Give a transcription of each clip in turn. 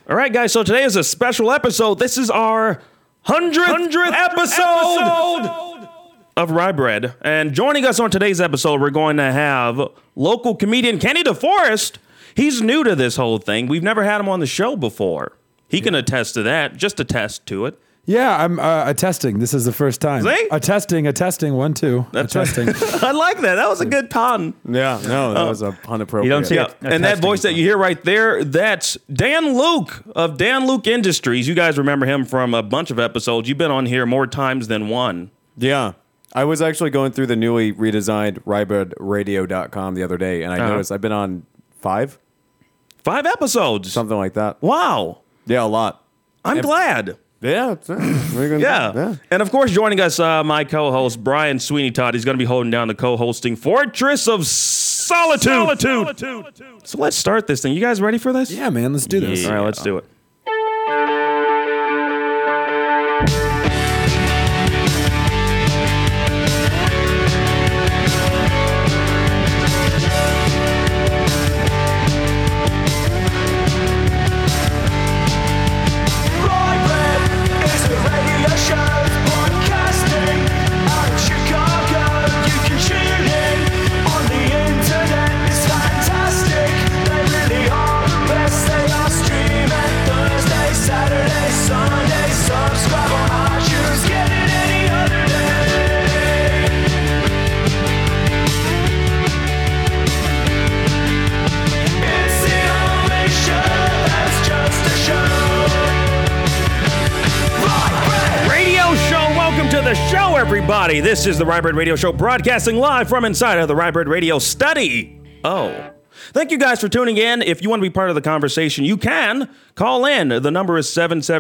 All right, guys, so today is a special episode. This is our 100th episode of Rye Bread. And joining us on today's episode, we're going to have local comedian Kenny DeForest. He's new to this whole thing. We've never had him on the show before. He can attest to that, just attest to it. Yeah, I'm attesting. This is the first time. See? Attesting, 1, 2. That's attesting. I like that. That was a good pun. Yeah, no, that was a pun appropriate. You don't see And that voice that you hear right there, that's Dan Luke of Dan Luke Industries. You guys remember him from a bunch of episodes. You've been on here more times than one. Yeah. I was actually going through the newly redesigned RyeBreadRadio.com the other day, and I noticed I've been on 5 episodes. something like that. Wow. Yeah, a lot. I'm glad. Yeah. Yeah. And of course, joining us, my co-host, Brian Sweeney Todd. He's going to be holding down the co-hosting Fortress of Solitude. So let's start this thing. You guys ready for this? Yeah, man, let's do this. All right, let's do it. Show, everybody. This is the Rye Bread Radio Show, broadcasting live from inside of the Rye Bread Radio study. Thank you guys for tuning in. If you want to be part of the conversation, you can call in. The number is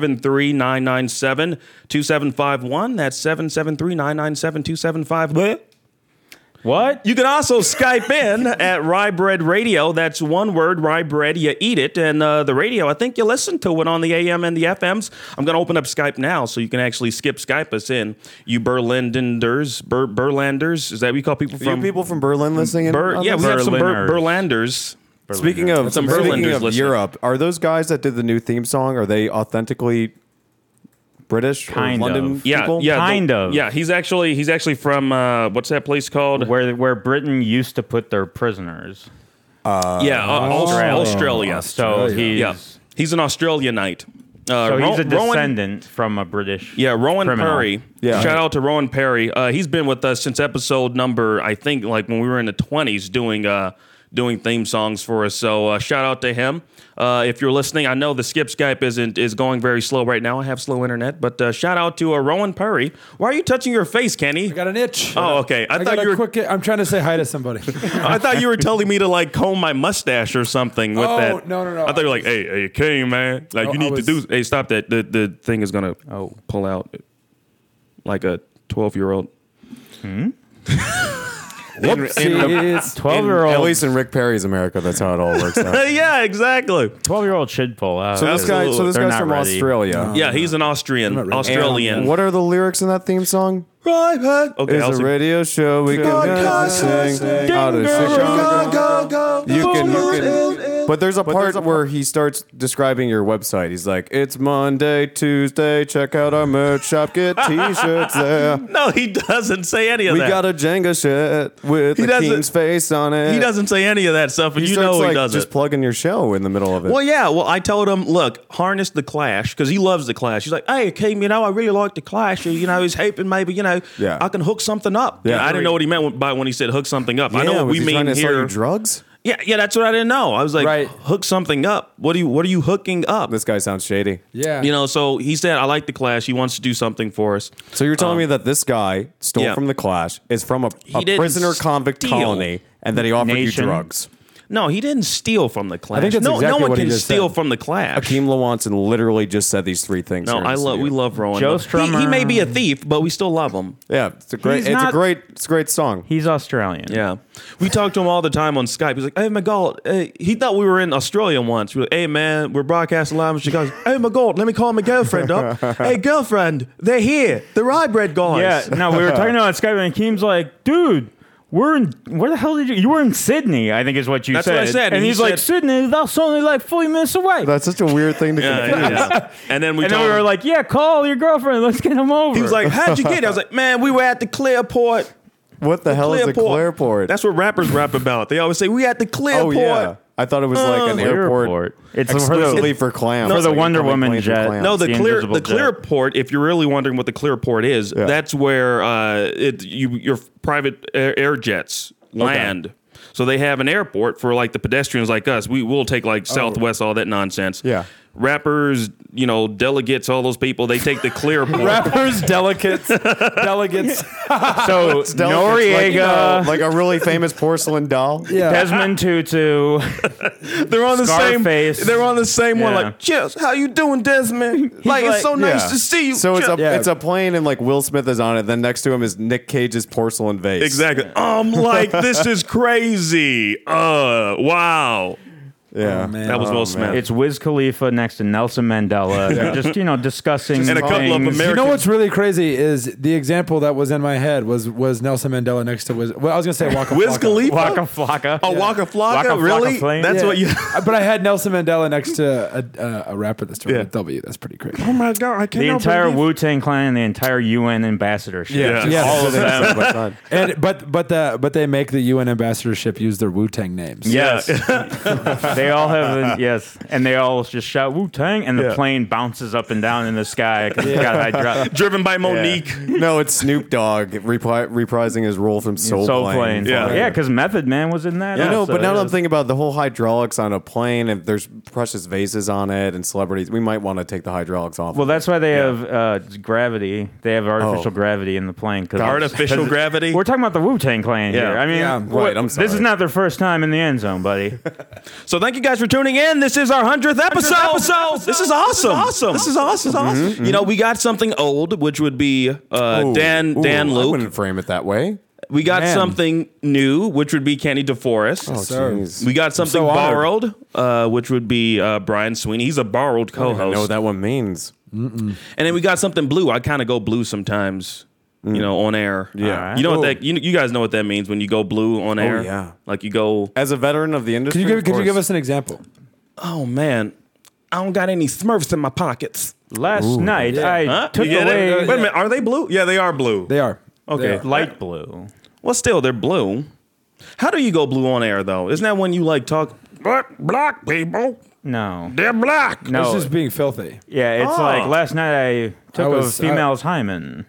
773-997-2751. That's 773-997-2751. What? You can also Skype in at Rye Bread Radio. That's one word, Rye Bread. You eat it. And the radio, I think you listen to it on the AM and the FMs. I'm going to open up Skype now so you can actually skip Skype us in. You Berlanders. Is that what you call people from? You people from Berlin listening in? Yeah, we have some Berlanders. Speaking of listening. Europe, are those guys that did the new theme song, are they authentically British Kind or London of. people? Kind of. Yeah, he's actually from what's that place called? Where Britain used to put their prisoners. Australia. So he's an Australianite. So he's a descendant from a British. Yeah, Rowan criminal. Perry. Yeah. Shout out to Rowan Perry. He's been with us since episode number, I think, like when we were in the 20s doing theme songs for us. So shout out to him. If you're listening, I know the skip Skype is going very slow right now. I have slow internet, but shout out to Rowan Perry. Why are you touching your face, Kenny? I got an itch. Oh, okay. I thought you were. I'm trying to say hi to somebody. I thought you were telling me to like comb my mustache or something with that. No. I thought you were like, hey, Kenny, man, like you need to do. Hey, stop that. The thing is gonna pull out like a 12-year-old. Whoopsies. 12-year-old. At least in Rick Perry's America, that's how it all works out. Yeah, exactly. 12-year-old should pull out. So this guy's They're not from ready. Australia. Yeah, he's an Australian. And what are the lyrics in that theme song? Okay, It's a radio show. We can sing out of Chicago. You can. But there's a part where he starts describing your website. He's like, "It's Monday, Tuesday. Check out our merch shop. Get T-shirts there. No, he doesn't say any of We that. got a Jenga shit with the king's face on it." He doesn't say any of that stuff, and He you starts know he like does just it. plugging your show in the middle of it. Well, yeah. Well, I told him, look, harness the Clash because he loves the Clash. He's like, hey, Akeem, I really like the Clash. He's hoping maybe, Yeah. I can hook something up. Yeah. I didn't know what he meant by when he said hook something up. I know what was we he mean trying to sell here. you drugs? Yeah, that's what I didn't know. I was like, Right. hook something up. What are you hooking up? This guy sounds shady. Yeah. So he said, I like the Clash. He wants to do something for us. So you're telling me that this guy stole yeah. from the Clash, is from a didn't prisoner convict steal. colony, and that he offered Nation. you drugs? No, he didn't steal from the Clash. I think that's no exactly one what he can just steal said. from the Clash. Akeem Lewanson literally just said these three things. No, here in the we studio. love Rowan. Joe He Strummer. may be a thief, but we still love him. Yeah, it's a great. He's It's a not- great song. He's Australian. Yeah. We talk to him all the time on Skype. He's like, hey, my God. He thought we were in Australia once. We're like, hey, man, we're broadcasting live in Chicago. Hey, my God, let me call my girlfriend up. Hey, girlfriend, they're here. The Rye Bread guys. Yeah. No, we were talking about Skype, and Akeem's like, dude, where the hell did you were in Sydney, I think is what you That's said. what I said. And he's like, Sydney, that's only like 40 minutes away. That's such a weird thing to confuse. Yeah. And then we were like, yeah, call your girlfriend. Let's get him over. he was like, how'd you get it? I was like, man, we were at the Clearport. What the hell is a Clearport? That's what rappers rap about. They always say, we at the Clearport. Oh, yeah. I thought it was like an airport. It's Exclusively for clams. for the like Wonder incoming Woman planes with jet. clams. No, the invisible jet. Clearport. If you're really wondering what the Clearport is, that's where your private air jets land. So they have an airport for like the pedestrians like us. We will take like Southwest, all that nonsense. Yeah. Rappers, delegates, all those people, they take the Clearport. Rappers, delegates. So Delegates, Noriega, like a really famous porcelain doll. Yeah. Desmond Tutu. They're on the Scarface. same. They're on the same one. Yeah. Like, Cheers, how you doing, Desmond? Like, it's so nice to see you. So Cheers. it's a plane and like Will Smith is on it. Then next to him is Nick Cage's porcelain vase. Exactly. I'm like, this is crazy. Wow. Yeah. Oh, man. That was Will Smith. It's Wiz Khalifa next to Nelson Mandela. They're just, discussing And a couple of things. American- You know what's really crazy is the example that was in my head was Nelson Mandela next to Wiz. Well, I was gonna say Waka Wiz Flocka. Khalifa? Waka Flocka. Oh, Waka Flocka? Waka Flocka Really? Flame? That's Yeah. what you... But I had Nelson Mandela next to a rapper that started with W. That's pretty crazy. Oh, my God. I can't The entire Wu-Tang Clan and the entire UN ambassadorship. Yeah. Yeah. All of them. And but they make the UN ambassadorship use their Wu-Tang names. Yes. They all have, yes. And they all just shout Wu-Tang, and the plane bounces up and down in the sky because it's got hydraulic. Driven by Monique. No, it's Snoop Dogg reprising his role from Soul Plane. Yeah. because Method Man was in that. I know, also. but now that I'm thinking about the whole hydraulics on a plane, and there's precious vases on it, and celebrities, we might want to take the hydraulics off. Well, that's why they have gravity. They have artificial gravity in the plane. Artificial gravity? We're talking about the Wu-Tang Clan here. I mean, Yeah. Right, I'm sorry. This is not their first time in the end zone, buddy. So thank you guys for tuning in. This is our 100th episode. This is awesome. This is awesome. You know, we got something old, which would be Dan I Luke. wouldn't frame it that way. We got Man. something new, which would be Kenny DeForest. Oh, sir. jeez. We got something so honored. borrowed, which would be Brian Sweeney. He's a borrowed I don't know co-host. what that one means. And then we got something blue. I kind of go blue sometimes, on air. Yeah. You know what Oh. that? You guys know what that means when you go blue on air. yeah. Like you go. As a veteran of the industry, Could you give us an example? Oh man, I don't got any Smurfs in my pockets. Last night, yeah. I took You get away it? Wait a minute. Are they blue? Yeah, they are blue. They are. Okay. They are. light blue. Well, still, they're blue. How do you go blue on air though? Isn't that when you like talk? But black people, No. they're black. No. It's just being filthy. Yeah, it's Oh. like last night I took I a was- female's hymen.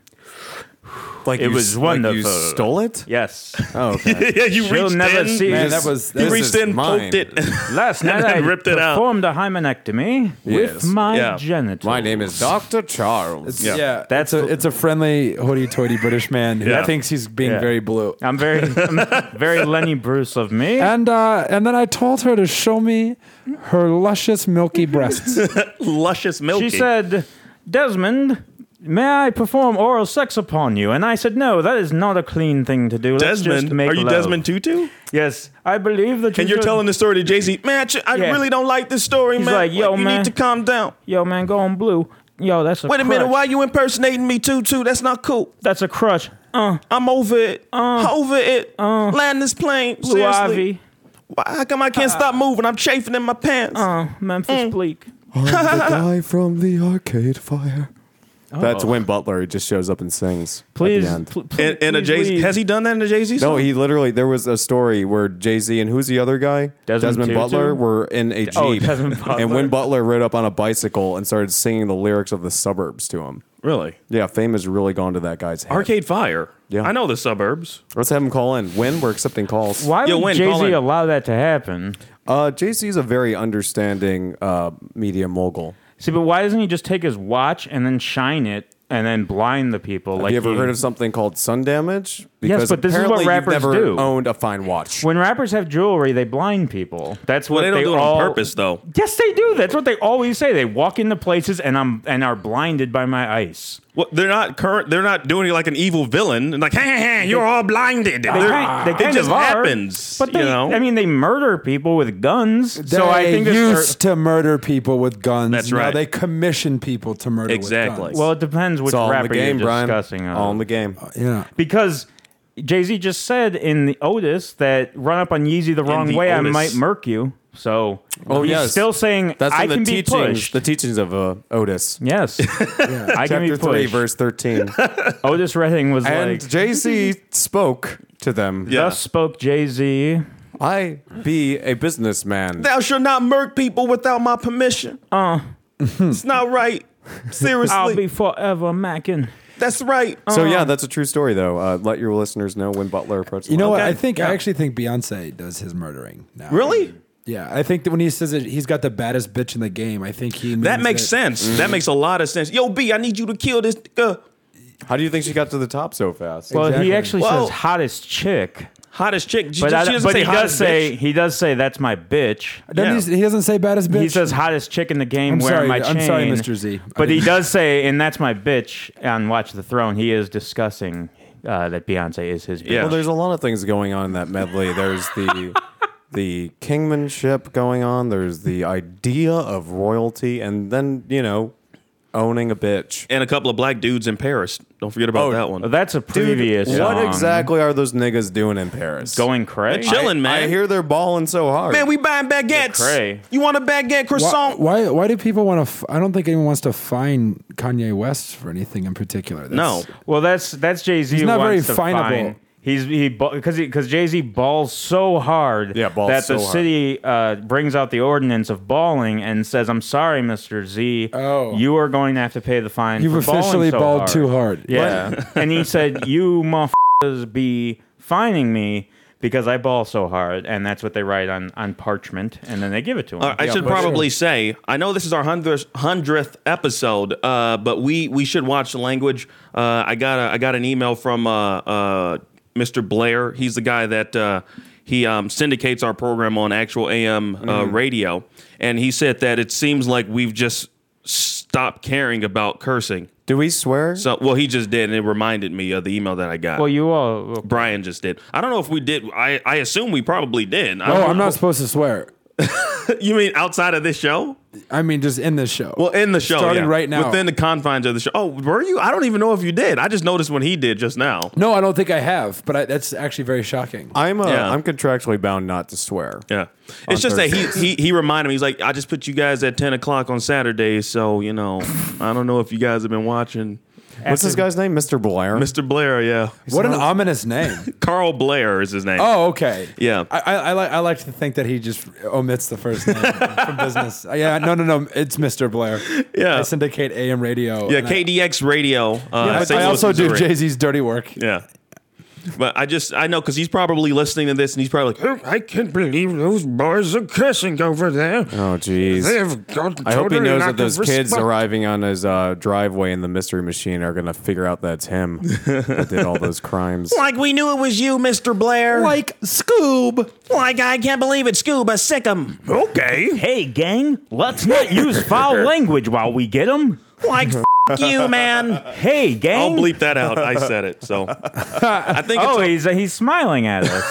Like It you, was like you wonderful. stole it? Yes. Oh, okay. Yeah, you She'll reached never in. see- Man, This- that was You this reached is in, mine. poked it. Last night then I ripped it out. performed a hymenectomy Yes. with my Yeah. genitals. My name is Dr. Charles. Yeah. That's it's a friendly hoity-toity British man who Yeah. thinks he's being Yeah. very blue. I'm very Lenny Bruce of me. And then I told her to show me her luscious milky breasts. Luscious milky. She said, Desmond, may I perform oral sex upon you? And I said, no, that is not a clean thing to do. Let's just Desmond, make are you love. Desmond Tutu? Yes, I believe that And you're telling the story to Jay-Z. Man, I Yeah. really don't like this story, He's man. like, yo, you man. need to calm down. Yo, man, go on blue. Yo, that's a Wait a minute, crutch. why you impersonating me, Tutu? That's not cool. That's a crutch. I'm over it. Over it. Land this plane. Blue Seriously. Ivy. How come I can't stop moving? I'm chafing in my pants. Memphis Bleak. I'm the guy from the Arcade Fire. That's Win Butler. He just shows up and sings. Please. At the end. in a Jay-Z. Has he done that in a Jay-Z song? No, he literally, there was a story where Jay-Z and who's the other guy? Desmond Tutu? Butler were in a Jeep. Oh, Desmond Butler. And Win Butler rode up on a bicycle and started singing the lyrics of The Suburbs to him. Really? Yeah, fame has really gone to that guy's head. Arcade Fire. Yeah. I know the suburbs. Let's have him call in. Win, we're accepting calls. Why Yo, would Wayne, call Jay-Z in. allow that to happen? Jay-Z's a very understanding media mogul. See, but why doesn't he just take his watch and then shine it and then blind the people? Have you ever heard of something called sun damage? Yes, but this is what apparently rappers you've never do. owned a fine watch. When rappers have jewelry, they blind people. That's what Well, they don't do it all on purpose, though. Yes, they do. That's what they always say. They walk into places and are blinded by my ice. Well, they're not current. They're not doing it like an evil villain and like, hey, you're all blinded. They kind it just of are, happens. but they, you know? I mean, they murder people with guns. They so I think used to murder people with guns. That's Now right. they commission people to murder Exactly. with guns. well, it depends which It's all in the rapper game, you're Brian. discussing. All in the game. Yeah. Because Jay-Z just said in the Otis that run up on Yeezy the wrong the way, I Otis. might murk you. So he's yes. still saying That's I in the can be teachings. pushed. The teachings of Otis. Yes, I can be Chapter pushed. 3, verse 13. Otis Redding was And like, Jay-Z spoke to them. Yeah. thus spoke Jay-Z. I be a businessman. Thou shalt not murk people without my permission. It's not right. Seriously. I'll be forever macking. That's right. So yeah, that's a true story though. Let your listeners know when Butler approached. You know what? Okay. I actually think Beyonce does his murdering now. Really? Yeah, I think that when he says that he's got the baddest bitch in the game, I think he means That makes sense. That makes a lot of sense. Yo, B, I need you to kill this nigga. How do you think she got to the top so fast? Well, Exactly. he actually Well- says hottest chick, Hottest chick. She but, doesn't say he hottest bitch. does say that's my bitch. He doesn't say baddest bitch. He says hottest chick in the game I'm wearing sorry, my chain. I'm sorry, Mr. Z. But he does say, and that's my bitch on Watch the Throne. He is discussing that Beyonce is his bitch. Yeah. Well, there's a lot of things going on in that medley. There's the kingmanship going on. There's the idea of royalty, and then owning a bitch. And a couple of black dudes in Paris. Don't forget about that one. Well, that's a previous What song. exactly are those niggas doing in Paris? Going cray? Chilling, man. I hear they're balling so hard. Man, we buying baguettes. cray. You want a baguette croissant? Why do people want to? I don't think anyone wants to fine Kanye West for anything in particular. No. Well, that's Jay-Z. He's not very wants to finable. find- because Jay-Z balls so hard Yeah, balls that so the hard. city brings out the ordinance of balling and says, "I'm sorry, Mr. Z, you are going to have to pay the fine. You've for balling officially so balled hard." too hard. Yeah, and he said, "You motherfuckers be fining me." Because I ball so hard, and that's what they write on parchment, and then they give it to him. I should probably say, I know this is our 100th episode, but we should watch the language. I got an email from Mr. Blair. He's the guy that he syndicates our program on actual AM radio, and he said that it seems like we've just stopped caring about cursing. Do we swear? So, well, he just did, and it reminded me of the email that I got. Well, you all. Brian just did. I don't know if we did. I assume we probably did. I Oh, don't I'm know. not supposed to swear. You mean outside of this show? I mean, just in this show. Well, in the show, Starting yeah. right now. within the confines of the show. Oh, were you? I don't even know if you did. I just noticed when he did just now. No, I don't think I have, but that's actually very shocking. I'm Yeah. I'm contractually bound not to swear. Yeah, it's just that he reminded me. He's like, I just put you guys at 10:00 on Saturdays, so I don't know if you guys have been watching. What's this guy's name? Mr. Blair? Mr. Blair, yeah, What an ominous name. Carl Blair is his name. Oh, okay. Yeah. I like to think that he just omits the first name from business. Yeah, no. It's Mr. Blair. Yeah. I syndicate AM radio. Yeah, and KDX Radio. I St. Louis, also do Missouri. Jay-Z's dirty work. Yeah. But I know because he's probably listening to this and he's probably like, "Oh, I can't believe those boys are cussing over there. Oh, jeez. They've got I hope he totally knows lack that those of kids respect." arriving on his driveway in the mystery machine are going to figure out that's him that did all those crimes. Like we knew it was you, Mr. Blair. Like Scoob. Like I can't believe it, Scuba Sick'em. Okay. Hey, gang, let's not use foul language while we get them. Like you, man. Hey, gang. I'll bleep that out. I said it. So I think Oh, it's he's smiling at us.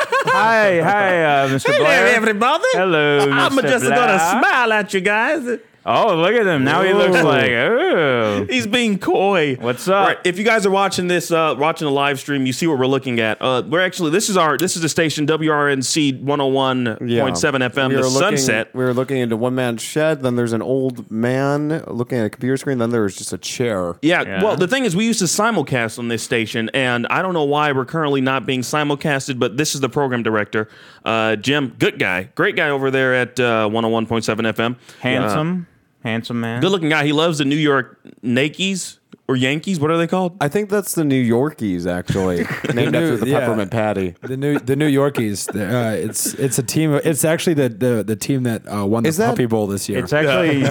hi, Mr. Hey Blair. there, everybody. Hello, I'm Mr. just Blair. gonna smile at you guys. Oh, look at him. Now he looks like, oh. He's being coy. What's up? All right, if you guys are watching this, watching the live stream, you see what we're looking at. This is the station WRNC 101.7 FM, We the were Sunset. We were looking into one man's shed. Then there's an old man looking at a computer screen. Then there was just a chair. Yeah, well, the thing is, we used to simulcast on this station, and I don't know why we're currently not being simulcasted, but this is the program director, Jim, good guy, great guy over there at 101.7 FM. Handsome man. Good looking guy. He loves the New York Yankees or Yankees. What are they called? I think that's the New Yorkies, actually, named after the yeah. peppermint patty. The New Yorkies. It's a team. It's actually the team that won the Is that- Puppy Bowl this year. It's actually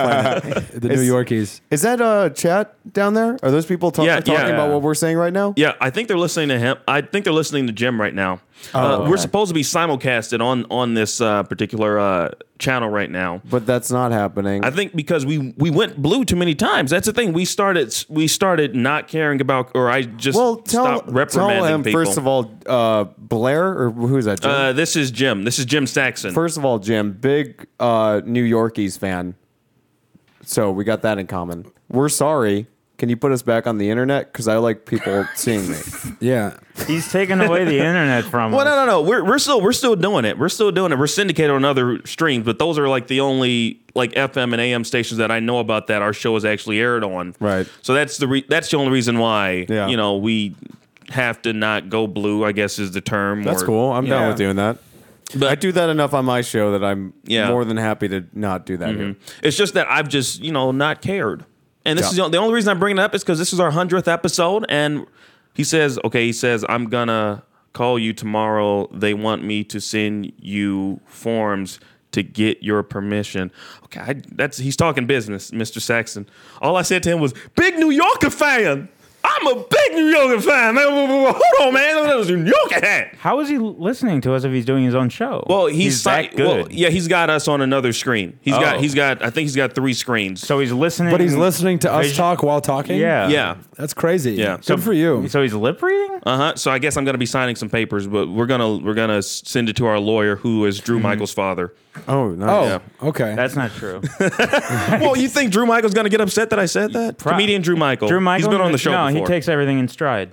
the New Yorkies. Is that chat down there? Are those people talking about what we're saying right now? Yeah, I think they're listening to him. I think they're listening to Jim right now. We're supposed to be simulcasted on this particular channel right now. But that's not happening. I think because we went blue too many times. That's the thing. We started not caring about, or I just stopped reprimanding tell him, people. first of all, Blair, or who's that, Jim? This is Jim. This is Jim Saxon. First of all, Jim, big New Yorkies fan. So we got that in common. We're sorry Can you put us back on the internet? Because I like people seeing me. Yeah. He's taking away the internet from Well, us. no. We're still doing it. We're still doing it. We're syndicated on other streams, but those are like the only like FM and AM stations that I know about that our show is actually aired on. Right. So that's the only reason why Yeah. We have to not go blue, I guess is the term. That's cool. I'm down Yeah. with doing that. But I do that enough on my show that I'm more than happy to not do that here. It's just that I've just not cared. And this is the only reason I'm bringing it up is because this is our 100th episode, and he says, I'm gonna call you tomorrow. They want me to send you forms to get your permission. Okay, he's talking business, Mr. Saxon. All I said to him was, "Big New Yorker fan. I'm a big New Yorker fan, man. Hold on, man. That was a New Yorker hat." How is he listening to us if he's doing his own show? Well, he's that good. Well, yeah, he's got us on another screen. I think he's got 3 screens. So he's listening. But he's listening to us talk while talking? Yeah. Yeah. That's crazy. Yeah. Good for you. So he's lip reading? So I guess I'm gonna be signing some papers, but we're gonna send it to our lawyer, who is Drew Michaels' father. Oh, nice. Oh, okay. That's not true. Well, you think Drew Michaels gonna get upset that I said that? Comedian Drew Michael. Drew Michael? He's been on the show No, before. he takes everything in stride.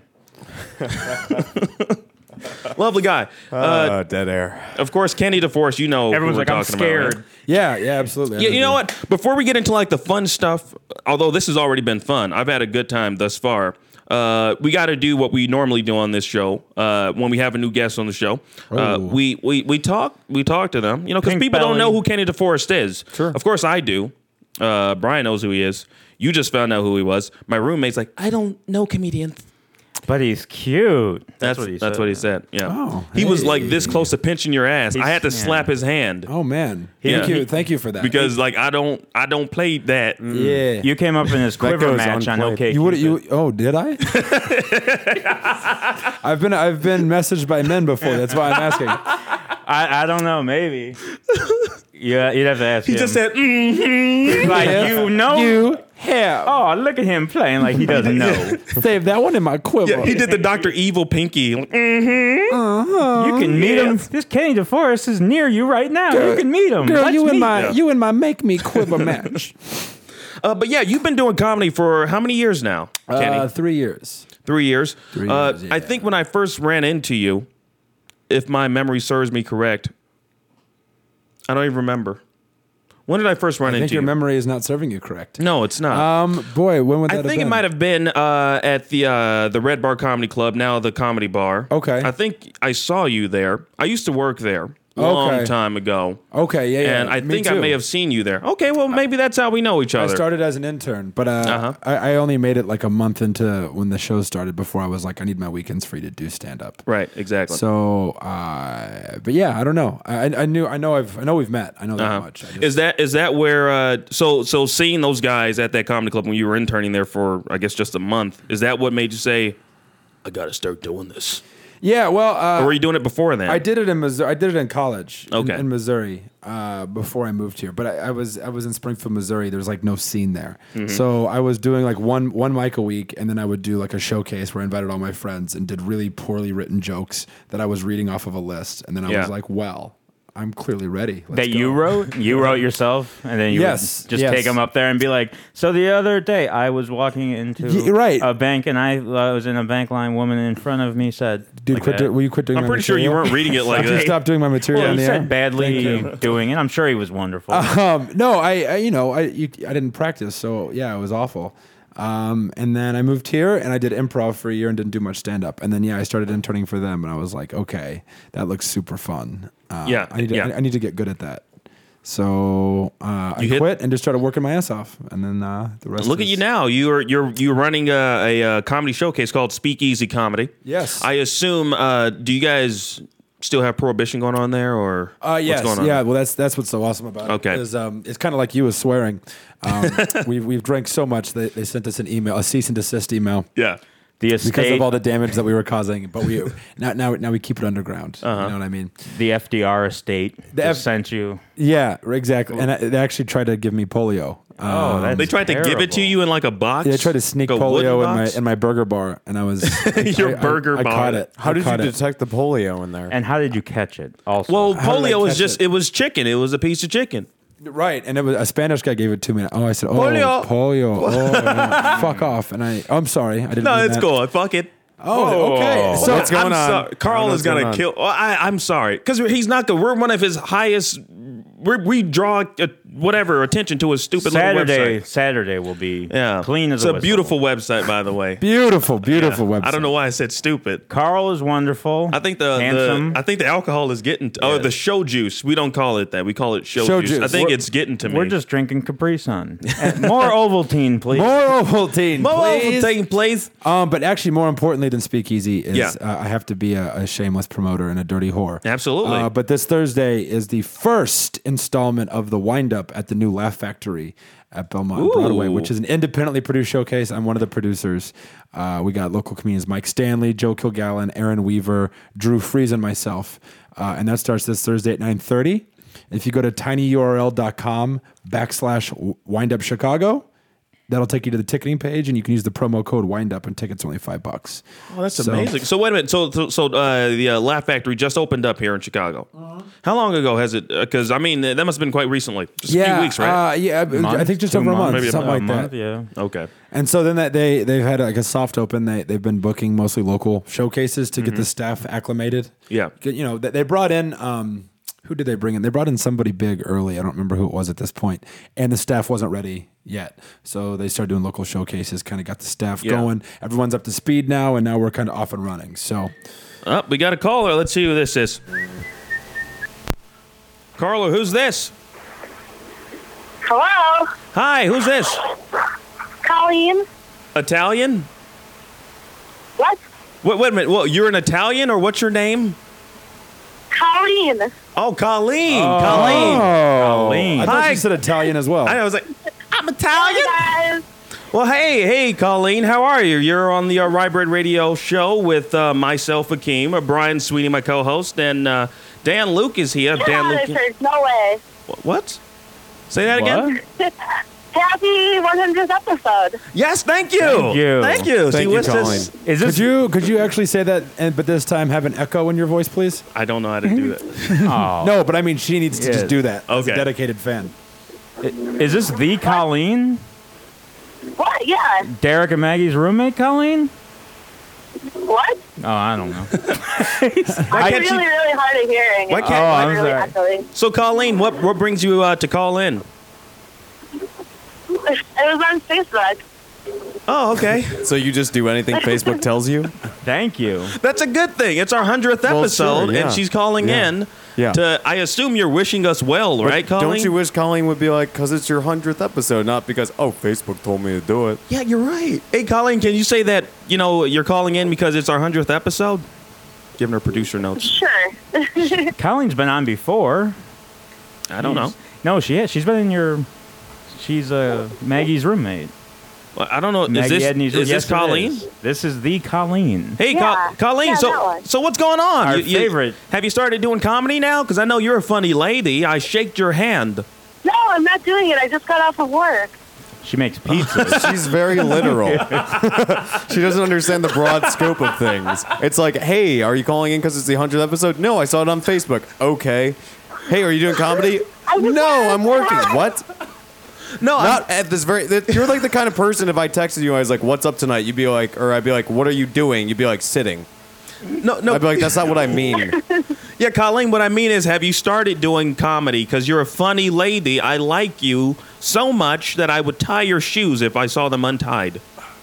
Lovely guy. Dead air. Of course, Kenny DeForest. You know, Everyone's who we're like, I'm talking about, right? scared. Yeah, absolutely. Yeah, you know what? Before we get into like the fun stuff, although this has already been fun, I've had a good time thus far. We got to do what we normally do on this show when we have a new guest on the show. We talk to them, because Pink people don't belly. know who Kenny DeForest is. Sure. Of course, I do. Brian knows who he is. You just found out who he was. My roommate's like, I don't know comedians. But he's cute. That's what he said. Yeah. Oh, he was hey. like this close to pinching your ass. I had to slap his hand. Oh, man. Yeah. Thank you for that. Because like I don't play that. yeah. You came up in this quiver goes match on unplayed. OK. Oh, did I? I've been messaged by men before. That's why I'm asking. I don't know. Maybe. Yeah, you'd have to ask He him. just said, like, you know? You have. Oh, look at him playing like he doesn't know. Save that one in my quiver. Yeah, he did the Dr. Evil pinky. You can meet him. This Kenny DeForest is near you right now. You can meet him. Girl, Let's you meet. in my make me quiver match. But yeah, you've been doing comedy for how many years now, Kenny? 3 years. 3 years. 3 years, I yeah. think when I first ran into you, if my memory serves me correct, I don't even remember. When did I first run I think into your you? memory is not serving you correct. No, it's not. Boy, when would that I have think been? it might have been at the Red Bar Comedy Club, now the Comedy Bar. Okay. I think I saw you there. I used to work there a long Okay. time ago. Okay, yeah. And I me think I too. may have seen you there. Okay, well, maybe that's how we know each I other. started as an intern, but Uh-huh. I only made it like a month into when the show started before I was like, I need my weekends free to do stand up. Right, exactly. So, but yeah, I don't know. I know we've met. I know that much. I just- Is that where so seeing those guys at that comedy club when you were interning there for I guess just a month, is that what made you say I got to start doing this? yeah, well, Or were you doing it before then? I did it in Missouri. I did it in college. Okay. In Missouri, before I moved here. But I was in Springfield, Missouri. There's like no scene there, so I was doing like one mic a week, and then I would do like a showcase where I invited all my friends and did really poorly written jokes that I was reading off of a list, and then I Yeah. was like, well, I'm clearly ready. Let's That go. you wrote? You wrote yourself? And then you Yes, would just yes. take them up there and be like, so the other day I was walking into right. a bank and I was in a bank line. Woman in front of me said, Dude, like that. will you quit doing I'm my pretty sure you material? weren't reading it like Just that. stop doing my material. Well, on he the air. said badly doing it. I'm sure he was wonderful. No, I didn't practice, so yeah, it was awful. And then I moved here and I did improv for a year and didn't do much stand up. And then I started interning for them, and I was like, okay, that looks super fun. Yeah, I need to get good at that. So I You hit- quit and just started working my ass off, and then the rest. Look at is- you now. You're running a comedy showcase called Speakeasy Comedy. Yes. I assume. Do you guys still have Prohibition going on there, or Yes, what's going on? yeah. Well, that's what's so awesome about Okay. it. Is, it's kind of like you was swearing. We've drank so much that they sent us an email, a cease and desist email. Yeah. the Because estate, of all the damage that we were causing, but we now we keep it underground. You know what I mean? the FDR estate just sent you. Yeah, exactly. And they actually tried to give me polio. That's They tried to give it to terrible. you in like a box. Yeah, they tried to sneak Like a wooden polio box? in my burger bar, and I was Your burger I bar. caught it. How I did you caught it. detect the polio in there? And how did you catch it? Also, Well, How did I polio is catch just it? it was chicken. It was a piece of chicken. Right, and it was a Spanish guy gave it to me. Oh, I said, Pollo. pollo. Oh, yeah. Fuck off. And I'm sorry. I didn't No, mean it's that. cool. Fuck it. Oh, okay. So What's going I'm on? sorry. Carl What's is going going to on? kill. I'm sorry. Because he's not good. We're one of his highest. We draw attention to his stupid little website. Saturday will be Yeah. clean as it's a a whistle. beautiful website, by the way. beautiful website. I don't know why I said stupid. Carl is wonderful. I think handsome. the alcohol is getting the show juice. We don't call it that. We call it show juice. I think it's getting to me. We're just drinking Capri Sun. More Ovaltine, please. More Ovaltine, please. taking place. But actually, more importantly than Speakeasy is Yeah. I have to be a shameless promoter and a dirty whore. Absolutely. But this Thursday is the first installment of the Wind Up at the new Laugh Factory at Belmont Broadway, which is an independently produced showcase. I'm one of the producers. We got local comedians Mike Stanley, Joe Kilgallen, Aaron Weaver, Drew Fries, and myself. And that starts this Thursday at 9:30. If you go to tinyurl.com/windupchicago, that'll take you to the ticketing page, and you can use the promo code WINDUP, and tickets are only $5. Oh, that's amazing. So wait a minute. So the Laugh Factory just opened up here in Chicago. How long ago has it? Because I mean, that must have been quite recently. Just a few weeks, right? I think just 2 over a month, maybe something like month, that. yeah. Okay. And so then they've had like a soft open. They've been booking mostly local showcases to get the staff acclimated. Yeah. You know, they brought in. Who did they bring in? They brought in somebody big early. I don't remember who it was at this point. And the staff wasn't ready yet. So they started doing local showcases, kind of got the staff going. Everyone's up to speed now, and now we're kind of off and running. So We got a caller. Let's see who this is. Carla, who's this? Hello, Hi, who's this? Colleen. Italian? What? Wait a minute. Well, you're an Italian, or what's your name? Colleen. Oh, Colleen. Colleen. Colleen. I thought Hi. you said Italian as well. I was like, I'm Hi, Italian. guys. Well, hey, Colleen, how are you? You're on the Rye Bread Radio show with myself, Akeem, Brian Sweeney, my co-host, and Dan Luke is here. Get Dan out Luke. of church. No way. What? Say that again? Happy 100th episode. Yes, thank you. Thank you. Thank you. Thank you, what's Colleen. this? Is this Could you actually say that, but this time have an echo in your voice, please? I don't know how to do that. Oh. No, but I mean, she needs to Yeah. just do that. As a Okay. dedicated fan. Is this the Colleen? What? Yeah. Derek and Maggie's roommate, Colleen? What? Oh, I don't know. It's really, really hard of hearing. Why It's can't- Oh, I'm really sorry. echoing. So, Colleen, what brings you to call in? It was on Facebook. Oh, okay. So you just do anything Facebook tells you? Thank you. That's a good thing. It's our 100th Well, episode, sure, yeah. and she's calling Yeah. in Yeah. to, I assume you're wishing us well, right, Colleen? Don't you wish Colleen would be like, because it's your 100th episode, not because, oh, Facebook told me to do it. Yeah, you're right. Hey, Colleen, can you say that, you're calling in because it's our 100th episode? Giving her producer notes. Sure. Colleen's been on before. I don't know. No, she has. She's been in your. She's Maggie's roommate. Well, I don't know. Maggie Edney's Is yes, this Colleen? it is. This is the Colleen. Hey, Yeah. Colleen. Yeah, that so, one. so what's going on? Our favorite. Have you started doing comedy now? Because I know you're a funny lady. I shaked your hand. No, I'm not doing it. I just got off of work. She makes pizzas. She's very literal. She doesn't understand the broad scope of things. It's like, hey, are you calling in because it's the 100th episode? No, I saw it on Facebook. Okay. Hey, are you doing comedy? No, I'm working. What? No, Not at this very. You're like the kind of person. If I texted you, I was like, "What's up tonight?" You'd be like, or I'd be like, "What are you doing?" You'd be like, "Sitting." no. I'd be like, "That's not what I mean." Yeah, Colleen, what I mean is, have you started doing comedy? Because you're a funny lady. I like you so much that I would tie your shoes if I saw them untied.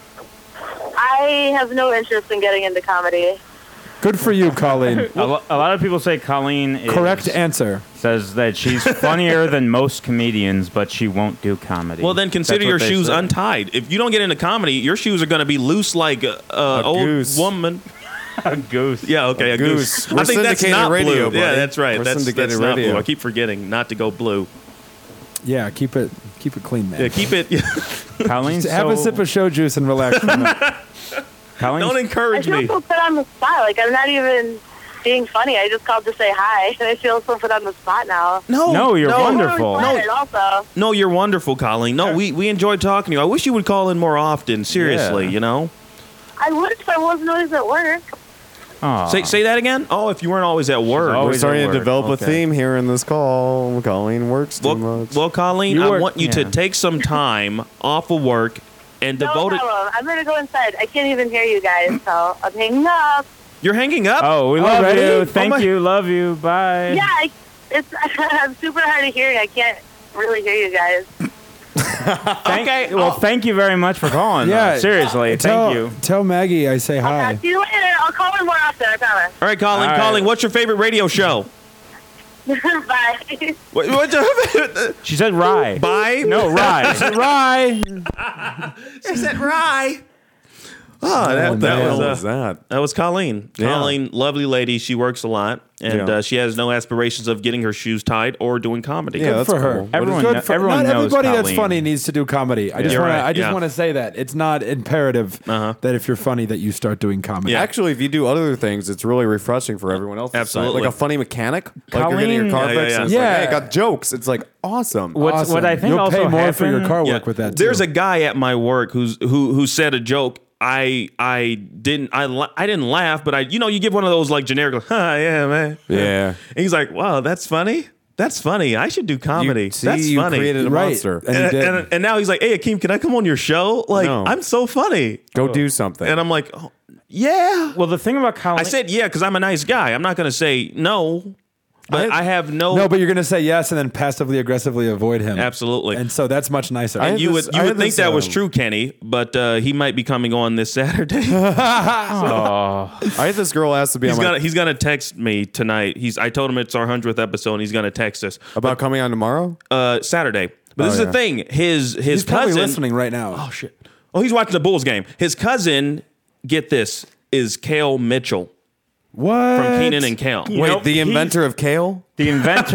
I have no interest in getting into comedy. Good for you, Colleen. a lot of people say Colleen is, Correct answer. says that she's funnier than most comedians, but she won't do comedy. Well, then consider That's what your they shoes say. untied. If you don't get into comedy, your shoes are going to be loose like a old goose. woman. A goose. Yeah, okay, a goose. We're I think that's syndicated not radio, blue. Yeah, buddy. that's right. We're That's syndicated not radio. blue. I keep forgetting not to go blue. Yeah, keep it clean, man. Yeah, keep it. Colleen's Have a so- sip of show juice and relax. For a minute. Colleen's- Don't I encourage feel me. so put on the spot. Like, I'm not even being funny. I just called to say hi, and I feel so put on the spot now. No, you're I'm wonderful. really flattered also. No, you're wonderful, Colleen. No, we enjoyed talking to you. I wish you would call in more often. Seriously, Yeah. you know. I would if I wasn't always at work. Say that again. Oh, if you weren't always at work. We're always starting at to work. develop a Okay. theme here in this call. Colleen works too much. Well, Colleen, You I work- want you to yeah. take some time off of work and No devote it. problem. I'm going to go inside. I can't even hear you guys, so I'm hanging up. You're hanging up? Oh, we love Already? you. Oh Thank my- you. Love you. Bye. Yeah, it's I'm super hard of hearing. I can't really hear you guys. Okay. Well, thank you very much for calling. Yeah. Seriously, thank you. Tell Maggie I say hi. Talk to you later. I'll call in more often, I promise. All right, Colleen. All right. Colleen, what's your favorite radio show? Bye. She said rye. Bye. No, rye. Rye. She said Rye. Oh, that What was was that? that was Colleen. Yeah. Colleen, lovely lady. She works a lot, and Yeah. she has no aspirations of getting her shoes tied or doing comedy. Yeah, that's for her. cool. Everyone, Good for, everyone not knows everybody that's Colleen. funny needs to do comedy. I just You're want right, I just yeah. want to say that it's not imperative that if you're funny that you start doing comedy. Yeah. Actually, if you do other things, it's really refreshing for everyone else. Absolutely. Like a funny mechanic. Like you're getting your car Colleen- fixed. Yeah, and it's yeah. like, Yeah. hey, I got jokes. It's like awesome. What I think You'll also pay more for your happened- car Yeah. work with that. Too. There's a guy at my work who said a joke. I didn't laugh, but you give one of those like generic, yeah, man. Yeah. And he's like, wow, that's funny. That's funny. I should do comedy. See, That's you funny. created a Right. monster. And he did. And now he's like, hey, Akeem, can I come on your show? Like, No. I'm so funny. Go do something. And I'm like, oh, yeah. Well, the thing about Colleen, I said yeah because I'm a nice guy. I'm not going to say no, but I have No, but you're going to say yes and then passively aggressively avoid him. Absolutely. And so that's much nicer. I had you this- would I you had would think this, that was true, Kenny, but he might be coming on this Saturday. I had this girl asked to be on my, He's gonna text me tonight. I told him it's our 100th episode, and he's gonna text us about coming on tomorrow. Saturday. But this is yeah. the thing. His He's probably cousin. listening right now. Oh shit. Oh, he's watching the Bulls game. His cousin, get this, is Kale Mitchell What? from Keenan and Kel. Wait, Nope, the he- inventor of kale? the inventor,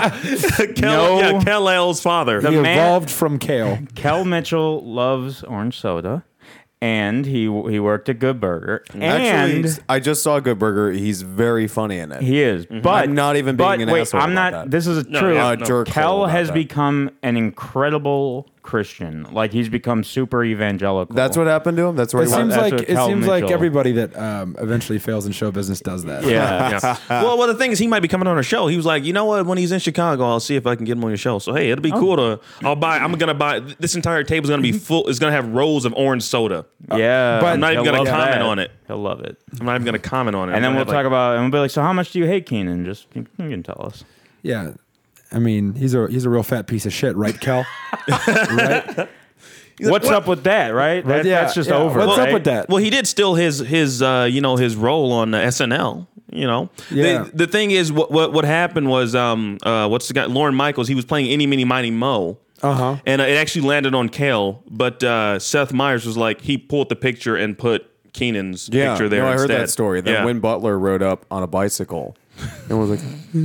No. Yeah, Kel-L's father. He man- evolved from kale. Kel Mitchell loves orange soda, and he worked at Good Burger, and Actually, I just saw Good Burger. He's very funny in it. he is. But I'm not even being but an wait, asshole I'm about not. that. This is No, true. yeah, jerk hole Kel about has that. become an incredible Christian. Like he's become super evangelical. That's what happened to him. That's where It he seems went. that's like what it Cal seems like Mitchell- everybody that eventually fails in show business does that. Yeah. Yeah. well, the thing is, he might be coming on a show. He was like, you know what? When he's in Chicago, I'll see if I can get him on your show. So hey, it'll be cool to. I'm gonna buy this entire table's gonna be full. It's gonna have rows of orange soda. Yeah, But I'm not even he'll gonna love comment that. on it. He'll love it. I'm not even gonna comment on it. And then I'm we'll gonna talk have, about, and we'll be like, so how much do you hate Keenan? Just you can tell us. Yeah. I mean, he's a real fat piece of shit, right, Kel? right? What's up with that, right? That, yeah, that's just yeah. over. What's up right? with that? Well, he did steal his role on SNL. You know, Yeah. the thing is, what happened was, what's the guy? Lauren Michaels. He was playing Eeny, Meeny, Miny, Mo. Uh-huh. And it actually landed on Kale, but Seth Meyers was like, he pulled the picture and put Keenan's picture there I heard instead. that story. Then Yeah. Win Butler rode up on a bicycle and was like,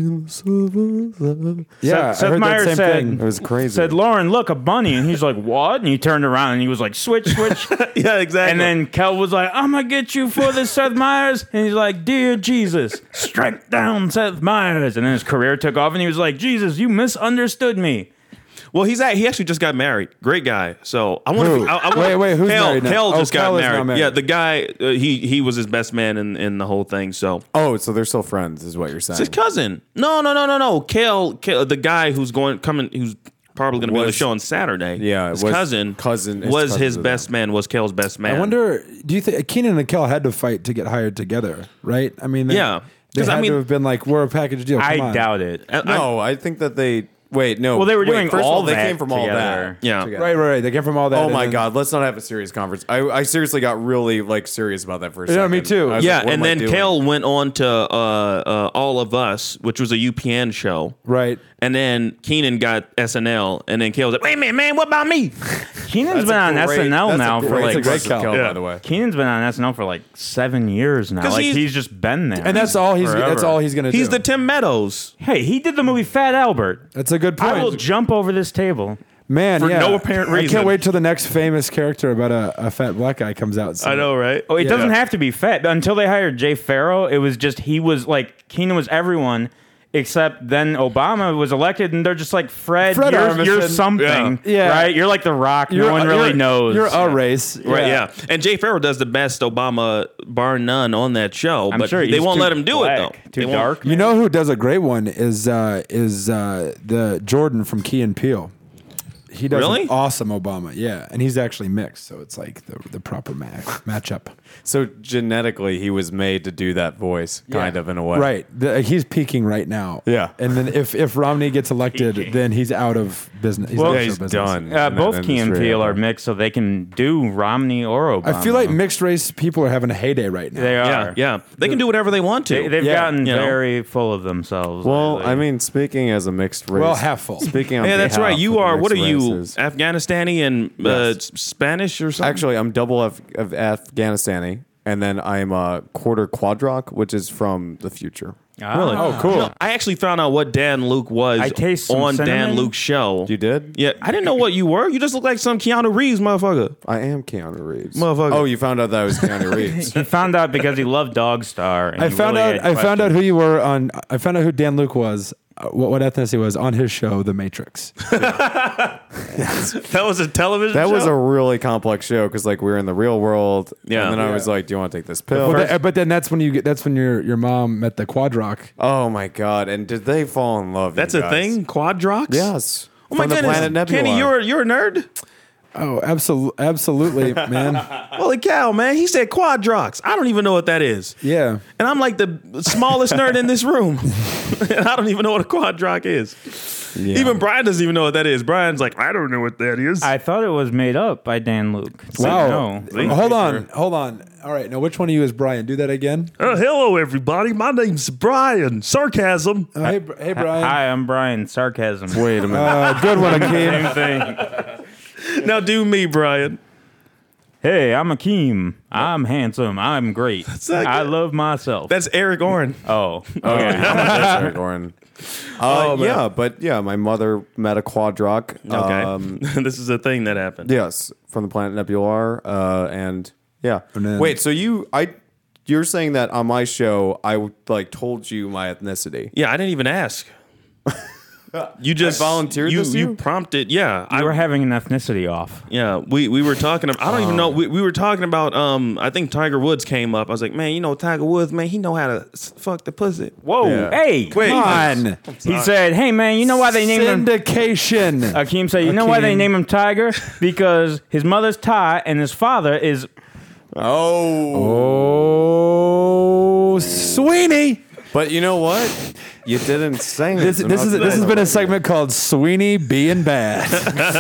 Yeah, Seth I heard Meyers that same said- thing. it was crazy. Said, Lauren, look, a bunny. And he's like, what? And he turned around and he was like, switch. Yeah, exactly. And then Kel was like, I'm going to get you for this, Seth Meyers. And he's like, dear Jesus, strike down Seth Meyers. And then his career took off and he was like, Jesus, you misunderstood me. well, he actually just got married. Great guy. So I want Who? to. Wait, who's Kale, married now? Kale Oh, just got Kale is now married. married. Yeah, the guy. He was his best man in the whole thing. So oh, so they're still friends, is what you're saying. it's his cousin. No. Kale, the guy who's probably going to be on the Was- show on Saturday. Yeah, his was cousin his was his cousin. best man. Was Kale's best man. I wonder, do you think Keenan and Kel had to fight to get hired together, right? I mean, Yeah. They 'Cause, had I mean- to have been like, we're a package deal. Come I on. doubt it. No, I think that they. Wait, no. Well, they were Wait, doing first of all They that came from all together. that. Yeah. together. Right. They came from all that. Oh and my then- God! Let's not have a serious conference. I seriously got really serious about that for a Yeah, second. me too. I was Yeah, like, what and am I then doing? Kale went on to All of Us, which was a UPN show. Right. And then Keenan got SNL, and then Kale was like, "Wait a minute, man, what about me?" Keenan's been on SNL now for that's a like great Kel. Kel, Yeah. by the way. Keenan's been on SNL for like 7 years now. 'Cause Like he's- he's just been there. And that's all he's gonna do. He's the Tim Meadows. Hey, he did the movie Fat Albert. That's a good point. I will jump over this table. Man, for yeah. no apparent I reason. can't wait till the next famous character about a fat black guy comes out. So. I know, right? Oh, it Yeah. doesn't have to be fat. Until they hired Jay Farrow, it was just he was like Keenan was everyone Except then Obama was elected, and they're just like, Fred you're Armisen. something, Yeah. right? You're like the Rock. No one really knows. You're a race. Right, yeah. And Jay Farrell does the best Obama, bar none, on that show. I'm but sure they he's won't too let him do black, it, though. Too They won't. dark. You know who does a great one is the Jordan from Key and Peele. He does Really? an awesome Obama, yeah, and he's actually mixed, so it's like the proper matchup. So genetically, he was made to do that voice, kind of in a way. Right, he's peaking right now. Yeah. and then if Romney gets elected, then he's out of business. He's Well, out of Yeah, show he's business. done. in that both Key and industry. Peele are mixed, so they can do Romney or Obama. I feel like mixed race people are having a heyday right now. they Yeah, are. yeah. They can do whatever they want to. They've Yeah, gotten you know. very full of themselves. Well, lately. I mean, speaking as a mixed race. Well, half full. Speaking on Yeah, that's behalf right. You of the are, what are mixed you, races. Afghanistani and Yes. Spanish or something? Actually, I'm double of Afghanistani, and then I'm a quarter Quadrock, which is from the future. Really? Ah. Oh, cool. You know, I actually found out what Dan Luke was I taste some on Dan cinnamon. Luke's show. You did? Yeah, I didn't know what you were. You just look like some Keanu Reeves motherfucker. I am Keanu Reeves. Motherfucker. Oh, you found out that I was Keanu Reeves. He found out because he loved Dog Star. And I he found really out. had I found out questions. who you were on. I found out who Dan Luke was. What ethnicity he was on his show, The Matrix. That was a television That show? was a really complex show because, like, we were in the real world. Yeah. And then I was like, "Do you want to take this pill?" But then that's when your mom met the Quadrock. Oh my god! And did they fall in love? That's you a guys? thing? Quadrox? Yes. Oh my From the goodness. planet Nebula. Kenny, you're a nerd? Oh, absolutely, man. Holy cow, man. He said Quadrox. I don't even know what that is. Yeah. And I'm like the smallest nerd in this room. And I don't even know what a Quadrock is. Yeah. Even Brian doesn't even know what that is. Brian's like, I don't know what that is. I thought it was made up by Dan Luke. Wow. No. Hold on. All right. Now, which one of you is Brian? Do that again. Hello, everybody. My name's Brian. Sarcasm. Oh, hey, Brian. Hi, I'm Brian. Sarcasm. Wait a minute. Good one, Akeem. Same thing. Now do me, Brian. Hey, I'm Akeem. I'm handsome. I'm great. not I good. love myself. That's Eric Oren. Oh, okay. That's Eric Oren. Yeah, but yeah, my mother met a Quadrock. Okay. This is a thing that happened. Yes, from the planet Nebula, and yeah. And then- Wait, so you're saying that on my show I like told you my ethnicity? Yeah, I didn't even ask. You just volunteered You, this to you you? prompted. Yeah, You were having an ethnicity off. Yeah, we were talking. I don't even know. We were talking about. I think Tiger Woods came up. I was like, man, you know Tiger Woods, man, he know how to fuck the pussy. Whoa. Yeah. Hey, Wait. Come on. He said, hey, man, you know why they named him... Syndication. Akeem said, you know why they named him Tiger? Because his mother's Thai and his father is... Oh, Sweeney. But you know what? You didn't say This has been a segment called Sweeney being bad.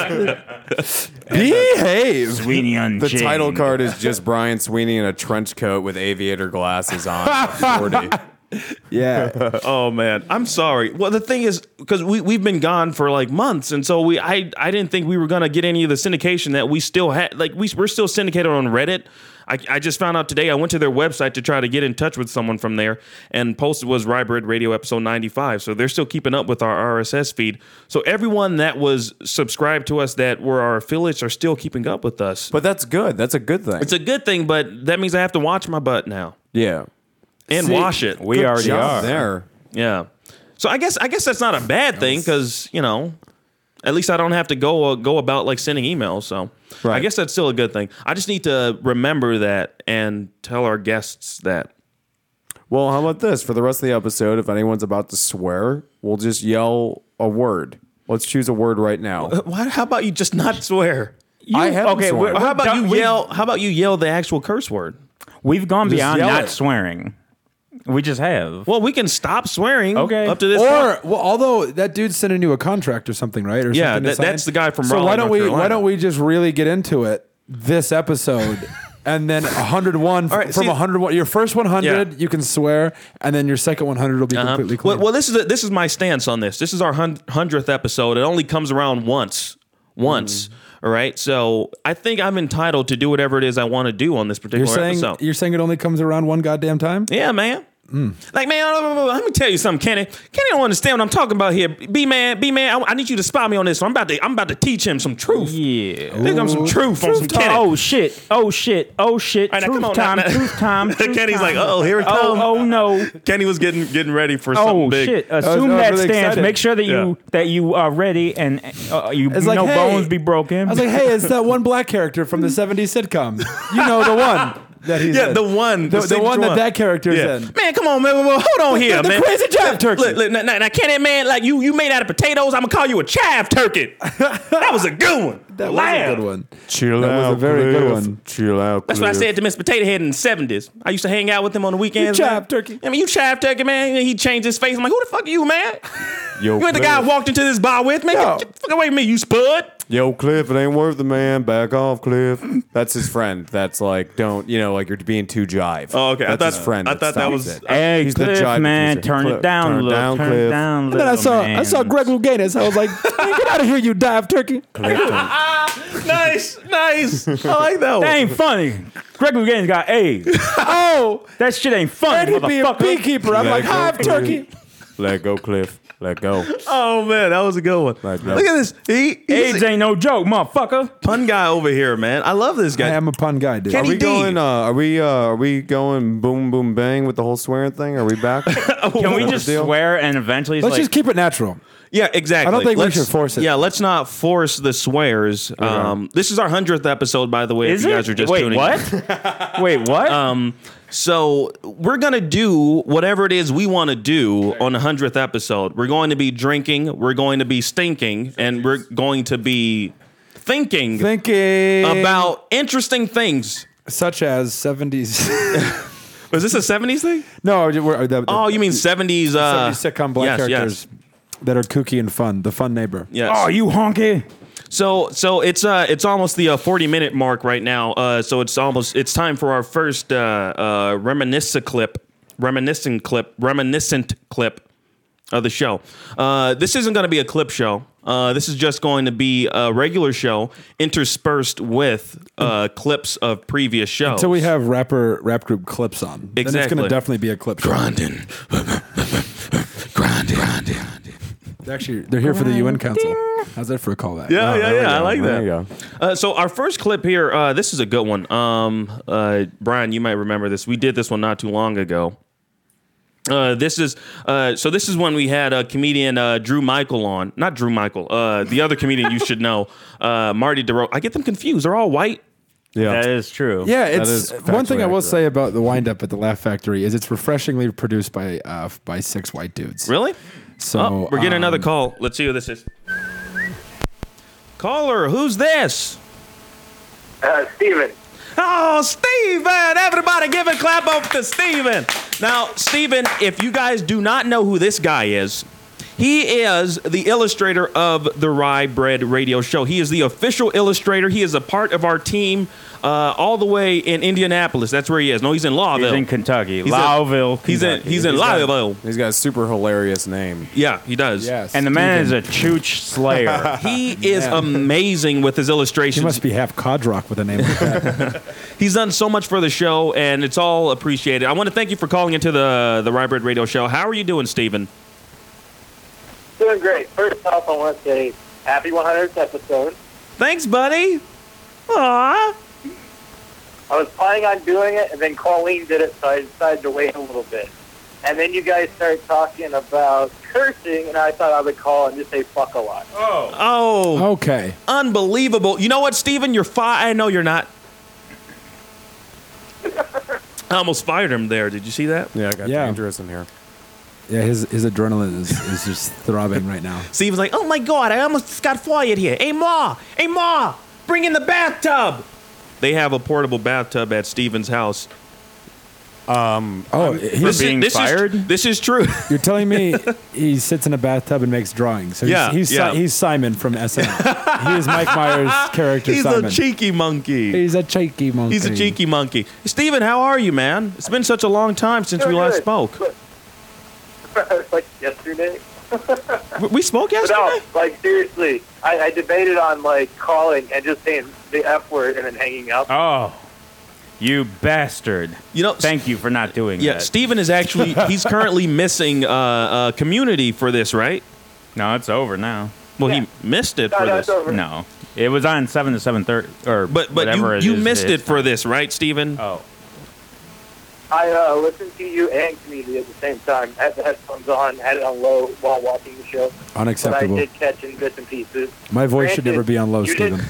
Behave. Sweeney Unchained. The title card is just Brian Sweeney in a trench coat with aviator glasses on. 40. Yeah. Oh man, I'm sorry. Well, the thing is, because we've been gone for like months, and so I didn't think we were gonna get any of the syndication that we still had. Like we're still syndicated on Reddit. I just found out today. I went to their website to try to get in touch with someone from there, and posted was Rye Bread Radio episode 95. So they're still keeping up with our RSS feed. So everyone that was subscribed to us that were our affiliates are still keeping up with us. But that's good. That's a good thing. It's a good thing, but that means I have to watch my butt now yeah. and wash it. We already Job are. there. Yeah. So I guess that's not a bad thing because, you know, at least I don't have to go about like sending emails. So I Right. guess that's still a good thing. I just need to remember that and tell our guests that. Well, how about this? For the rest of the episode, if anyone's about to swear, we'll just yell a word. Let's choose a word right now. Why? How about you just not swear? I haven't okay, sworn. Or how about you we've- yell? How about you yell the actual curse word? We've gone beyond yell not it. swearing. We just have. Well, we can stop swearing. Okay. Up to this point. Or well, although that dude's sending you a contract or something, right? Or Yeah, something to sign? that's the guy from So Raleigh, why don't North Carolina. why don't we just really get into it this episode? And then 101 right, from see- 101. Your first 100, Yeah. you can swear, and then your second 100 will be completely clean. Well, this is my stance on this. This is our 100th episode. It only comes around once. All right. So I think I'm entitled to do whatever it is I want to do on this particular episode. you're saying it only comes around one goddamn time? Yeah, man. Like, man, let me tell you something, Kenny. Kenny don't understand what I'm talking about here. B-man, I need you to spy me on this. So I'm about to teach him some truth. Yeah. There's gonna be some truth on some Kenny. Oh shit. All right, now, come on, Truth time. Kenny's like, oh, here it comes. Oh no. Kenny was getting ready for something Oh big. shit! Assume I was that really stance. excited. Make sure that you are ready and It's like, hey, bones be broken. I was like, hey, it's that one black character from the 70s sitcom. You know, the one that he's Yeah, in. the one that character's in. Man, come on, man. Hold on here, the man. crazy jive turkey. Look, now, Kenny, man, like you made out of potatoes. I'm gonna call you a chive turkey. That was a good one. That was a good one. Chill That out. was a very good Cliff. one. Chill out. That's what I Cliff. said to Miss Potato Head in the 70s. I used to hang out with him on the weekends. You man. chive turkey. I mean, you chive turkey, man. He changed his face. I'm like, who the fuck are you, man? Yo, You ain't the guy I Cliff. walked into this bar with, man. Yo. Get the fuck away from me, you spud. Yo, Cliff, it ain't worth it, man. Back off, Cliff. That's his friend. That's like, don't, like you're being too jive. Oh, okay. That's his friend. I thought that stops was- it. Hey, He's the Cliff, jive man, diffuser. turn Cliff, it down a turn little. down, Turn it Cliff. down a And then little. I saw Greg Louganis. I was like, hey, get out of here, you dive turkey. Nice. I like that one. That ain't funny. Greg Louganis got AIDS. Oh, That shit ain't funny, and he'd be a motherfucker. beekeeper. I'm like, Let go, hive Cliff. turkey. Let go, Cliff. Let go. Oh, man, that was a good one. Like that. Look at this. He's AIDS a ain't no joke, motherfucker. pun guy over here, man. I love this I guy. am a pun guy, dude. Kenny Are we D. going? Are we going? Boom, boom, bang with the whole swearing thing? Are we back? Can we just Deal? swear and eventually it's Let's like, just keep it natural. Yeah, exactly. I don't think we Let's- should force it. Yeah, let's not force the swears. This is our 100th episode, by the way. is if you it? guys are just Wait, tuning what? in. Wait, what? So we're gonna do whatever it is we want to do on the 100th episode. We're going to be drinking. We're going to be stinking, and we're going to be thinking about interesting things. such as 70s. Was this a 70s thing? No, Oh, you mean 70s? 70s sitcom black yes, characters that are kooky and fun. The fun neighbor. Yes. Oh, you honky. So it's almost the 40-minute mark right now. So it's time for our first reminiscent clip of the show. This isn't going to be a clip show. This is just going to be a regular show interspersed with clips of previous shows. Until we have rap group clips on. Then it's Exactly. going to definitely be a clip show. grinding. Actually, they're here for the UN Council. How's that for a callback? Yeah, I like There that. you go. So our first clip here, this is a good one. Brian, you might remember this. We did this one not too long ago. This is when we had comedian Drew Michael on. Not Drew Michael. The other comedian you should know, Marty DeRoe. I get them confused. They're all white. Yeah. That is true. Yeah, is it's one thing factually I will accurate. say about the wind up at the Laugh Factory is it's refreshingly produced by 6 white dudes. Really? So Oh, we're getting another call. Let's see who this is. Caller, who's this? Steven. Oh, Steven! Everybody give a clap up to Steven. Now, Steven, if you guys do not know who this guy is, he is the illustrator of the Rye Bread Radio Show. He is the official illustrator. He is a part of our team all the way in Indianapolis. That's where he is. No, he's in Lawville. He's in Kentucky. He's in- Lowville. He's in Lowville. He's got a super hilarious name. Yeah, he does. Yes. And the man is a chooch slayer. He is amazing with his illustrations. He must be half Codrock with a name like that. He's done so much for the show, and it's all appreciated. I want to thank you for calling into the Rye Bread Radio Show. How are you doing, Steven? Doing great. First off, I want to say happy 100th episode. Thanks, buddy. Aww. I was planning on doing it, and then Colleen did it, so I decided to wait a little bit. And then you guys started talking about cursing, and I thought I would call and just say fuck a lot. Oh, Okay. unbelievable. You know what, Steven? You're I know you're not. I almost fired him there. Did you see that? Yeah, I got Yeah. dangerous in here. Yeah, his adrenaline is just throbbing right now. Steven's like, oh my God, I almost got fired here. Hey, Ma, bring in the bathtub. They have a portable bathtub at Steven's house. Oh, he's, being fired? This is true. you're telling me he sits in a bathtub and makes drawings. So Yeah, he's yeah. He's Simon from SNL. He is Mike Myers' character He's Simon. a cheeky monkey. He's a cheeky monkey. He's a cheeky monkey. Steven, how are you, man? It's been such a long time since we Doing last good. spoke. Like yesterday. We spoke But yesterday? no, like seriously, I debated on like calling and just saying the F word and then hanging up. Oh. You bastard. You know, Thank you for not doing yeah, that. Steven is actually, he's currently missing Community for this, right? No, it's over now. Well, Yeah. he missed it No, for no, this. it's over. No. It was on 7 to 7:30 or But whatever you it is. missed it his for time. this, right, Steven? Oh. I listened to you and Community at the same time. Had the headphones on, had it on low while watching the show. Unacceptable. But I did catch in bits and pieces. My voice should never be on low, you Steven.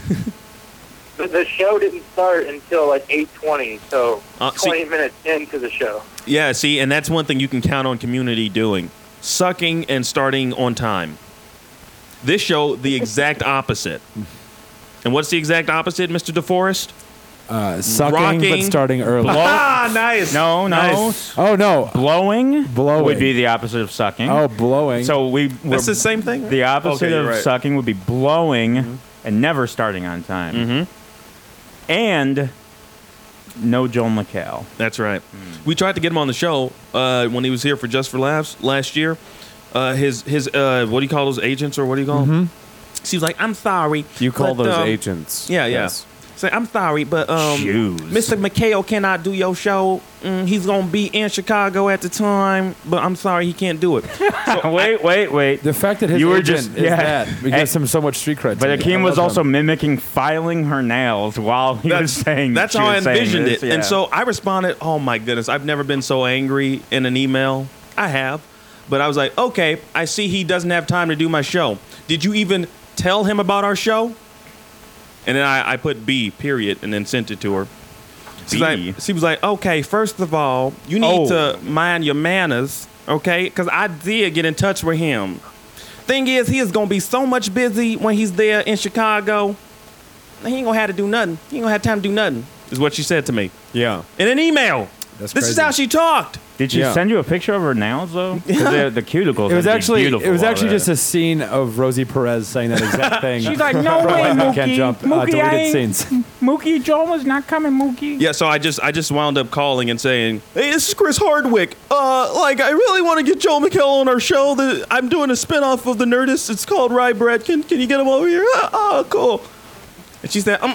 The show didn't start until like 8:20, so See- 20 minutes into the show. Yeah, see, and that's one thing you can count on Community doing. Sucking and starting on time. This show, the exact opposite. And what's the exact opposite, Mr. DeForest? Sucking, Rocking. but starting early. Ah, nice. No. Nice. Oh, no. Blowing Blowing. would be the opposite of sucking. Oh, blowing. So That's the same thing? the opposite Okay, you're of right. sucking would be blowing and never starting on time. Mm-hmm. And no Joel McHale. That's right. We tried to get him on the show when he was here for Just for Laughs last year. His what do you call those, agents, or what do you call them? She was like, I'm sorry. You call but, those agents. Yeah, yeah. Yes. Say, I'm sorry, but Shoes. Mr. McHale cannot do your show. He's going to be in Chicago at the time, but I'm sorry he can't do it. Wait. the fact that his You were agent just- is yeah. that gives him so much street cred. But to me. Akeem I was love also him. mimicking filing her nails while he was saying. That's she how I was saying envisioned this, it. yeah. And so I responded, oh my goodness, I've never been so angry in an email. I have. But I was like, okay, I see he doesn't have time to do my show. Did you even tell him about our show? And then I put B, period, and then sent it to her. She was like, okay, first of all, you need to mind your manners, okay? Because I did get in touch with him. Thing is, he is going to be so much busy when he's there in Chicago. He ain't going to have to do nothing. He ain't going to have time to do nothing, is what she said to me. Yeah. In an email. That's This is crazy. how she talked. Did she Yeah. send you a picture of her nails though? 'Cause the cuticles. It was would be actually beautiful it was while actually they're- just a scene of Rosie Perez saying that exact thing. She's like, no From way, White Men Mookie. Can't Jump. Mookie, I Deleted ain't- scenes. Mookie, Joel is not coming, Mookie. Yeah, so I just wound up calling and saying, hey, this is Chris Hardwick. I really want to get Joel McHale on our show. I'm doing a spinoff of The Nerdist. It's called Rye Bread. Can you get him over here? Oh, cool. And she said,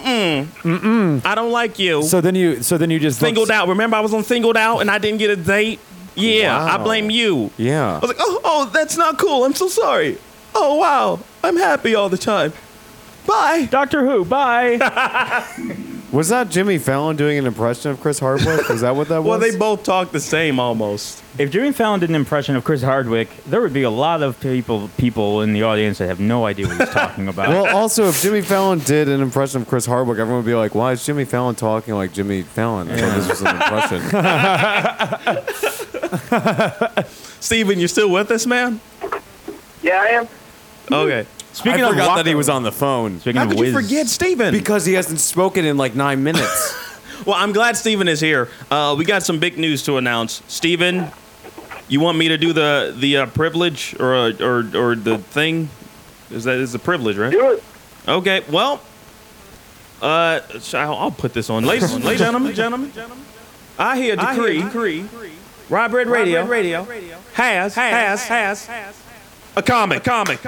I don't like you. So then you just Singled out. Remember I was on Singled Out and I didn't get a date? Yeah, I Wow. blame you. Yeah. I was like, oh, that's not cool. I'm so sorry. Oh, wow. I'm happy all the time. Bye. Doctor Who, bye. Was that Jimmy Fallon doing an impression of Chris Hardwick? Was that what that was? Well, they both talk the same almost. If Jimmy Fallon did an impression of Chris Hardwick, there would be a lot of people in the audience that have no idea what he's talking about. Well, also, if Jimmy Fallon did an impression of Chris Hardwick, everyone would be like, why is Jimmy Fallon talking like Jimmy Fallon? I thought this was an impression. Steven, you still with us, man? Yeah, I am. Okay. I forgot that he was on the phone. Speaking How of could you whiz, forget Steven? Because he hasn't spoken in like 9 minutes. Well, I'm glad Steven is here. We got some big news to announce. Steven, you want me to do the privilege or the thing? Is the privilege, right? Do it. Okay. Well, I'll put this on, ladies and gentlemen. I hear decree. Rye Bread Radio has a comic.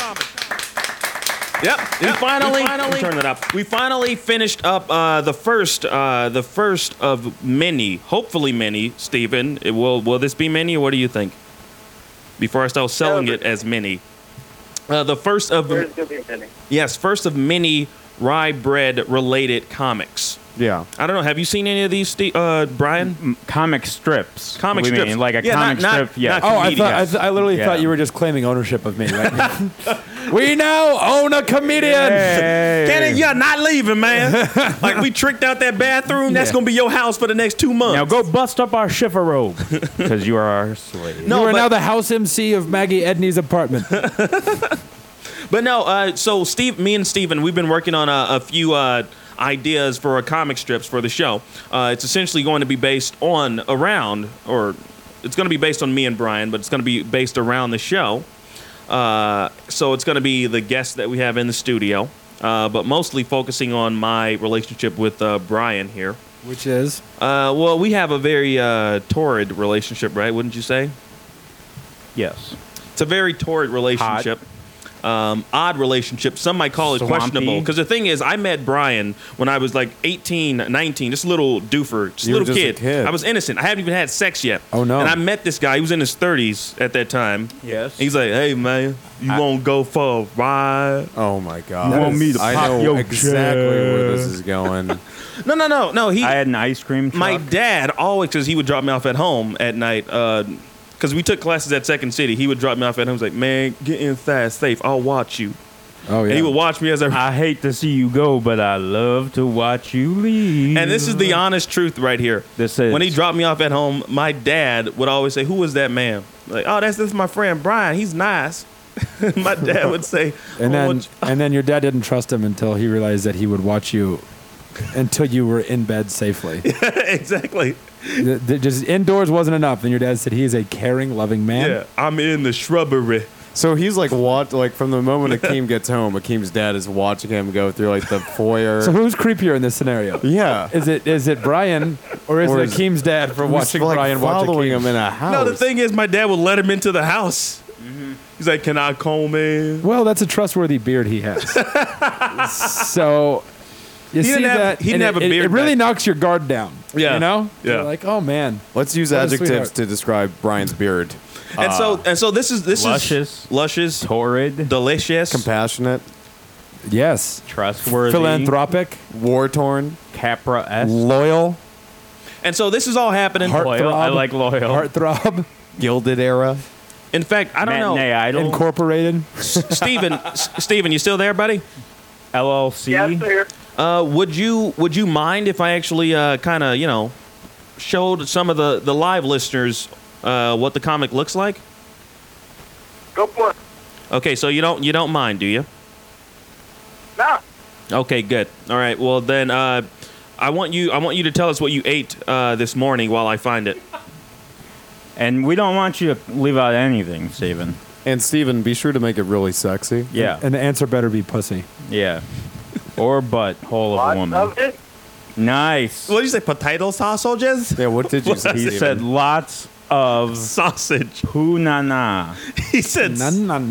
Yep. We finally turn it up. We finally finished up the first of many, hopefully many. Steven, will this be many, or what do you think? Before I start selling it as many, the first of There's going to be a minute. yes, first of many Rye Bread related comics. Yeah. I don't know. Have you seen any of these, Brian? comic strips. Comic What do you strips. mean? Like a Yeah, comic not- strip. Yeah. not- Oh, I Comedians. thought I literally Yeah. thought you were just claiming ownership of me. Right? We now own a comedian. Kenny, you're not leaving, man. Like we tricked out that bathroom. That's gonna be your house for the next 2 months. Now go bust up our shiffer robe because you are our slave. No, you are but- now the house MC of Maggie Edney's apartment. But no, so me and Steven, we've been working on a few ideas for comic strips for the show. It's essentially going to be based around it's going to be based on me and Brian, but it's going to be based around the show. So it's going to be the guests that we have in the studio, but mostly focusing on my relationship with Brian here. Which is? Well, we have a very torrid relationship, right? Wouldn't you say? Yes. It's a very torrid relationship. odd relationship. Some might call it Swampy. questionable. Because the thing is, I met Brian when I was like 18, 19, just a little doofer, just a You were little just a kid. kid. I was innocent. I hadn't even had sex yet. Oh, no. And I met this guy. He was in his 30s at that time. Yes. He's like, hey, man, you won't go for a ride? Oh my god! You want me to I pop know your exactly where this jet? is going. No. I had an ice cream truck. My dad always, because he would drop me off at home at night, because we took classes at Second City. He would drop me off at home. He was like, man, get inside safe. I'll watch you. Oh yeah. And he would watch me as I. I hate to see you go, but I love to watch you leave. And this is the honest truth right here. This is- when he dropped me off at home, my dad would always say, "Who is that man?" Like, "Oh, that's my friend Brian. He's nice." My dad would say, and then your dad didn't trust him until he realized that he would watch you until you were in bed safely. exactly. Just indoors wasn't enough. Then your dad said he is a caring, loving man. Yeah, I'm in the shrubbery. So he's like from the moment Akeem gets home, Akeem's dad is watching him go through like the foyer. So who's creepier in this scenario? Yeah. Is it Brian or is Or it is- Akeem's dad for Who's, watching like, Brian watch following Akeem? him in a house? No, the thing is, my dad would let him into the house. He's like, "Can I come in?" Well, that's a trustworthy beard he has. So you see didn't have- that he didn't and have a it beard really back- knocks your guard down. Yeah. You know? Yeah. You're like, oh man. Let's use What a adjectives sweetheart. to describe Brian's beard. And so this is Luscious. luscious, torrid, delicious. Compassionate, Yes. trustworthy, Philanthropic, war torn, Capra-esque. loyal, And so this is all happening. Loyal. I like loyal. heartthrob, gilded era. In fact, I don't know. Matinee Idol. incorporated. Steven, you still there, buddy? LLC. Yeah, sir. Would you mind if I actually kind of showed some of the live listeners what the comic looks like? Go for it. Okay, so you don't mind, do you? No. Okay, good. All right. Well, then I want you to tell us what you ate this morning while I find it. And we don't want you to leave out anything, Steven. And Steven, be sure to make it really sexy. Yeah. And the answer better be pussy. Yeah. Or butt hole of a Lots woman. of it. Nice. What did you say? Potato sausages? Yeah, what did you say, He Steven? said lots of Sausage. punana. He said. Is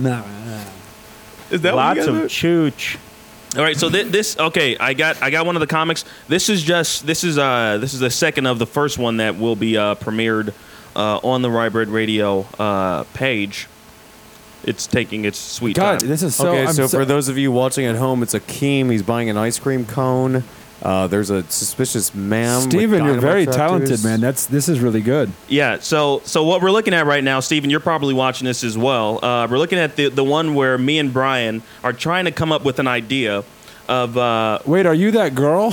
that Lots what you of guys chooch. All right, so this okay. I got one of the comics. This is the second of the first one that will be premiered on the Rye Bread Radio page. It's taking its sweet God, time. this is so. Okay, I'm so for those of you watching at home, it's Akeem. He's buying an ice cream cone. There's a suspicious man. with Steven, you're dynamite very tattoos. talented, man. This is really good. Yeah. So what we're looking at right now, Steven, you're probably watching this as well. We're looking at the one where me and Brian are trying to come up with an idea of. Wait, are you that girl?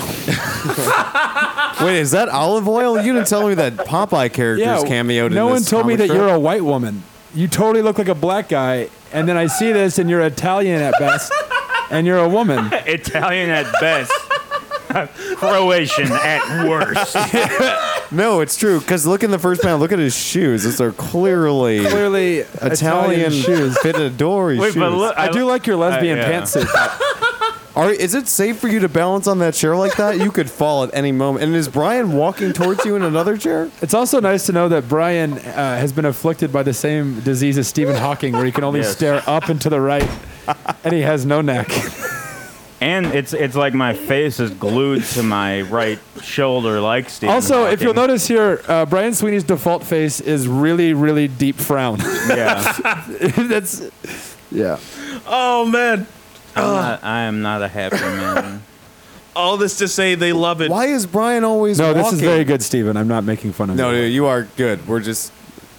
Wait, is that olive oil? You didn't tell me that Popeye character's cameoed in No one this told me comic that strip? you're a white woman. You totally look like a black guy, and then I see this, and you're Italian at best, and you're a woman. Italian at best. Croatian at worst. No, it's true. Because look in the first panel. Look at his shoes. Those are clearly Clearly, Italian shoes. fitadori Wait, shoes. but look, I do like your lesbian yeah. pantsuit. Is it safe for you to balance on that chair like that? You could fall at any moment. And is Brian walking towards you in another chair? It's also nice to know that Brian has been afflicted by the same disease as Stephen Hawking, where he can only Yes. stare up and to the right, and he has no neck. And it's like my face is glued to my right shoulder, like Stephen Also, if you'll Hawking. notice here, Brian Sweeney's default face is really, really deep frown. Yeah. That's yeah. Oh man! I am not a happy man. All this to say they love it. Why is Brian always No, walking? this is very good, Stephen. I'm not making fun of No, you. dude, you are good. We're just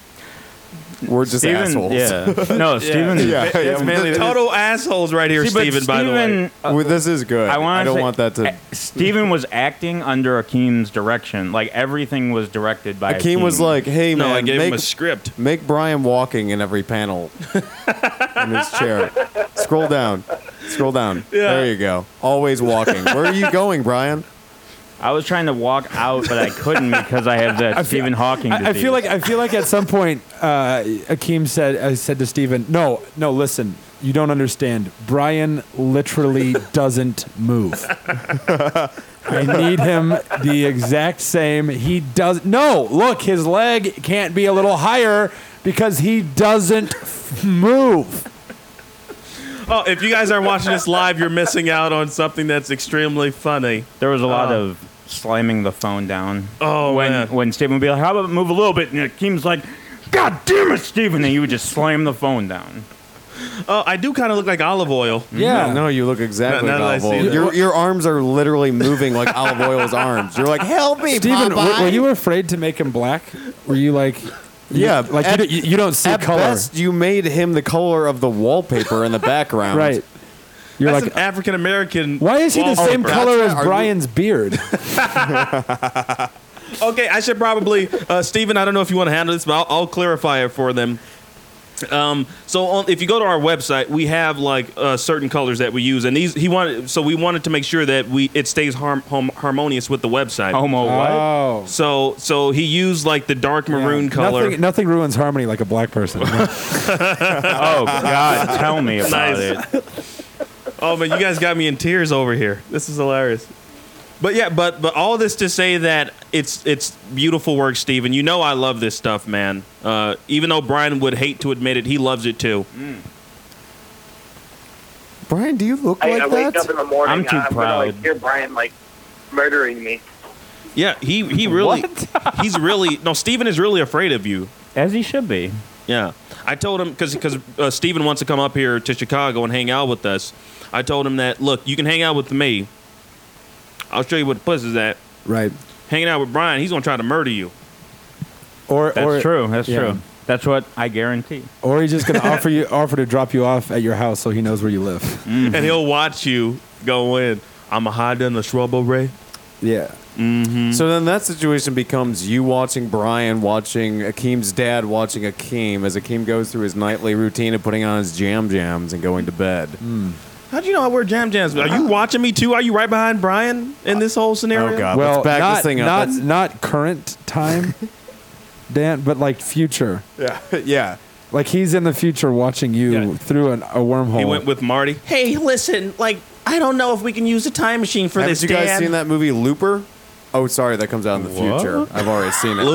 assholes. Yeah. No, Steven. Yeah, It's mainly total assholes right here, See, but Steven. By the way. Steven, Well, this is good. I don't want that to. Steven was acting under Akeem's direction. Like everything was directed by Akeem was like, "Hey No, man, I gave him make, a script. make Brian walking in every panel in his chair. Scroll down, scroll down. There you go. Always walking. Where are you going, Brian? I was trying to walk out, but I couldn't because I have that Stephen Hawking disease. I feel like at some point, Akeem said to Stephen, "No, listen, you don't understand. Brian literally doesn't move. I need him the exact same. He does. No, look, his leg can't be a little higher because he doesn't move." Oh, if you guys aren't watching this live, you're missing out on something that's extremely funny. There was a lot of slamming the phone down. Oh, man. When Steven would be like, "How about move a little bit?" and Akeem's like, "God damn it, Steven!" and you would just slam the phone down. Oh, I do kind of look like olive oil. Yeah. No, you look exactly Now like that I olive see oil. that. Your arms are literally moving like olive oil's arms. You're like, help me, Steven, Popeye. were you afraid to make him black? Were you like, Yeah, like at- you don't see At color, best, you made him the color of the wallpaper in the background. right? You're That's like, an African American. why is he the same wallpaper. color as Are you- Brian's beard? Okay, I should probably, Steven, I don't know if you want to handle this, but I'll clarify it for them. If you go to our website, we have like certain colors that we use, and we wanted to make sure that it stays harmonious with the website. Homo what? Oh, So he used like the dark maroon color. Nothing ruins harmony like a black person. Oh God, tell me about Nice. it. Oh man, you guys got me in tears over here. This is hilarious. But yeah, but all this to say that it's beautiful work, Steven. You know I love this stuff, man. Even though Brian would hate to admit it, he loves it too. Brian, do you look I like wake that? up in the morning. I'm too gonna proud. hear Brian murdering me. Yeah, he really he's really no. Steven is really afraid of you. As he should be. Yeah, I told him because Steven wants to come up here to Chicago and hang out with us. I told him that look, you can hang out with me. I'll show you what the puss is at. Right. Hanging out with Brian, he's gonna try to murder you. That's true. That's yeah. true. That's what I guarantee. Or he's just gonna offer to drop you off at your house so he knows where you live. And he'll watch you go in. I'm a hide in the shrubbery. Yeah. So then that situation becomes you watching Brian, watching Akeem's dad, watching Akeem as Akeem goes through his nightly routine of putting on his jams and going to bed. How'd you know I wear jam jams? Are you watching me too? Are you right behind Brian in this whole scenario? Oh God, Well, let's back this thing up. not current time, Dan, but like future. Yeah. Like he's in the future watching you Yeah. through a wormhole. He went with Marty. Hey, listen, I don't know if we can use a time machine for Haven't you guys seen that movie Looper? Oh, sorry, that comes out in the future. I've already seen it.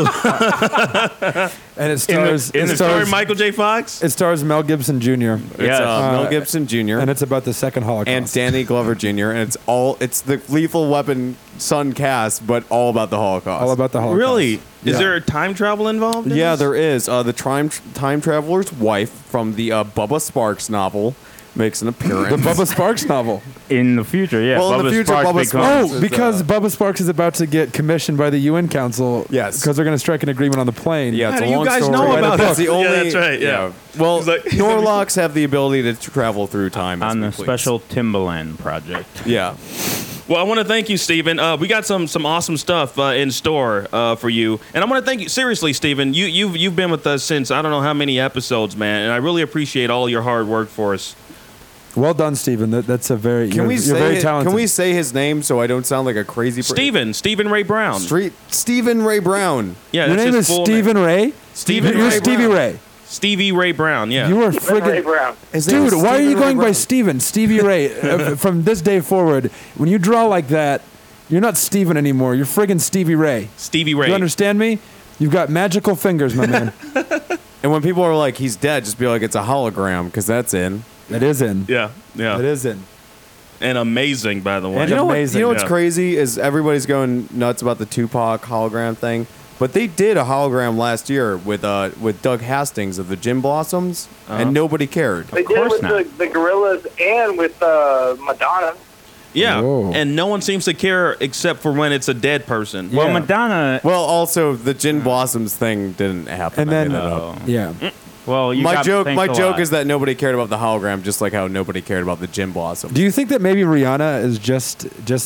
and it stars In the story, Michael J. Fox? it stars Mel Gibson Jr. It's Yes. Mel Gibson Jr. and it's about the second Holocaust. and Danny Glover Jr. and it's the Lethal Weapon son cast, but all about the Holocaust. all about the Holocaust. Really? Is Yeah. there time travel involved? In Yeah, this? there is. The time traveler's wife from the Bubba Sparks novel makes an appearance. The Bubba Sparks novel. In the future, yeah. Well, in the Bubba future, Sparks Bubba becomes- Sparks- Oh, because Bubba Sparks is about to get commissioned by the UN Council. Yes. Because they're going to strike an agreement on the plane. Yeah, it's How a do you long guys story. know Write a about book. this? The only, Yeah, that's right, yeah. Well, He's like- Norlocks have the ability to travel through time as on we the please. special Timbaland project. Yeah. Well, I want to thank you, Steven. We got some awesome stuff in store for you, and I want to thank you seriously, Steven. You've been with us since I don't know how many episodes, man, and I really appreciate all your hard work for us. Well done, Stephen. That's a very Can we you're say very it- talented. Can we say his name so I don't sound like a crazy Stephen Ray Brown. Stephen Ray Brown. Yeah, Your that's name his is full Stephen name. Ray. Stephen You're Ray Stevie Brown. Ray. Stevie Ray Brown. Yeah. You are Ray friggin' Brown. His name dude. is Why are Stephen you Ray going by Brown. Stephen Stevie Ray from this day forward? When you draw like that, you're not Stephen anymore. You're friggin' Stevie Ray. Stevie Ray. You understand me? You've got magical fingers, my man. And when people are like, he's dead, just be like, it's a hologram, because that's in. It is in. Yeah. It is in. And amazing, by the way. And You know amazing. what's Yeah. crazy is everybody's going nuts about the Tupac hologram thing, but they did a hologram last year with Doug Hastings of the Gin Blossoms, and nobody cared. They did it with not. the Gorillas and with Madonna. Yeah. Whoa. And no one seems to care except for when it's a dead person. Well, Yeah. Madonna. Well, also the Gin Blossoms thing didn't happen. And I then- made that up. Yeah. Well, you My got joke thanks a lot. is that nobody cared about the hologram, just like how nobody cared about the Gin Blossoms. Do you think that maybe Rihanna is just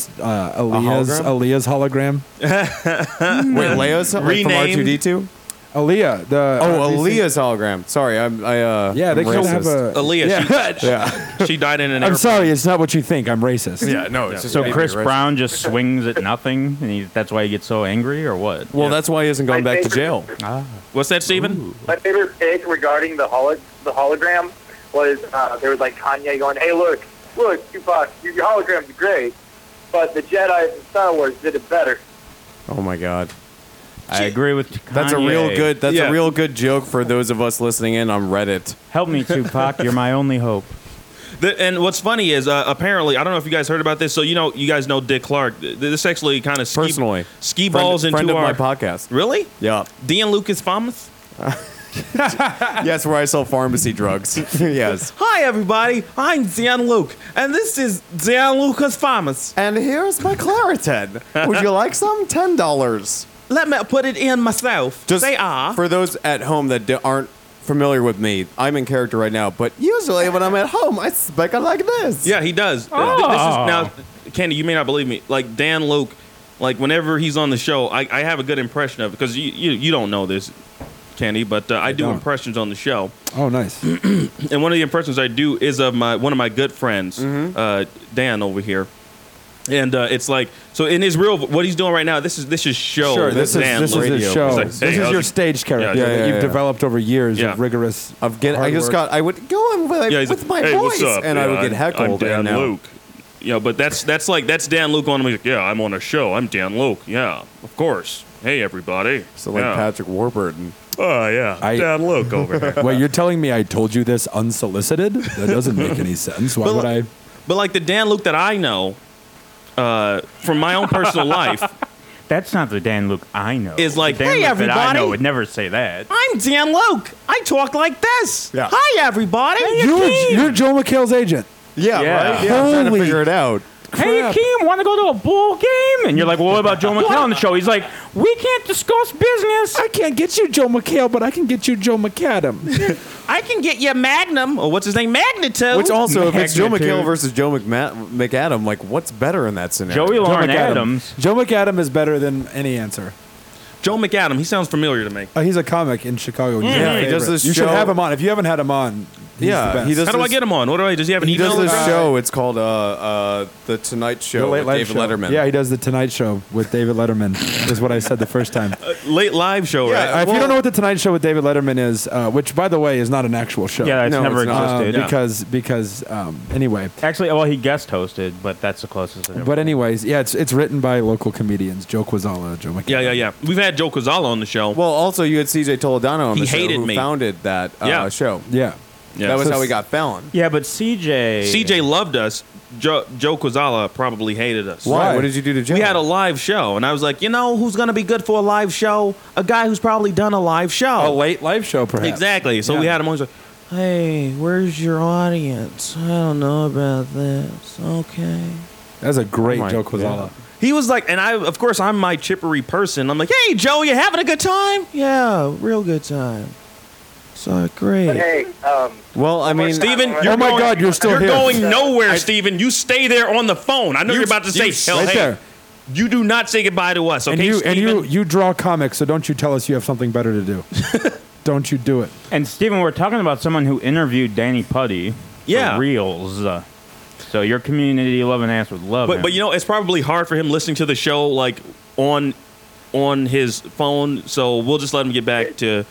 Aaliyah's hologram? Wait, Leia's like from Rename. R2D2? Aaliyah. The Oh, Aaliyah's hologram. Sorry, I Yeah, they I'm can have racist. a. Aaliyah, Yeah. she died in an I'm airplane. sorry, it's not what you think. I'm racist. Yeah, no, it's just So maybe Chris racist. Brown just swings at nothing, and that's why he gets so angry, or what? Well, that's why he isn't going My back to favorite- jail. What's that, Steven? My favorite take regarding the hologram was there was like Kanye going, "Hey, look, Tupac, your holograms are great, but the Jedi in Star Wars did it better." Oh my God. I agree with Kanye. That's a real good. That's Yeah. a real good joke for those of us listening in on Reddit. Help me, Tupac. You're my only hope. And what's funny is apparently, I don't know if you guys heard about this. So you guys know Dick Clark. This actually kind of Personally. ski balls friend into of our my podcast. Really? Yeah. Dean Lucas Thomas. Yes, where I sell pharmacy drugs. Yes. Hi everybody, I'm Dan Luke, and this is Dan Lucas Thomas. And here's my Claritin. Would you like some? $10. Let me put it in myself. Just They are. for those at home that aren't familiar with me, I'm in character right now, but usually when I'm at home, I speak like this. Yeah, he does. This is now, Candy, you may not believe me. Like Dan Luke, like whenever he's on the show, I have a good impression of it because you don't know this, Candy, but I do don't. impressions on the show. Oh, nice. And one of the impressions I do is of one of my good friends, Dan over here. And it's like, so in his real, what he's doing right now, this is show. Sure, this is Dan his Luke. show. It's like, This hey, is how's your it- stage character Yeah, that you've yeah. developed over years Yeah. of rigorous. I would go on with, Yeah, he's with like, my hey, voice, what's up? and I Yeah, would get heckled. I'm Dan and now- Luke. Yeah, but that's Dan Luke on him. He's like, yeah, I'm on a show. I'm Dan Luke. Yeah, of course. Hey, everybody. So like yeah. Patrick Warburton. Oh yeah, Dan Luke over here. Wait, you're telling me I told you this unsolicited? That doesn't make any sense. Why would I? But like the Dan Luke that I know, from my own personal life, That's not the Dan Luke I know. Is like, the Dan hey, Luke that I everybody. know would never say that. I'm Dan Luke. I talk like this. Yeah. Hi, everybody. You're Joe McHale's agent. Yeah, Yeah. right? Yeah, I'm trying to Holy figure it out. Hey, Crap. Keem, want to go to a bowl game? And you're like, well, what about Joe McHale on the show? He's like, we can't discuss business. I can't get you Joe McHale, but I can get you Joe McAdam. I can get you Magnum, or what's his name, Magnitude. Which also, if it's Joe Magnitude. McHale versus Joe McAdam, like what's better in that scenario? Joey Lauren McAdam. Adams. Joe McAdam is better than any answer. Joe McAdam. He sounds familiar to me. He's a comic in Chicago. He's Yeah, my he does favorite. this You should show- have him on. If you haven't had him on, he's Yeah, the best. he does How do I get him on? What do I? Does he have an He email? does this address? show. It's called The Tonight Show The Late with Live David Show. Letterman. Yeah, he does the Tonight Show with David Letterman. Is what I said the first time. Late live show, Yeah, right? If you don't know what the Tonight Show with David Letterman is, which by the way is not an actual show. Yeah, it's No, never it's not. existed. Yeah. because anyway. Actually, well, he guest hosted, but that's the closest. it ever But anyways, yeah, it's written by local comedians, Joe Quazala, Joe McAdam. Yeah. We've had Joe Kozala on the show. Well, also you had CJ Toledano on He the show hated who me. founded that Yeah. show. Yeah. Yeah. That was So how we got Fallon. Yeah, but CJ. CJ loved us. Joe Kozala probably hated us. Why? Why? What did you do to Joe? We had a live show, and I was like, you know who's going to be good for a live show? A guy who's probably done a live show. A late live show, perhaps. Exactly. So we Yeah. had him always like, hey, where's your audience? I don't know about this. Okay. That's a great Oh my Joe Quazala. He was like, and of course, I'm my chippery person. I'm like, hey, Joe, you having a good time? Yeah, real good time. So great. But hey, Well, I mean, Steven, Oh you're my going, God, you're still you're here. going nowhere, Steven. You stay there on the phone. I know you're about to say, hell, right hey, there. you do not say goodbye to us, okay, And Steven? you draw comics, so don't you tell us you have something better to do. Don't you do it. And Steven, we're talking about someone who interviewed Danny Putty. Yeah. For Reels. So your community loving ass would love him. But you know, it's probably hard for him listening to the show like on his phone. So we'll just let him get back to.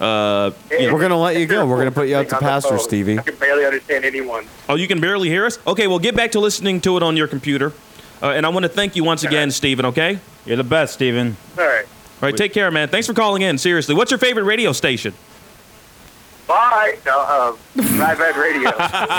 we're gonna let you go. We're gonna put you out to On the pasture, phone. Stevie. I can barely understand anyone. Oh, you can barely hear us? Okay, well, get back to listening to it on your computer. And I want to thank you once again, Steven, okay? You're the best, Steven. All right. All right, take care, man. Thanks for calling in. Seriously. What's your favorite radio station? Bye. No, Rye Red Radio.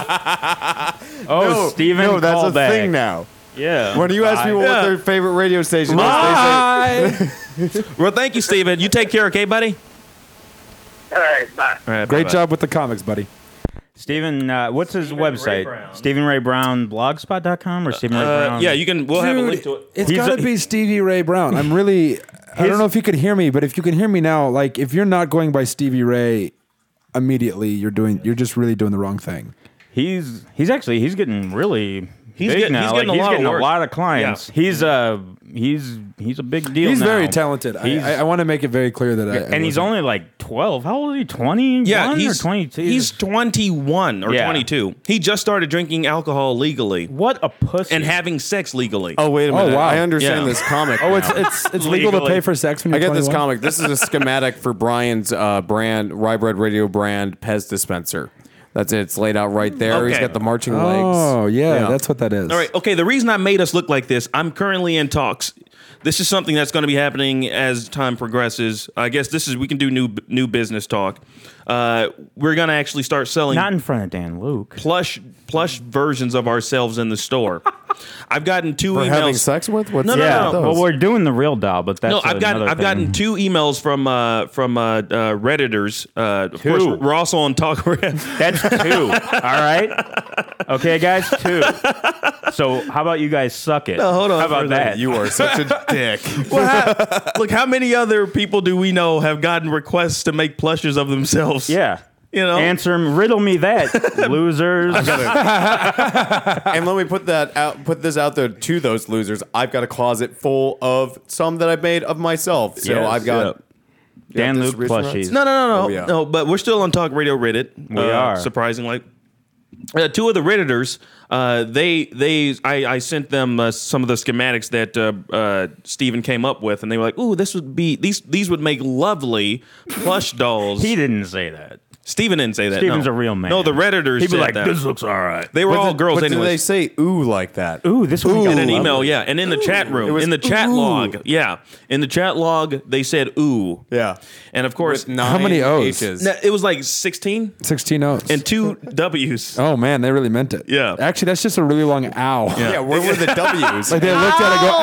Oh, Steven No, that's a callback. thing now. Yeah. When you ask people Yeah. what their favorite radio station is, they say, Well, thank you, Steven. You take care, okay, buddy? All right. Bye. All right, Great bye-bye. job with the comics, buddy. Steven, what's his website? Stephen Ray Brown blogspot.com or Stephen Ray Brown? Yeah, we'll have a link to it. It's He's got a- to be Stevie Ray Brown. I'm really. I don't know if you could hear me, but if you can hear me now, like if you're not going by Stevie Ray immediately, you're just really doing the wrong thing. He's getting really He's big getting- now. he's Like, getting a he's lot of getting a work. lot of clients. Yeah. He's a big deal. He's now. very talented. I want to make it very clear that and he's only like 12. How old is he? 21 Yeah, or he's 22? He's 21 or Yeah. 22. He just started drinking alcohol legally what a pussy. and having sex legally. "Oh, wait a minute! wow. I understand Yeah. this comic." Oh, now. it's legal to Legally. pay for sex when I you're get this 21? comic. This is a schematic for Brian's brand, Rye Bread Radio brand Pez dispenser. That's it. It's laid out right there. He's Okay. got the marching legs. Oh yeah, that's what that is. All right. Okay. The reason I made us look like this, I'm currently in talks this is something that's going to be happening as time progresses. I guess we can do new business talk. We're going to actually start selling Not in front of Dan Luke. plush versions of ourselves in the store. I've gotten 2 For emails. having sex with? What's No, Yeah, no. well, we're doing the real doll, but that's No, I've gotten 2 emails from Redditors. Of course, we're also on Talk. That's 2. All right. Okay, guys, 2. So how about you guys suck it? No, hold on How for a about that? You are such a dick. Look, how many other people do we know have gotten requests to make plushes of themselves? Yeah. You know? Answer 'em, riddle me that, losers. And let me put this out there to those losers. I've got a closet full of some that I've made of myself. So Yes, I've got Dan Luke distribution plushies. rights? No. Oh, yeah. No, but we're still on Talk Radio Reddit. We are. Surprisingly. 2 of the Redditors, I sent them some of the schematics that Steven came up with, and they were like, "Ooh, these would make lovely plush dolls." He didn't say that. Steven didn't say that. Steven's no. a real man. No, the Redditors He'd be said like, that. "This looks all right." They were all girls But did anyway. they say ooh like that? Ooh, this one In got an lovely. email, yeah, and in the chat room, was in the chat ooh. log, yeah, in the chat log, they said "ooh," Yeah. and of course, With 9 How many O's? H's. it was like 16 16 O's. and 2 W's. Oh man, they really meant it. Yeah. Actually, that's just a really long ow. Yeah, where were the W's? Like they looked at it and go,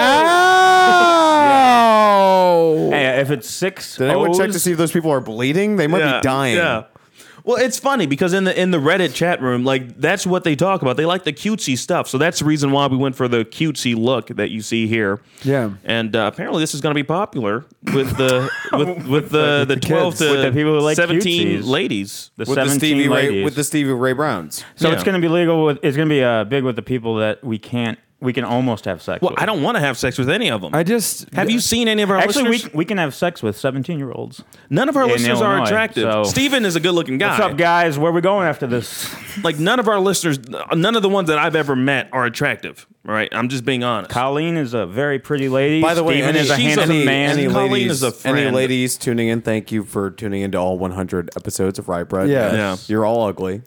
ow! Hey, if it's 6 Did anyone check to O's, see if those people are bleeding? They might be dying. Yeah. Well, it's funny because in the Reddit chat room, like that's what they talk about. They like the cutesy stuff, so that's the reason why we went for the cutesy look that you see here. Yeah. And apparently, this is going to be popular with the with the 12 kids. to With the people who like 17 cutsies. ladies. the With the 17 ladies. with the Stevie Ray Browns. So Yeah. it's going to be legal. It's going to be big with the people that we can almost have sex Well, with. I don't want to have sex with any of them. I just Have you seen any of our Actually, listeners? we can have sex with 17-year-olds. None of our in listeners are Illinois, attractive. so- Steven is a good-looking guy. What's up, guys? Where we going after this? Like none of our listeners, none of the ones that I've ever met are attractive. Right? I'm just being honest. Colleen is a very pretty lady. By the way, Steven is a she's handsome any- man. any Colleen is a friend. Any ladies tuning in, thank you for tuning into all 100 episodes of Rye Bread. Yeah. Yeah. You're all ugly.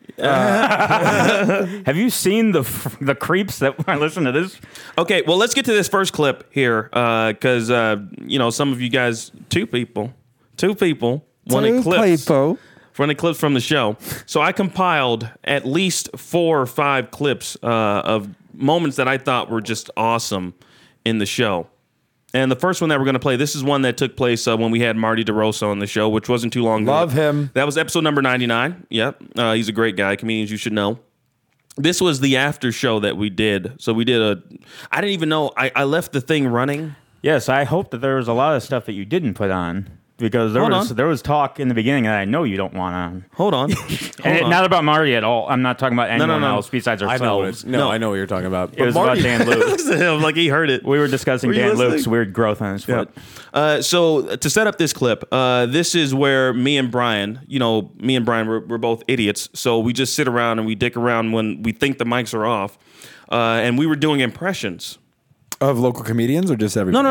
Have you seen the creeps that listen to this? Okay, well, let's get to this first clip here because some of you guys, two people wanted clips. Wanted clips from the show. So I compiled at least 4 or 5 clips of moments that I thought were just awesome in the show. And the first one that we're going to play, this is one that took place when we had Marty DeRosa on the show, which wasn't too long ago. Love him. That was episode number 99. Yep. He's a great guy. Comedians you should know. This was the after show that we did. So we did I didn't even know. I left the thing running. Yes, I hope that there was a lot of stuff that you didn't put on because Hold on. there was talk in the beginning that I know you don't want on. Hold on. And not about Marty at all. I'm not talking about anyone no. else besides I know ourselves. I know what you're talking about. It was about Dan Luke. Listen to him like he heard it. We were discussing Were you Dan listening? Luke's weird growth on his foot. So to set up this clip, this is where me and Brian, we're both idiots. So we just sit around and we dick around when we think the mics are off. And we were doing impressions. Of local comedians or just everybody?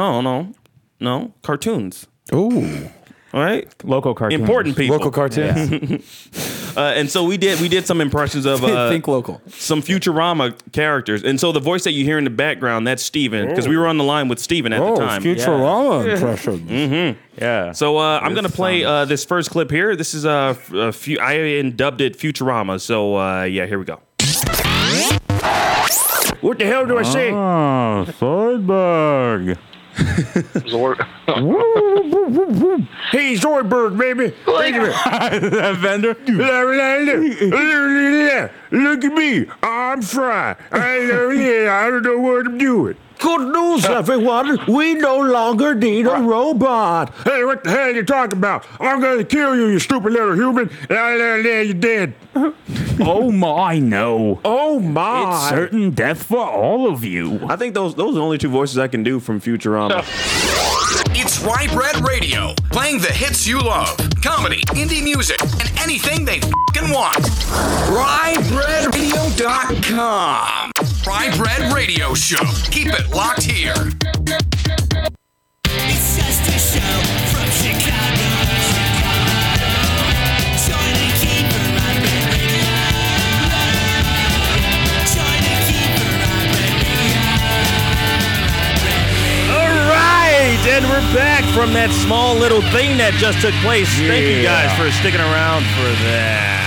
No. Cartoons. Ooh. All right. Local cartoons. Important people. Local cartoons. And so we did some impressions of Think local. some Futurama characters. And so the voice that you hear in the background, that's Steven, because we were on the line with Steven at the time. Futurama impression. Yeah. So I'm going to play this first clip here. This is I dubbed it Futurama. So here we go. What the hell do I say? Oh, Zoidberg. Hey, Zoidberg, baby. That vendor. Look at me. I'm Fry. I don't know what I'm doing. Good news, everyone. We no longer need a robot. Hey, what the hell are you talking about? I'm going to kill you, you stupid little human. You're dead. Oh my, no. Oh, my. It's certain death for all of you. I think those are the only 2 voices I can do from Futurama. It's Rye Bread Radio, playing the hits you love, comedy, indie music, and anything they f***ing want. RyeBreadRadio.com. Rye Bread Radio Show. Keep it locked here. It's just a show from Chicago. Join the keeper, Rye Bread Radio. Join the keeper, Rye Bread Radio. All right. And we're back from that small little thing that just took place. Thank you guys for sticking around for that.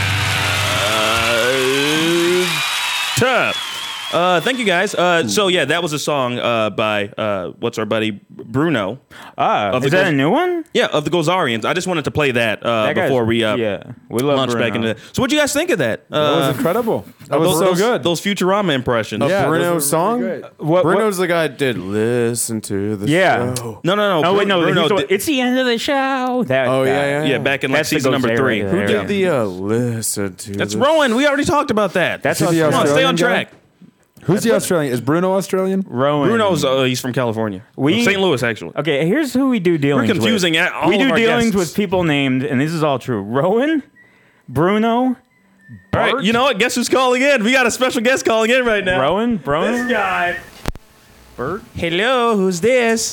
Thank you guys. So yeah, that was a song by what's our buddy Bruno. Is that a new one? Yeah, of the Gozarians. I just wanted to play that, before we we love launch Bruno. back into that. So what do you guys think of that? That was incredible. That was those, so good. Those Futurama impressions. Yeah, Bruno's those were song? really great. Bruno's the guy that did listen to the Yeah. show. No. Oh wait, no. Bruno he's the- it's the end of the show. That, Oh, that- yeah. yeah, back in like That's the season number 3. Gozarian Who era. did the listen to That's the Rowan. We already talked about that. That's Is he the Come on, stay on Australian guy? track. Who's the Australian? Is Bruno Australian? Rowan. Bruno's he's from California. St. Louis, actually. Okay, here's who we do dealings with. confusing all we of do our dealings guests. with people named, and this is all true. Rowan, Bruno, All right, Bart, you know what? Guess who's calling in? We got a special guest calling in right now. Rowan, This guy. Bert. Hello, who's this?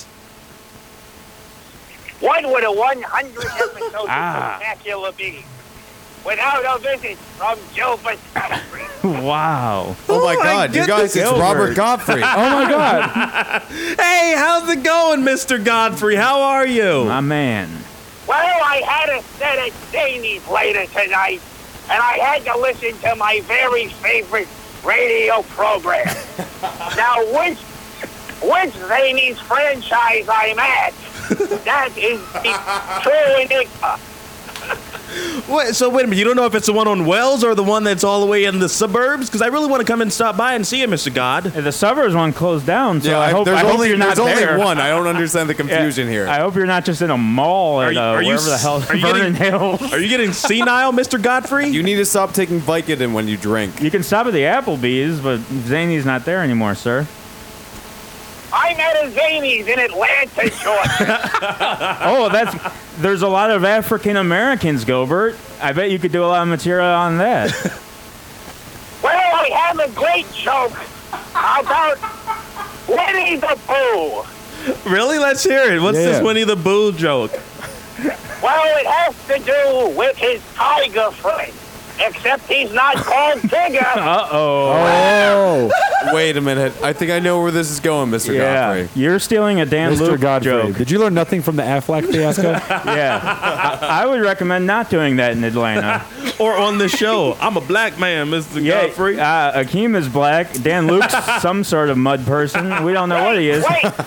What would a 100 episode Ah. spectacular be without a visit from Joe Godfrey? Wow. Oh my my God, you goodness, guys, it's Gilbert. Robert Godfrey. Oh my God! Hey, how's it going, Mr. Godfrey? How are you? My man. Well, I had a set at Zany's later tonight, and I had to listen to my very favorite radio program. Now, which Zany's franchise I'm at, that is the true enigma. Wait a minute. You don't know if it's the one on Wells or the one that's all the way in the suburbs? Because I really want to come and stop by and see you, Mr. God. The suburbs one closed down, so Yeah, I hope there's you're not only there. one. I don't understand the Yeah, confusion here. I hope you're not just in a mall at are you wherever the s- hell are you Vernon getting- Hills. Are you getting senile, Mr. Godfrey? You need to stop taking Vicodin when you drink. You can stop at the Applebee's, but Zany's not there anymore, sir. I'm at a Zany's in Atlanta, Georgia. Oh, there's a lot of African Americans, Gilbert. I bet you could do a lot of material on that. Well, I have a great joke about Winnie the Pooh. Really? Let's hear it. What's this Yeah. Winnie the Pooh joke? Well, it has to do with his tiger friend, except he's not called Tigger. Uh-oh. Oh, Wait a minute. I think I know where this is going, Mr. Yeah, Godfrey. you're stealing a Dan Mr. Luke Godfrey. joke. Did you learn nothing from the Affleck fiasco? Yeah, I would recommend not doing that in Atlanta. Or on the show? I'm a black man, Mr. Yeah, Godfrey. Akeem is black. Dan Luke's some sort of mud person. We don't know what he is.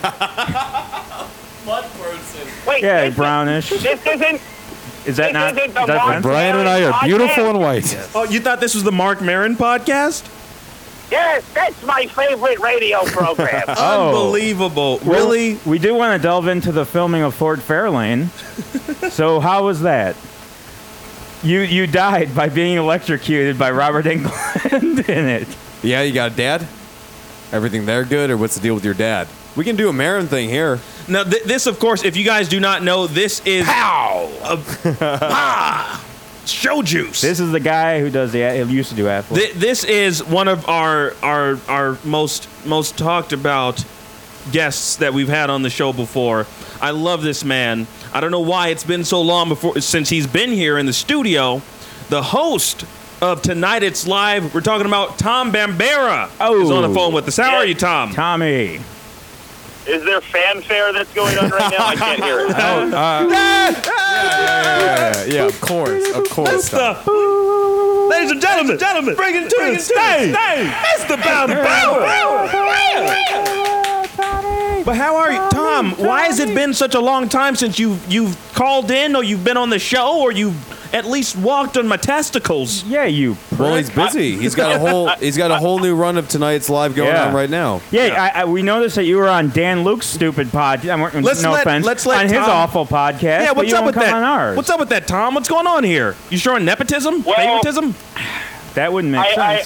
Wait, Yeah, this brownish. This isn't. Is that This not? isn't Is the that Mark offensive? Brian and I are beautiful and white. Oh, you thought this was the Mark Maron podcast? Yes, that's my favorite radio program. Oh. Unbelievable. Well, Really? We do want to delve into the filming of Fort Fairlane. So how was that? You died by being electrocuted by Robert Englund in it. Yeah, you got a dad? Everything there good, or what's the deal with your dad? We can do a Marin thing here. Now, this, of course, if you guys do not know, this is Show Juice. This is the guy who does he used to do athletes. This is one of our most talked about guests that we've had on the show before. I love this man. I don't know why it's been so long since he's been here in the studio. The host of Tonight It's Live, we're talking about Tom Bambera. Is on the phone with us. How are you, Tom? Tommy. Is there fanfare that's going on right now? I can't hear it. Yeah, of course. Ladies and gentlemen, bring it to the stage, Mr. Bambera. But how are you, Tom? Why has it been such a long time since you've called in, or you've been on the show, or you've at least walked on my testicles? Yeah, you. Well, he's busy. He's got a whole new run of Tonight's Live going Yeah. on right now. Yeah, we noticed that you were on Dan Luke's stupid podcast. Let's No let offense. Let on his Tom- awful podcast. Yeah, but what's you up won't with come that? on ours. What's up with that, Tom? What's going on here? You showing nepotism? Well- Favoritism? That wouldn't make sense.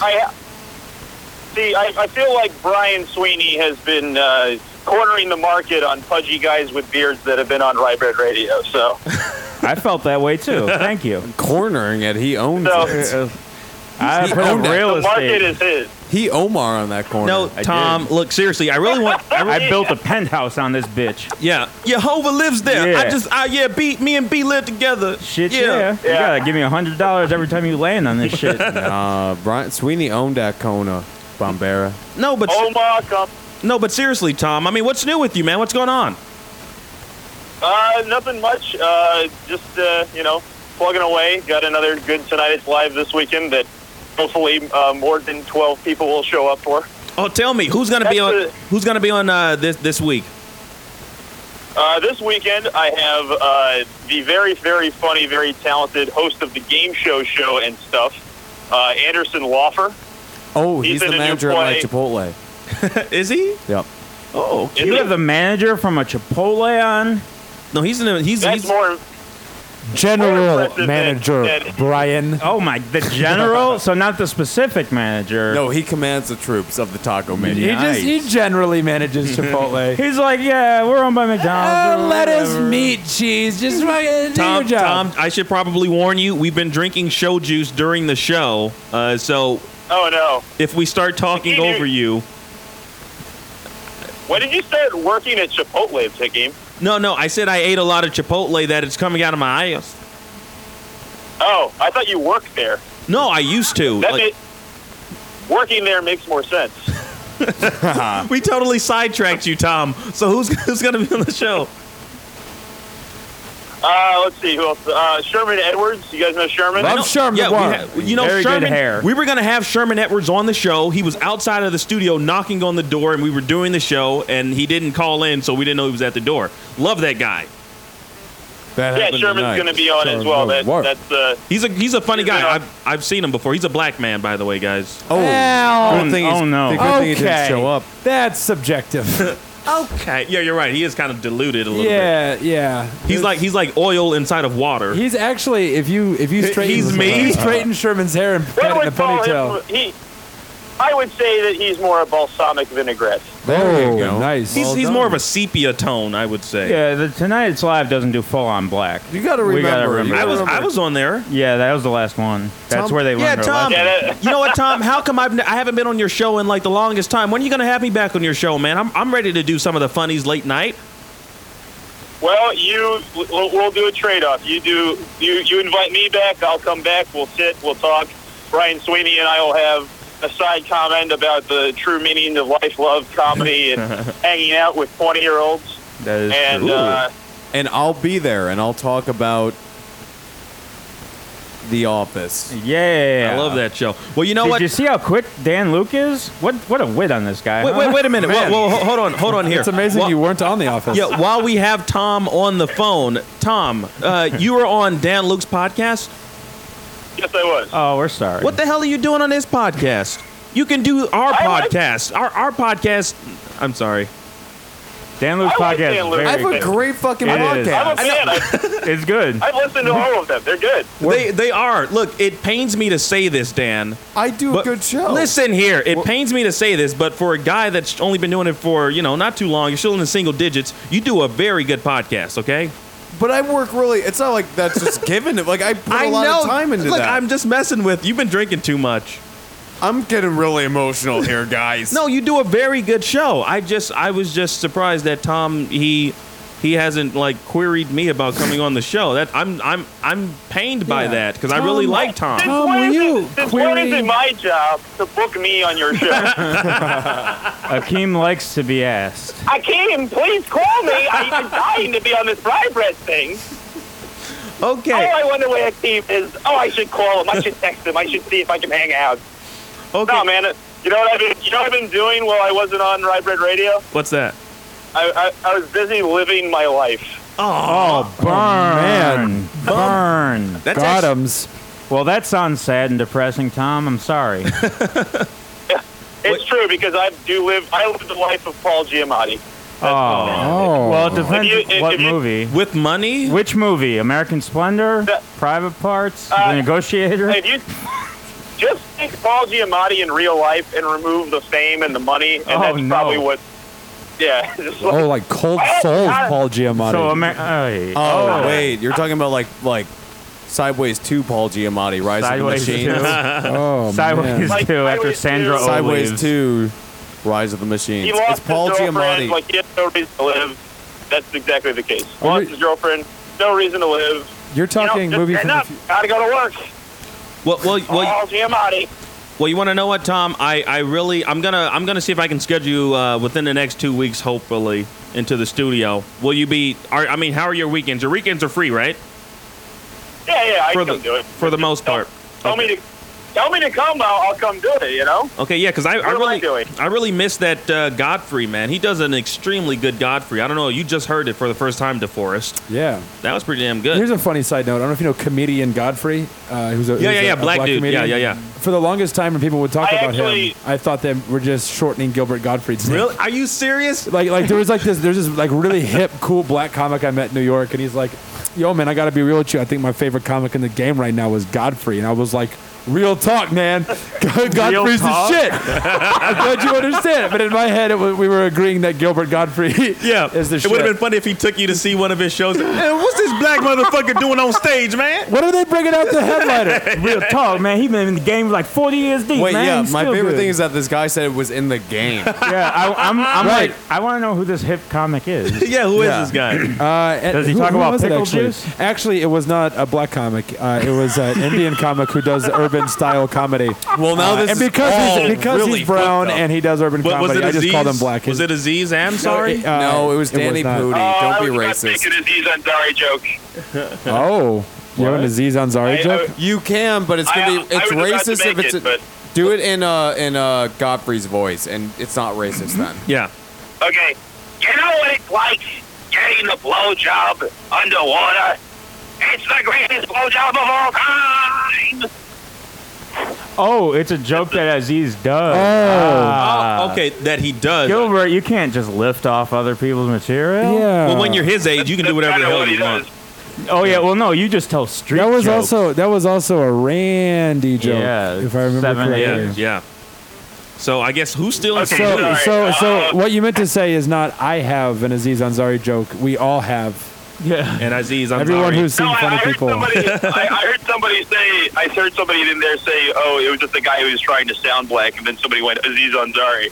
I feel like Brian Sweeney has been cornering the market on pudgy guys with beards that have been on Rye Bread Radio. So, I felt that way too. Thank you. Cornering it, he owns So- it. I put up owned it. real the market estate. is his. He Omar on that corner. No, I Tom. did. Look, seriously, I really want. I built a penthouse on this bitch. Yeah, Jehovah lives there. Yeah. Me and B live together. Shit, yeah. You gotta give me $100 every time you land on this shit. Brian Sweeney owned that Kona, Bombera. No, but Omar, come. no, but seriously, Tom. I mean, what's new with you, man? What's going on? Nothing much. Just plugging away. Got another good Tonight It's Live this weekend that hopefully more than 12 people will show up for. Oh, tell me who's gonna be on? Who's gonna be on this week? This weekend, I have the very, very funny, very talented host of the game show and stuff, Anderson Laufer. Oh, he's the in a new manager at my play. Chipotle. Is he? Yep. Oh, Is You he? have the manager from a Chipotle on? no, he's That's more. General impressive manager than- Brian. Oh my, the general? So not the specific manager. No, he commands the troops of the taco menu. He generally manages Chipotle. He's like, yeah, we're owned by McDonald's. or Lettuce, whatever. meat, cheese. Just fucking do your job. Tom, I should probably warn you. We've been drinking show juice during the show, so Oh no! if we start talking Continue. over you, When did you start working at Chipotle, Ticky? no, I said I ate a lot of Chipotle that it's coming out of my eyes. Oh, I thought you worked there. No, I used to. That Like, working there makes more sense. we totally sidetracked you, Tom. So who's gonna be on the show? Let's see who else. Sherman Edwards. You guys know Sherman? Love Sherman. Yeah, Very good Sherman. hair. We were gonna have Sherman Edwards on the show. He was outside of the studio knocking on the door, and we were doing the show, and he didn't call in, so we didn't know he was at the door. Love that guy. That Yeah, happened Sherman's tonight. going to be on as well. That's He's a funny He's guy. been on- I've seen him before. He's a black man, by the way, guys. Oh, Well, good thing he's- oh, no. Good thing he didn't Okay. show up. That's subjective. Okay. Yeah, you're right. He is kind of diluted a little bit. yeah. He's like oil inside of water. He's actually if you straighten He's me. you straighten Sherman's hair and put it in a would call ponytail. him. I would say that he's more a balsamic vinaigrette. There you go. Nice. He's more of a sepia tone, I would say. Yeah, the Tonight It's Live doesn't do full on black. You got to We gotta remember. remember. I was on there. Yeah, that was the last one. That's Tom- where they Yeah, learned our Tom. lesson. Yeah, that, You know what, Tom? How come I haven't been on your show in like the longest time? When are you gonna have me back on your show, man? I'm ready to do some of the funnies late night. well, we'll do a trade-off. You invite me back. I'll come back. We'll sit. We'll talk. Brian Sweeney and I will have a side comment about the true meaning of life, love, comedy, and hanging out with 20-year-olds. That is And true. And I'll be there, and I'll talk about The Office. Yeah. I love that show. Well, you know Did what? you see how quick Dan Luke is? What a wit on this guy. huh? Wait a minute. Well, hold on here. It's amazing While- you weren't on The Office. Yeah, while we have Tom on the phone, Tom, you were on Dan Luke's podcast. yes, I was. Oh, we're sorry. What the hell are you doing on his podcast? You can do our I like- podcast. Our podcast. I'm sorry. Dan Luke's I like podcast Dan is Luke. I very have a good. great fucking It is. I'm a podcast. fan. It's good. I've listened to all of them. They're good. They are. Look, it pains me to say this, Dan. I do a But good show. Listen here, it pains me to say this, but for a guy that's only been doing it for, not too long, you're still in the single digits, you do a very good podcast, okay? But I work really. It's not like that's just given. Like I put a lot of time into Look, that. I'm just messing with. You've been drinking too much. I'm getting really emotional here, guys. No, you do a very good show. I was just surprised that Tom he hasn't like queried me about coming on the show. That I'm pained by Yeah. that because I really like Tom. Since Tom, when will is you it- since when is it my job to book me on your show? Akeem likes to be asked. Akeem, please call me. I'm dying to be on this fry bread thing. Okay. Oh, I wonder where Akeem is. Oh, I should call him. I should text him. I should see if I can hang out. Okay. No, man. You know what I've been doing while I wasn't on Rye Bread Radio? What's that? I was busy living my life. Oh, burn. Burn. That's Bottoms. Well, that sounds sad and depressing, Tom. I'm sorry. It's true because I live the life of Paul Giamatti. Oh. Well, it depends If what you- movie. with money. Which movie? American Splendor? Private Parts? The Negotiator? If you just take Paul Giamatti in real life and remove the fame and the money, and that's no. probably what. Yeah. just like- Oh, like cold soul Paul Giamatti. So, Oh, wait, you're talking about like Sideways 2 Paul Giamatti, Rise Sideways of the Machines. 2. oh, Sideways man. Like 2 after Sideways Sandra 2. Oh Sideways leaves. 2, Rise of the Machines. He lost It's Paul his girlfriend, Giamatti. like he has no reason to live. That's exactly the case. Are Lost we- his girlfriend, no reason to live. You're talking just movie from the enough. Gotta go to work. Well, Paul Giamatti. Well, you want to know what, Tom? I'm gonna see if I can schedule you within the next 2 weeks, hopefully, into the studio. Will you be? How are your weekends? Your weekends are free, right? Yeah, I can come do it. For the most part. Tell me to come. I'll come do it. You know. Okay, yeah, because I What am I doing? really miss that Godfrey, man. He does an extremely good Godfrey. I don't know. You just heard it for the first time, DeForest. Yeah. That was pretty damn good. Here's a funny side note. I don't know if you know comedian Godfrey, who's a black dude. comedian. Yeah. For the longest time, when people would talk about actually- him, I thought they were just shortening Gilbert Gottfried's name. Really? Are you serious? Like there's this like really hip, cool black comic I met in New York, and he's like, "Yo, man, I got to be real with you. I think my favorite comic in the game right now is Godfrey," and I was like, "Real talk, man. Godfrey's the shit." I'm glad you understand it. But in my head, we were agreeing that Gilbert Godfrey is the shit. It would have been funny if he took you to see one of his shows. Hey, what's this black motherfucker doing on stage, man? What are they bringing out the headliner? Real talk, man. He's been in the game like 40 years deep, Wait, man. yeah. He's My still favorite good. thing is that this guy said it was in the game. Yeah, I'm Right. like, I want to know who this hip comic is. Yeah, who is Yeah. this guy? Does he talk about was it, pickle actually? juice? Actually, it was not a black comic. It was an Indian comic who does urban style comedy. Well, now this And is because all because really he's brown fucked up. and he does urban comedy, I just called him black. Was it Aziz Ansari? No, it was Danny not. Pudi. I Don't be was about to racist. make an Aziz Ansari joke. Oh, you have an Aziz Ansari joke? You can, but it's gonna be I it's was about to racist if make it's it, but do it in Godfrey's voice, and it's not racist then. Yeah. Okay, you know what it's like getting the blowjob underwater? It's the greatest blowjob of all time. Oh, it's a joke that Aziz does. Oh, okay, that he does. Gilbert, you can't just lift off other people's material. Yeah. Well, when you're his age, you can do whatever the Kinda hell what he you want. does. Oh yeah. Well, no, you just tell street. that was jokes. also a Randy joke, Yeah, if I remember 7, correctly. Yeah. So I guess who's stealing? Okay, some- sorry. So what you meant to say is not I have an Aziz Ansari joke. We all have. Yeah. And Aziz Ansari. Everyone who's seen No, funny I heard people. somebody. I heard somebody say. I heard somebody in there say, "Oh, it was just a guy who was trying to sound black," and then somebody went Aziz Ansari.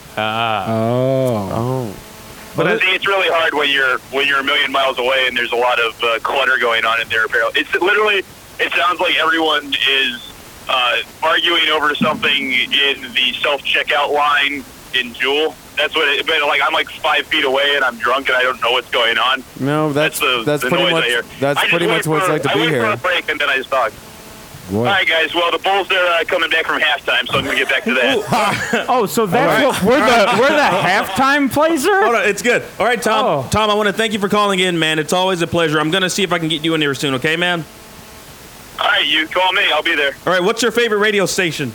Oh. But I think it's really hard when you're a million miles away and there's a lot of clutter going on in their apparel. It's literally. It sounds like everyone is arguing over something in the self-checkout line in Jewel. That's what it. But like I'm like 5 feet away and I'm drunk and I don't know what's going on. No, that's the pretty noise much I hear. that's I just pretty went much what it's for- like to I be went for here. a break and then I just talked. What? All right, guys. Well, the Bulls are coming back from halftime, so I'm gonna get back to that. Oh, so that's what we're the halftime placer. Hold on, it's good. All right, Tom. Oh. Tom, I want to thank you for calling in, man. It's always a pleasure. I'm gonna see if I can get you in here soon. Okay, man. All right, you call me. I'll be there. All right. What's your favorite radio station?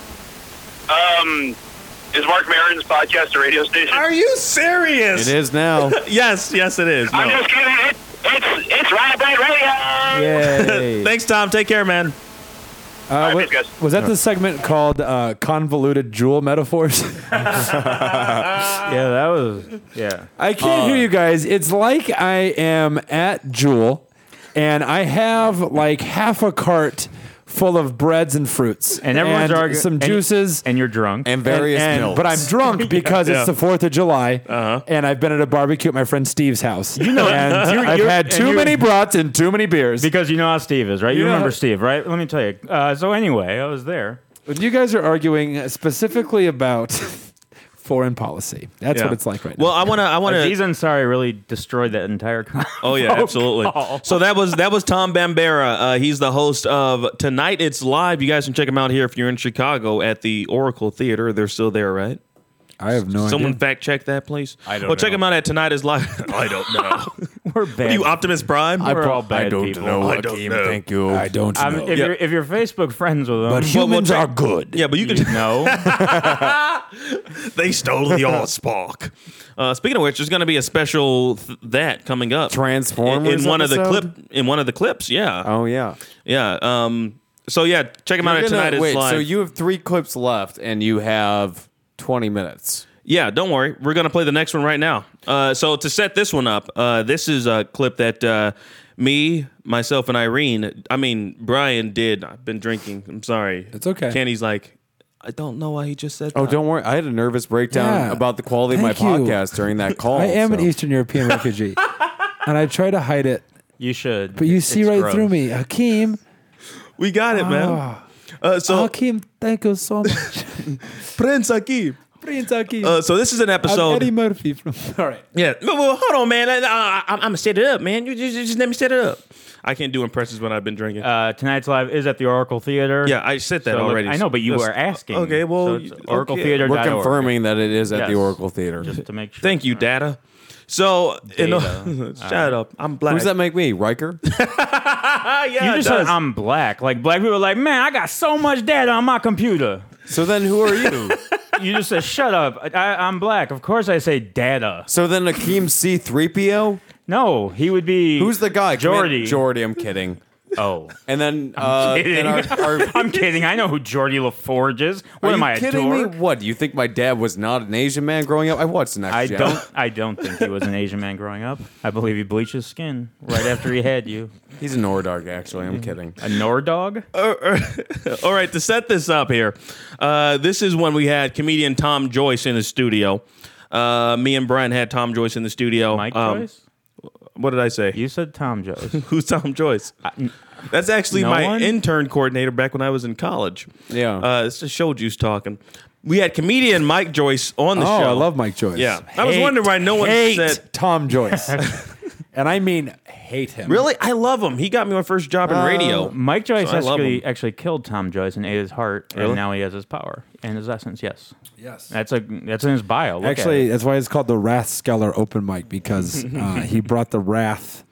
Is Mark Maron's podcast a radio station? Are you serious? It is now. Yes, it is. I'm No. just kidding. It's Ryan Bright Radio. Yay. Thanks, Tom. Take care, man. right, what- guys. was that the segment called Convoluted Jewel Metaphors? Yeah, that was. Yeah. I can't hear you guys. It's like I am at Jewel, and I have like half a cart full of breads and fruits, And everyone's arguing. some juices, And you're drunk. And various and- milks. but I'm drunk because Yeah. it's the 4th of July, and I've been at a barbecue at my friend Steve's house. You know, and I've had and too you- many brats and too many beers. Because you know how Steve is, right? You Yeah. remember Steve, right? Let me tell you. So anyway, I was there. You guys are arguing specifically about foreign policy. That's Yeah. what it's like right Well, now. I want Aziz to. Ansari really destroyed that entire. Oh yeah, absolutely. So that was Tom Bambera. He's the host of Tonight It's Live. You guys can check him out here if you're in Chicago at the Oracle Theater. They're still there, right? I have no Someone idea. fact check that, please. I don't Well, check know. him out at Tonight Is Live. I don't know. We're Are bad. you Optimus Prime? We're all bad people. I don't know. Thank you. I don't know. If you're Facebook friends with them, but humans check- are good. Yeah, but you can. no. They stole the Allspark. Speaking of which, there's going to be a special that coming up. Transformers in one of the episode? in one of the clips. Yeah, Oh yeah. yeah. So yeah, check him out at Tonight Is Wait, Live. so you have 3 clips left, and you have 20 minutes. Yeah, don't worry. We're going to play the next one right now. So to set this one up, this is a clip that me, myself, and Brian did. I've been drinking. I'm sorry. It's okay. Kenny's like, I don't know why he just said Oh, that. don't worry. I had a nervous breakdown Yeah. about the quality of my Thank you. podcast during that call. I am an so. Eastern European refugee, and I try to hide it, You should. but you see It's right gross. through me. Hakeem, We got it, man. So Hakeem, thank you so much. Prince Akeem. Prince Akeem. So this is an episode. Eddie Murphy from. All right. Yeah. Well, hold on, man. I'm gonna set it up, man. You just let me set it up. I can't do impressions when I've been drinking. Tonight's live is at the Oracle Theater. Yeah, I said that So, already. I know, but you Just- were asking. Okay, well, So it's oracletheater.org. We're confirming that it is at the Yes. Oracle Theater. Just to make sure. Thank you, Data. So, Data. shut up. I'm black. Who does that make me? Riker? Yeah, You it just does. said I'm black. Like black people are like, man, I got so much data on my computer. So then who are you? You just said, shut up. I'm black. Of course I say data. So then Akeem C-3PO? No, he would be. Who's the guy? Geordi. Geordi, I'm kidding. Oh. And then, Kidding. I'm kidding. I know who Geordi LaForge is. What are am you I, a kidding me? dork? What, do you think my dad was not an Asian man growing up? I watched Next Gen. I don't think he was an Asian man growing up. I believe he bleached his skin right after he had you. He's a Nordog, actually. I'm kidding. A Nordog? All right, to set this up here, this is when we had comedian Tom Joyce in the studio. Me and Brian had Tom Joyce in the studio. Mike Joyce? What did I say? You said Tom Joyce. Who's Tom Joyce? That's actually No my one? intern coordinator back when I was in college. Yeah. It's just show juice talking. We had comedian Mike Joyce on the Oh, show. I love Mike Joyce. Yeah, I was wondering why no one hate said. Tom Joyce. And I mean, hate him. Really, I love him. He got me my first job in radio. Mike Joyce So I love him. actually killed Tom Joyce and ate his heart, Really? and now he has his power and his essence. Yes, Yes. that's in his bio. Look Actually, at it. that's why it's called the Wrath Skeller Open Mic, because he brought the wrath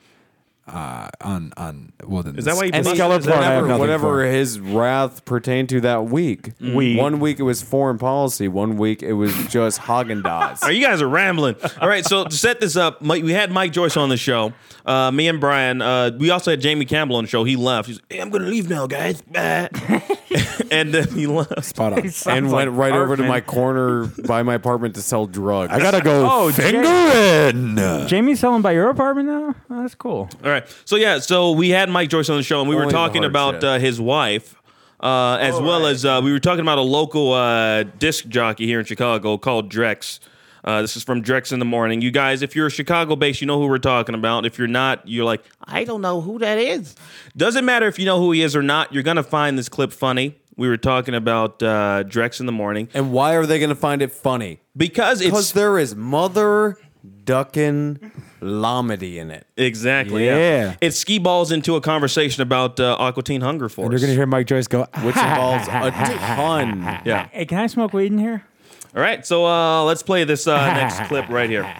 on Wilderness. Is that why he and put- Skeller part, I have nothing whatever for. his wrath pertained to that week. Week. 1 week it was foreign policy. 1 week it was just Haagen-Dazs. You guys are rambling. All right, so to set this up, we had Mike Joyce on the show. Me and Brian. We also had Jamie Campbell on the show. He left. He's like, hey, I'm going to leave now, guys. And then he left. Spot on. And went right over to Hartman. my corner by my apartment to sell drugs. I gotta go Oh, fingering. Jamie's selling by your apartment now. Oh, that's cool. All right. So we had Mike Joyce on the show, and we were Only the talking hard about shit. his wife, as well as we were talking about a local disc jockey here in Chicago called Drex. This is from Drex in the Morning. You guys, if you're Chicago-based, you know who we're talking about. If you're not, you're like, I don't know who that is. Doesn't matter if you know who he is or not. You're going to find this clip funny. We were talking about Drex in the Morning. And why are they going to find it funny? Because Because there is mother ducking Lamedy in it. Exactly. Yeah. It ski balls into a conversation about Aqua Teen Hunger Force. And you're gonna hear Mike Joyce go, Which involves a ton. Yeah. Hey, can I smoke weed in here? All right. So let's play this next clip right here.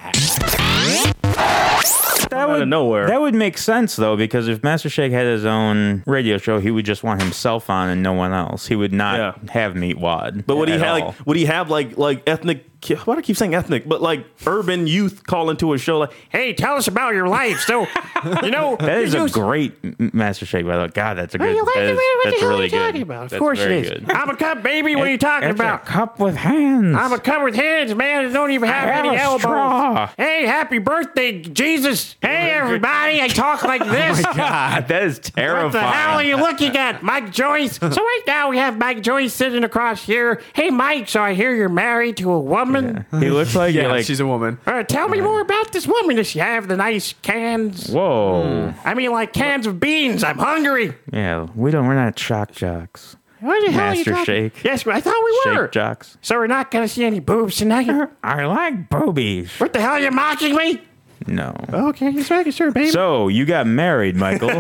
Out of nowhere. That would make sense though, because if Master Shake had his own radio show, he would just want himself on and no one else. He would not have Meat Wad. But would he at have all. would he have like ethnic? Why do I keep saying ethnic? But like urban youth call into a show like, Hey, tell us about your life. So, you know, That is you- a great Master Shake, by the way. God, that's a good. you like that it? is- What the that's hell are really you talking good. about? Of That's course it very is. good. I'm a cup baby. What are you talking It's a about? cup with hands. I'm a cup with hands, man. I don't even have I have any a elbows. straw. Hey, happy birthday, Jesus. Hey, everybody. I talk like this. God, that is terrifying. What the hell are you looking at? Mike Joyce. So right now we have Mike Joyce sitting across here. Hey, Mike, so I hear you're married to a woman. He looks like you're like. she's a woman. Tell me more about this woman. Does she have the nice cans? Whoa. I mean, like cans of beans. I'm hungry. Yeah, we're not shock jocks. What the hell are you Master talking? Shake. Yes, I thought we were. Shake jocks. So we're not going to see any boobs tonight? I like boobies. What the hell are you mocking me? No. Okay, just making sure, baby. So you got married, Michael.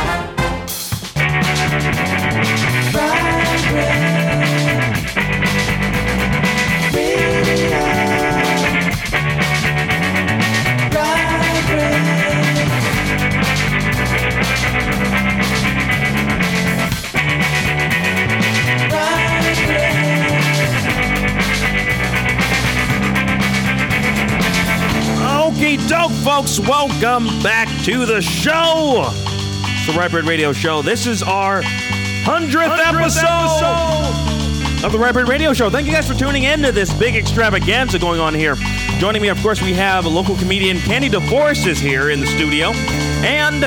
Okie doke, folks. Welcome back to the show. It's the Rye Bread Radio Show. This is our 100th episode of the Rye Bread Radio Show. Thank you guys for tuning in to this big extravaganza going on here. Joining me, of course, we have a local comedian, Candy DeForest, is here in the studio. And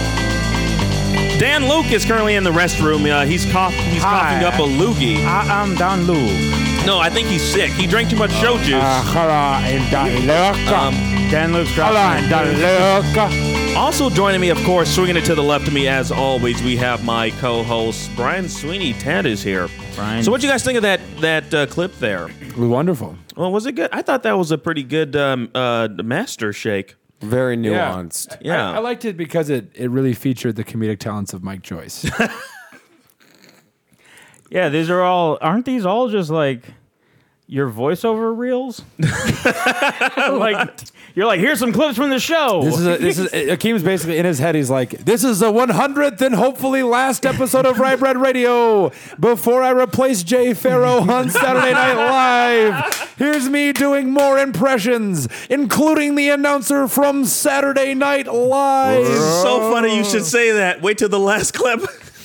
Dan Luke is currently in the restroom. He's coughing up a loogie. I'm Don Luke. No, I think he's sick. He drank too much show juice. Dan Luke's dropping. Also joining me, of course, swinging it to the left of me, as always, we have my co-host, Brian Sweeney. Ted is here. Brian. So, what you guys think of that clip there? Wonderful. Well, was it good? I thought that was a pretty good master shake. Very nuanced. Yeah. I liked it because it really featured the comedic talents of Mike Joyce. Yeah, aren't these all just like your voiceover reels? Like you're like, here's some clips from the show. This is Akeem's basically in his head. He's like, this is the 100th and hopefully last episode of Rye Bread Radio before I replace Jay Farrow on Saturday Night Live. Here's me doing more impressions, including the announcer from Saturday Night Live. So funny you should say that. Wait till the last clip.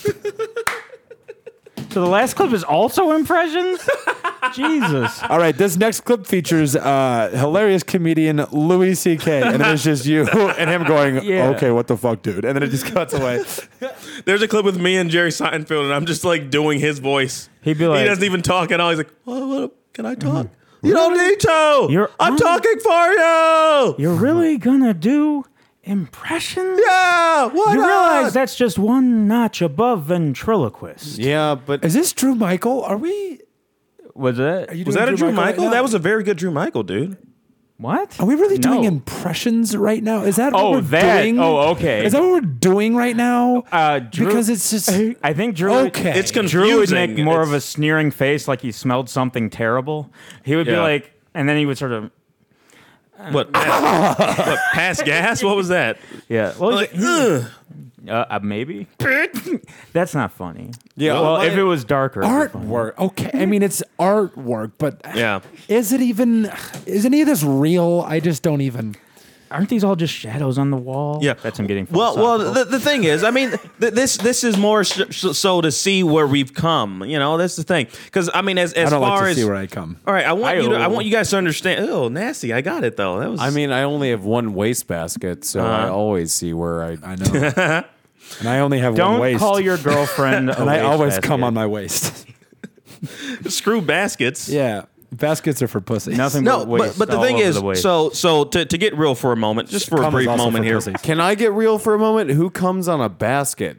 So the last clip is also impressions? Jesus. All right, this next clip features hilarious comedian Louis C.K. and then it's just you and him going, okay, what the fuck, dude? And then it just cuts away. There's a clip with me and Jerry Seinfeld, and I'm just like doing his voice. He'd be like, he doesn't even talk at all. He's like, what can I talk? You don't need to. I'm talking for you. You're really gonna do impressions? Yeah, why You not? realize that's just one notch above ventriloquist. Yeah, but is this Drew Michael? Are we? Was it? Was that a Drew Michael? That was a very good Drew Michael, dude. What? Are we really doing impressions right now? Is that what we're doing? Oh, okay. Is that what we're doing right now? Drew, because it's just. I think Drew. Okay. It's Drew would make confusing. more of a sneering face, like he smelled something terrible. He would be like, and then he would sort of. What? Pass gas? What was that? Yeah. Well, Like, maybe. That's not funny. Yeah. Well, if it was darker. it'd be funny. Artwork. Okay. I mean, it's artwork, but Yeah. is any of this real? I just don't even. Aren't these all just shadows on the wall? Yeah. That's him getting Well, the thing is, I mean, this is more so to see where we've come. You know, that's the thing. Because I mean, as I don't far like to as see where I come. all right, I want you guys to understand. Oh, nasty! I got it though. That was. I mean, I only have one wastebasket, so I always see where I know. And I only have Don't one waist. call your girlfriend a and I always wastebasket. come on my waist. screw baskets. Yeah. Baskets are for pussies. Nothing No, but waste but the all thing over is, the waist. so to get real for a moment, just for a Cum is brief also moment for here, pussies. Can I get real for a moment? Who comes on a basket?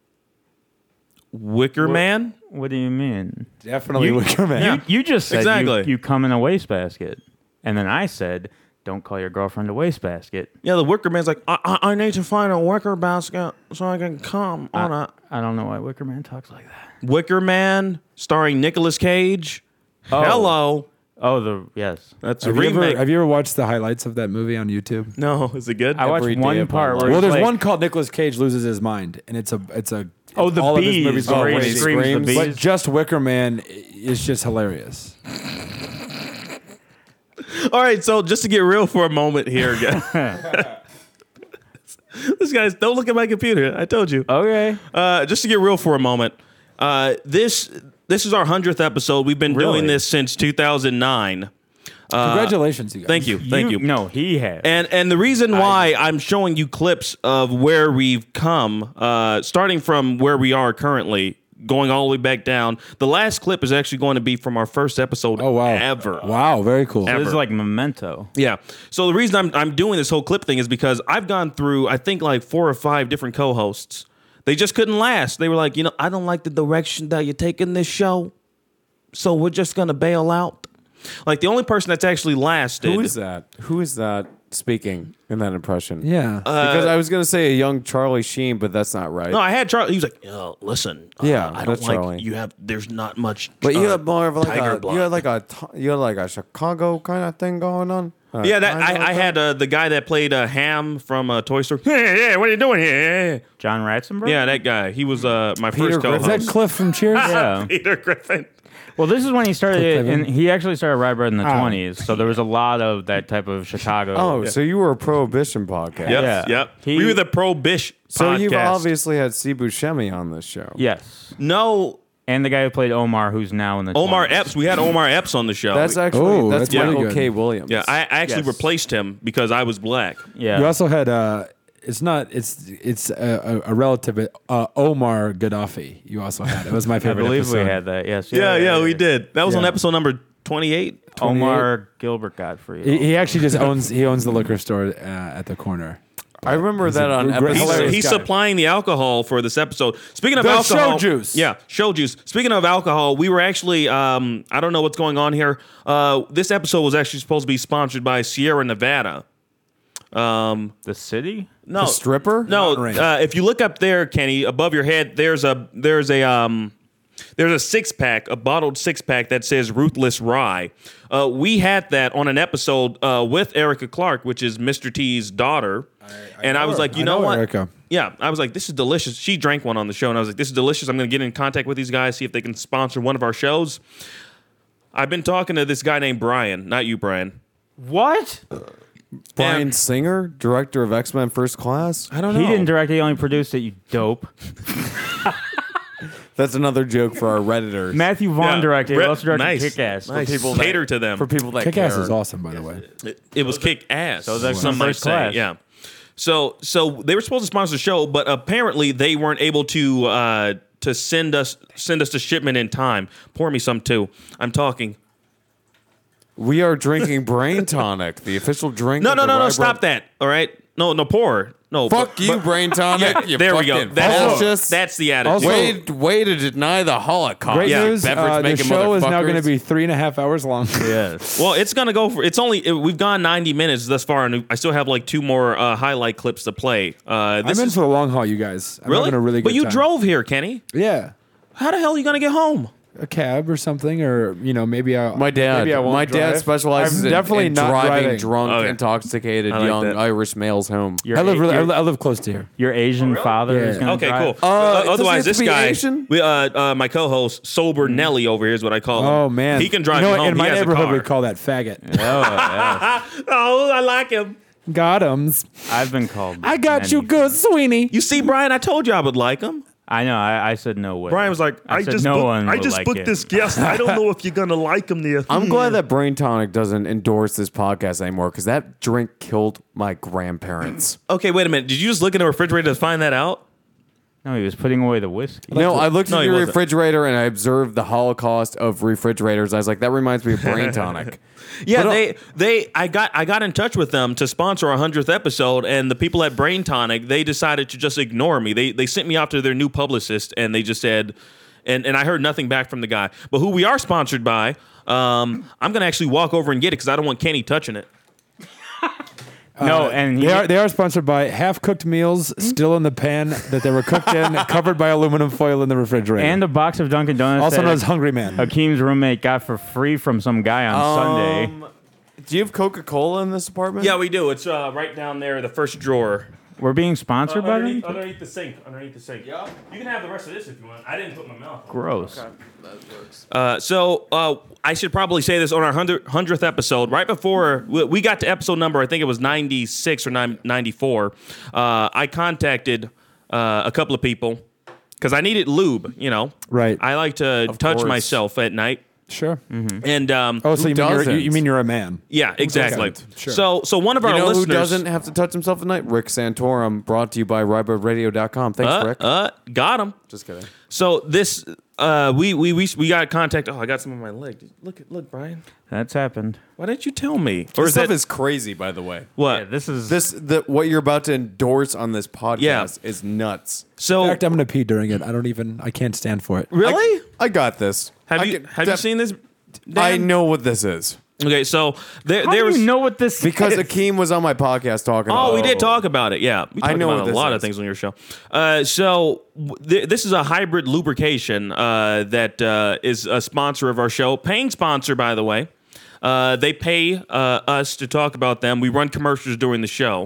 Wicker Man. What do you mean? Definitely Wicker Man. Yeah. You just said Exactly. you come in a wastebasket. And then I said, don't call your girlfriend a wastebasket. Yeah, the Wicker Man's like, I need to find a wicker basket so I can come on a I don't know why Wicker Man talks like that. Wicker Man starring Nicolas Cage. Oh. Hello. Oh, yes. That's a Have you remake. ever watched the highlights of that movie on YouTube? No, is it good? I watched Every day one of my part life. where Well, he's there's like, one called Nicolas Cage Loses His Mind, and it's a Oh, the all of his bees. movies Where called he when he screams the screams. bees. But just Wicker Man is just hilarious. All right, so just to get real for a moment here, guys. This guy's don't look at my computer. I told you. Okay. Just to get real for a moment. This is our 100th episode. We've been Really? doing this since 2009. Congratulations, you guys. Thank you. No, he has. And the reason why I'm showing you clips of where we've come, starting from where we are currently, going all the way back down. The last clip is actually going to be from our first episode ever. Wow, very cool. This is like Memento. Yeah. So the reason I'm doing this whole clip thing is because I've gone through, I think, like 4 or 5 different co-hosts. They just couldn't last. They were like, I don't like the direction that you're taking this show, so we're just going to bail out. Like, the only person that's actually lasted. Who is that? Who is that speaking in that impression? Yeah. Because I was going to say a young Charlie Sheen, but that's not right. No, I had Charlie. He was like, listen. Yeah, I don't that's like Charlie. there's not much. But you have more of like tiger a blood. you had like a Chicago kind of thing going on. Yeah, that I had the guy that played Ham from Toy Story. Yeah, what are you doing here? John Ratzenberger? Yeah, that guy. He was my Peter first Griffin. Is co-host. that Cliff from Cheers? Yeah. Peter Griffin. Well, this is when he started it, Cliff and he actually started Rye Bread in the 20s, so there was a lot of that type of Chicago. Oh, so you were a prohibition podcast. Yep, Yeah. yep. He- We were the pro-bish So podcast. you've obviously had C. Buscemi on this show. Yes. No, And the guy who played Omar, who's now in the Omar 20s. Epps. We had Omar Epps on the show. That's actually that's that's really Michael good. K. Williams. yeah, I actually Yes. replaced him because I was black. Yeah. You also had it's a relative Omar Gaddafi. You also had it was my I favorite. believe episode. we had that. Yes. Yeah, we did. That was on Yeah. episode number 28. Omar Gilbert Godfrey. He actually just owns the liquor store at the corner. I remember that on great- episode. hilarious He's guy. supplying the alcohol for this episode. Speaking of The alcohol, show juice. Yeah, show juice. Speaking of alcohol, we were actually I don't know what's going on here. This episode was actually supposed to be sponsored by Sierra Nevada. The city? No The stripper? No, Mountain Range. if you look up there, Kenny, above your head, there's a 6-pack, a bottled 6-pack that says Ruthless Rye. We had that on an episode with Erica Clark, which is Mr. T's daughter. And I was like, you know what? Erica. Yeah, I was like, this is delicious. She drank one on the show, and I was like, this is delicious. I'm going to get in contact with these guys, see if they can sponsor one of our shows. I've been talking to this guy named Brian, not you, Brian. What? Bryan And- Singer, director of X-Men First Class. I don't know. He didn't direct it, he only produced it, you dope. That's another joke for our Redditors. Matthew Vaughn Yeah. directed. He Re- also directed nice. Kick-Ass. Nice. people Cater that- to them. For people that Kick-Ass care. is awesome, by the way. It was kick ass. So that's some might First say. Class. Yeah. So they were supposed to sponsor the show, but apparently they weren't able to send us the shipment in time. Pour me some too. I'm talking. We are drinking Brain Tonic, the official drink. No, of no, the no, no. Rye Stop Bread- that. All right. No, no. Pour. No. Fuck you, Brain Tonic. Yeah, you there we go. fucking That's fascist. that's the attitude. Also- Way to deny the Holocaust. Great Yeah. news. Beverage The making show is now going to motherfuckers. be 3.5 hours long. Yes. Well, it's gonna go for. It's only. We've gone 90 minutes thus far, and I still have like 2 more highlight clips to play. I'm This in is for the long haul, you guys. I'm really. having a really good but you time. drove here, Kenny. Yeah. How the hell are you gonna get home? A cab or something, or maybe I. My dad. Maybe I won't My dad drive. specializes I'm in, definitely in not driving driving. drunk, Okay. intoxicated I like young that. Irish males home. Your, I live really. your, I live close to here. your Asian father is Yeah. going to Okay, drive. cool. It Otherwise, doesn't have this to be guy, Asian? my co-host, Sober Nelly over here is what I call him. Oh man, he can drive You know me what? home. In my he has neighborhood, a car. we call that faggot. Oh, I like him. Got 'ems. I've been called. I got many you good, things. Sweeney. You see, Brian, I told you I would like him. I know. I said no way. Brian was like, I said no one I would just like booked it. this guest. I don't know if you're gonna like him there. I'm glad that Brain Tonic doesn't endorse this podcast anymore because that drink killed my grandparents. Okay, wait a minute. Did you just look in the refrigerator to find that out? No, he was putting away the whiskey. No, I looked No, at he your wasn't. refrigerator and I observed the Holocaust of refrigerators. I was like, that reminds me of Brain Tonic. Yeah, But, I got in touch with them to sponsor our 100th episode, and the people at Brain Tonic, they decided to just ignore me. They sent me out to their new publicist, and they just said, and I heard nothing back from the guy. But who we are sponsored by, I'm gonna actually walk over and get it because I don't want Kenny touching it. No, and he, They are sponsored by half-cooked meals still in the pan that they were cooked in, covered by aluminum foil in the refrigerator. and a box of Dunkin' Donuts. also that known as Hungry Man. Hakeem's roommate got for free from some guy on Sunday. Do you have Coca-Cola in this apartment? Yeah, we do. It's right down there, the first drawer. We're being sponsored by them? Underneath the sink. Yeah. You can have the rest of this if you want. I didn't put my mouth on it. Gross. So I should probably say this on our 100th episode. Right before we got to episode number, I think it was 96 or 94, I contacted a couple of people because I needed lube, Right. I like to touch course. myself at night. Sure. And Oh, so doesn't? you mean you're a man? yeah, exactly. doesn't? Sure. So one of You our know listeners who doesn't have to touch himself at night? Rick Santorum, brought to you by RyeBreadRadio.com. Thanks, Rick. got him. Just kidding. So this we got contact. Oh, I got some on my leg. Look, Brian. That's happened. Why didn't you tell me? Or is stuff that is crazy, by the way. what? Yeah, this is What you're about to endorse on this podcast Yeah. is nuts. So In fact, I'm going to pee during it. I can't stand for it. really? I got this. Have I you can- have you seen this? Dan? I know what this is Okay, so there How was do you know what this because is? Akeem was on my podcast talking. about Oh, we it. did talk about it. Yeah, we talked know about what a this lot of is. things on your show. This is a hybrid lubrication that is a sponsor of our show, paying sponsor, by the way. They pay us to talk about them. We run commercials during the show,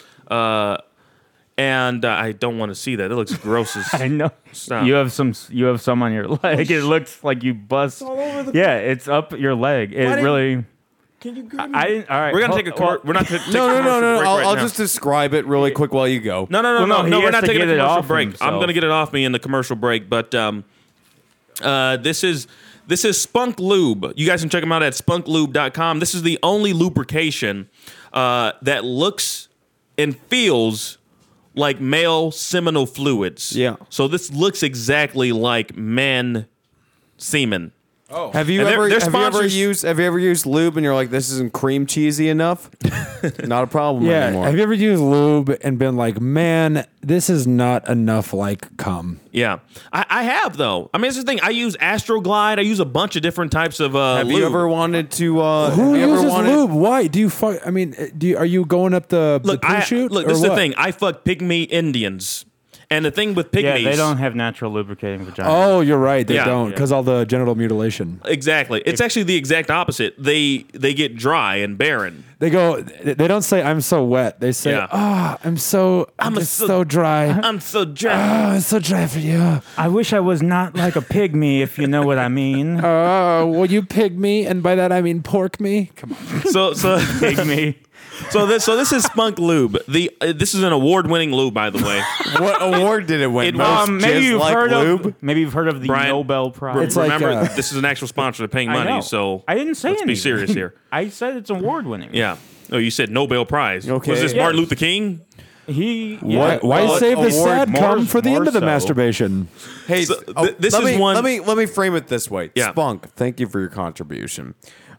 and I don't want to see that. It looks gross as. I know. Stop. You have some on your leg. It looks like you bust. all over the- Yeah, it's up your leg. It didn't- really. Can you? I didn't. All right. We're gonna hold- take a well, we're not gonna take No. a commercial break right I'll now. just describe it really quick while you go. No, Well, no, he we're has not to taking a get it commercial off break. himself. I'm going to get it off me in the commercial break, but this is Spunk Lube. You guys can check them out at spunklube.com. This is the only lubrication that looks and feels like male seminal fluids. Yeah. So this looks exactly like men semen. Have you And they're ever sponsors. used lube and you're like, this isn't cream cheesy enough? Not a problem Yeah. anymore. Have you ever used lube and been like, man, this is not enough like cum? Yeah, I have though. I mean, it's the thing. I use Astroglide. I use a bunch of different types of Have lube. you ever wanted to? Who have you ever uses wanted? lube? Why do you fuck? I mean, are you going up the pre-shoot? Look, or this is the what? thing. I fuck pygmy Indians, and the thing with Yeah, pygmies, they don't have natural lubricating vagina. Oh, you're right. They Yeah. don't because all the genital mutilation. exactly. It's actually the exact opposite. They get dry and barren. They go. They don't say I'm so wet. They say, Yeah. I'm just so dry. I'm so dry. I'm so dry for you. I wish I was not like a pygmy, if you know what I mean. Will you pig me? And by that I mean pork me. Come on. So Pygmy. so this is Spunk Lube. This is an award-winning lube, by the way. What award did it win? It- Most Maybe you've jizz-like heard lube? of. Maybe you've heard of the Brian, Nobel Prize. It's like, Remember, this is an actual sponsor paying I money, know. so I didn't say let's anything. be serious here. I said it's award winning. Yeah. Oh, you said Nobel Prize. Okay. Was this Yeah. Martin Luther King? Why save the sad cum for the end of the masturbation? Hey, So, this let is me, one- Let me frame it this way. Yeah. Spunk, thank you for your contribution.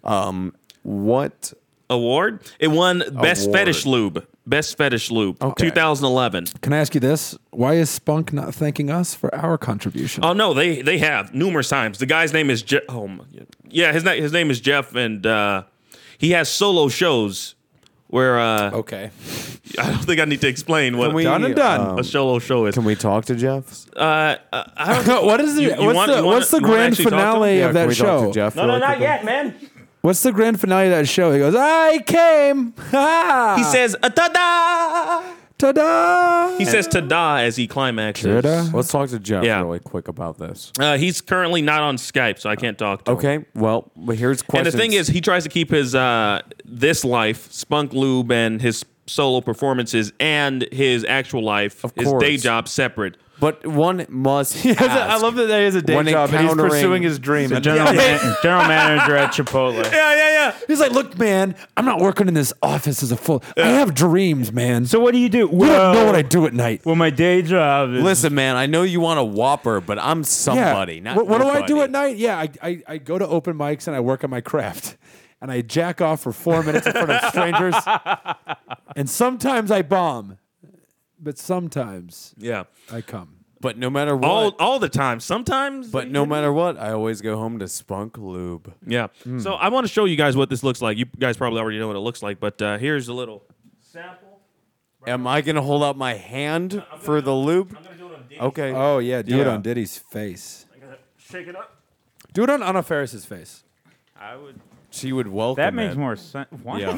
What? Award? It won Best Award. Fetish Lube. Best Fetish Lube. Okay. 2011. Can I ask you this? Why is Spunk not thanking us for our contribution? Oh no, they have numerous times. The guy's name is Jeff. His name is Jeff, and he has solo shows where Okay. I don't think I need to explain what Can we, Done and done. a solo show is. Can we talk to Jeff? I don't, What is You- it? you want- you What's the want to grand actually talk to him? finale Yeah, of can that we talk show? to Jeff? No, really not quickly? yet, man. What's the grand finale of that show? He goes, I came. Ha! he says ta-da. Ta-da! He says ta-da as he climaxes. Ta-da. Let's talk to Jeff Yeah. really quick about this. He's currently not on Skype, so I can't talk to him. Okay, well, but here's And questions. the thing is, he tries to keep his this life, Spunk Lube, and his solo performances and his actual life, Of his course. day job separate. but one must. I ask, love that he has a day when job and he's encountering- pursuing his dream. General manager at Chipotle. Yeah. He's like, look, man, I'm not working in this office as a full. I have dreams, man. So what do you do? you don't know what I do at night. Well, my day job is... Listen, man, I know you want a Whopper, but I'm somebody. Yeah. Not What do I do nobody. at night? Yeah, I go to open mics and I work on my craft. And I jack off for 4 minutes in front of strangers. And sometimes I bomb. But sometimes Yeah. I come. But no matter what, All the time. Sometimes. but no matter what, I always go home to Spunk Lube. Yeah. So I want to show you guys what this looks like. You guys probably already know what it looks like, but here's a little sample. Am I gonna hold out my hand for the lube? I'm gonna do it on Diddy's. Okay. Oh, yeah. Do it Yeah. on Diddy's face. I'm gonna shake it up. Do it on Anna Faris's face. I would... She would welcome That makes it. more sense. What? Yeah.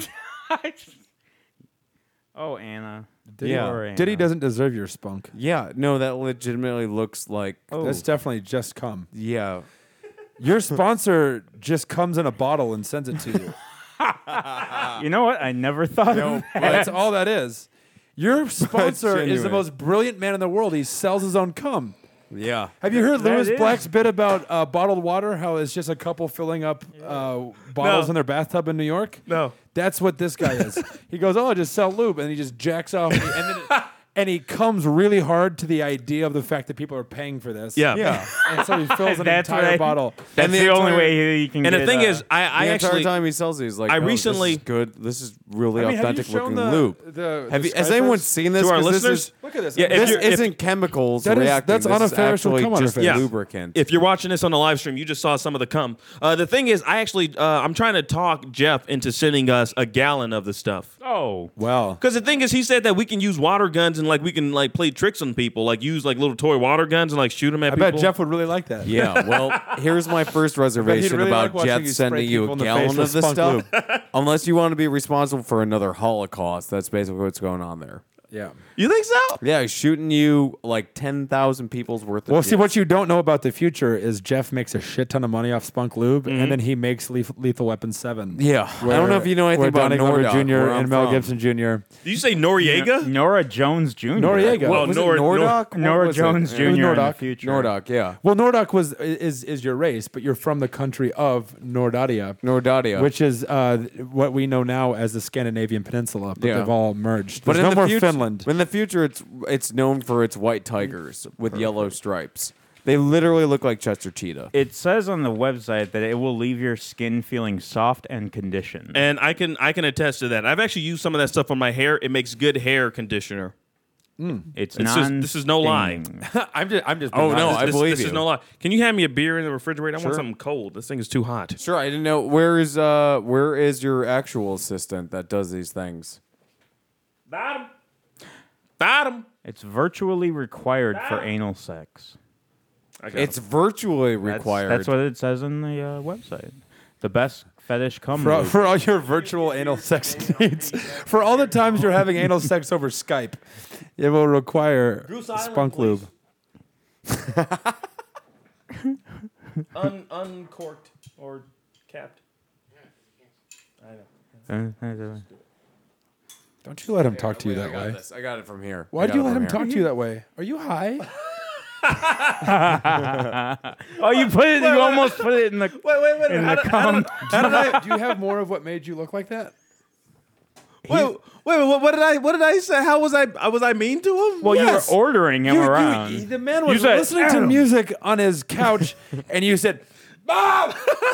Oh, Anna. Diddy, Yeah. Poor Anna. Diddy doesn't deserve your spunk. Yeah, no, that legitimately looks like. Oh. That's definitely just cum. Yeah. Your sponsor just comes in a bottle and sends it to you. You know what? I never thought of that. That's all that is. Your sponsor is the genuine. most brilliant man in the world. He sells his own cum. Yeah. Have you heard That Lewis is. Black's bit about bottled water? How it's just a couple filling up bottles No. in their bathtub in New York? No. That's what this guy is. He goes, "Oh, I just sell lube," and he just jacks off, and he comes really hard to the idea of the fact that people are paying for this. Yeah. Yeah. and so he fills an That's entire right. bottle. That's And the, the only entire- way he can And get... the thing is, I The actually entire time he sells it, he's like, I "Oh, this recently- is good. This is really I mean, have you authentic shown looking the, lube." the Have you, Skype has anyone face? seen this? To our 'Cause listeners? Look at this. Yeah, if This you're- isn't chemicals That is- reacting. that's this is unofficial actually cum on just her face. Yeah. lubricant. If you're watching this on the live stream, you just saw some of the cum. The thing is, I actually, I'm trying to talk Jeff into sending us a gallon of the stuff. Oh. Well, Because the thing is, he said that we can use water guns and like we can like play tricks on people, like use like little toy water guns and like shoot them at I people. bet Jeff would really like that. Yeah, well, here's my first reservation really about like watching Jeff you spray sending you people a in the face gallon with of this spunk stuff. Unless you want to be responsible for another Holocaust. That's basically what's going on there. Yeah. You think so? Yeah, he's shooting you like 10,000 people's worth of Well, see, dicks. what you don't know about the future is Jeff makes a shit ton of money off Spunk Lube, and then he makes Lethal Weapon 7. Yeah, I don't know if you know anything where about Donnie Glover Nordock, Jr. where I'm and Mel from. Gibson Jr. Did you say Noriega? Nora Jones Jr. Noriega. Well, Was it Nor- Nordock? What Nora was it? Jones Jr. It was in the Nordock. future. Nordock, yeah. Well, Nordock is your race, but you're from the country of Nordadia, Nordadia. which is what we know now as the Scandinavian Peninsula, but Yeah. they've all merged. but There's in no the more future, Finland. In the future, it's known for its white tigers with yellow stripes. They literally look like Chester Cheetah. It says on the website that it will leave your skin feeling soft and conditioned. And I can attest to that. I've actually used some of that stuff on my hair. It makes good hair conditioner. It's this is no lie. I'm just. Oh, being no, honest. I believe this you. is no lie. Can you hand me a beer in the refrigerator? I Sure. want something cold. This thing is too hot. Sure, I didn't know. Where is your actual assistant that does these things? Got him. It's virtually required for anal sex. It's virtually required. That's what it says on the website. The best fetish cum For, lube. for all your virtual anal sex needs, for all the times you're having anal sex over Skype, it will require spunk lube. Uncorked or capped. Don't you let him talk to you that way. I got it from here. Why do you let him talk to you that way? Are you high? Oh, you put it. You almost put it in the. Wait. In the cum. Do you have more of what made you look like that? Wait. What did I say? How was I mean to him? Well, Yes. you were ordering him around. The man was said, listening to "Adam." music on his couch, and you said, "Mom!"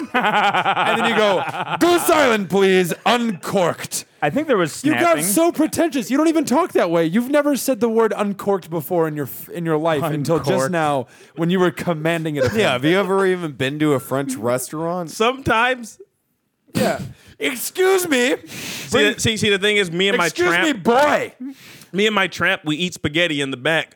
and then you go silent, please, uncorked. I think there was You snapping. got so pretentious. You don't even talk that way. You've never said the word uncorked before in your life until just Uncorked. now when you were commanding it of him. Yeah, have you ever even been to a French restaurant? Sometimes. Yeah. Excuse me. See, the thing is, me and my Excuse tramp. me, boy. Me and my tramp, we eat spaghetti in the back.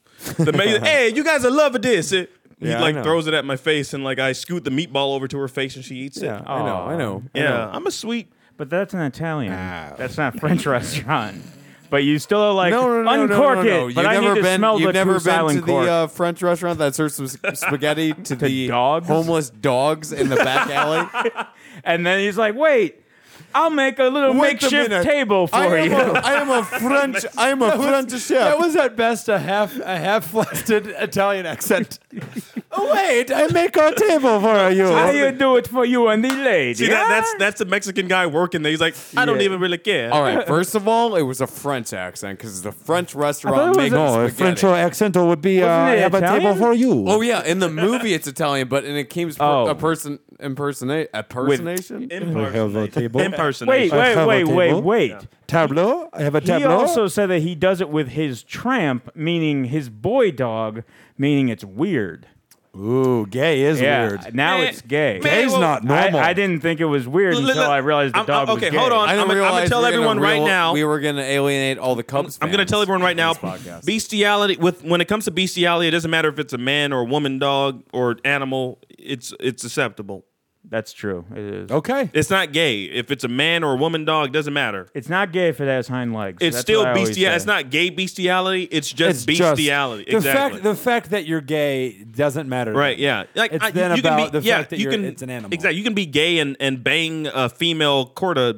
Hey, you guys are loving this. He Yeah, I like know. throws it at my face, and like I scoot the meatball over to her face, and she eats it. Yeah, I know. Yeah, I'm a sweet. But that's an Italian. That's not a French restaurant. But you still are like, No, uncork it. You've But I never need to been. smell You've the never true been silent to cork. the French restaurant that serves some spaghetti to the dogs? homeless dogs in the back alley. And then he's like, wait, I'll make a little Wait a makeshift minute. table for you. I am a French. I am a French chef. That was at best a half-flasted Italian accent. Oh wait, I make a table for you. How you do it for you and the lady? See, that's the Mexican guy working there. He's like, I don't even really care. All right. First of all, it was a French accent because the French restaurant makes No, a spaghetti. French accent would be Wasn't it have a Italian? table for you. Oh yeah, in the movie it's Italian, but in it King's Oh. a person impersonation. I have a table. Impersonation. Wait. Tableau. I have a He tableau. also said that he does it with his tramp, meaning his boy dog, meaning it's weird. Ooh, gay is weird. Now Man, it's gay. man, Gay's well, not normal. I didn't think it was weird until I realized the dog was okay, gay. hold on. I didn't I'm gonna realize tell we were gonna everyone right now. we were going to alienate all the Cubs. I'm going to fans tell everyone right now. on this podcast. Bestiality. When it comes to bestiality, it doesn't matter if it's a man or a woman dog or animal. It's acceptable. That's true. It is. Okay. It's not gay. If it's a man or a woman dog, doesn't matter. It's not gay if it has hind legs. It's That's still what I always bestiality. say. It's not gay bestiality. It's just It's just- bestiality. The exactly. fact the fact that you're gay doesn't matter. Right, yeah. Like, It's you then can about be, the yeah, fact that you can, it's an animal. Exactly. You can be gay and bang a female Corda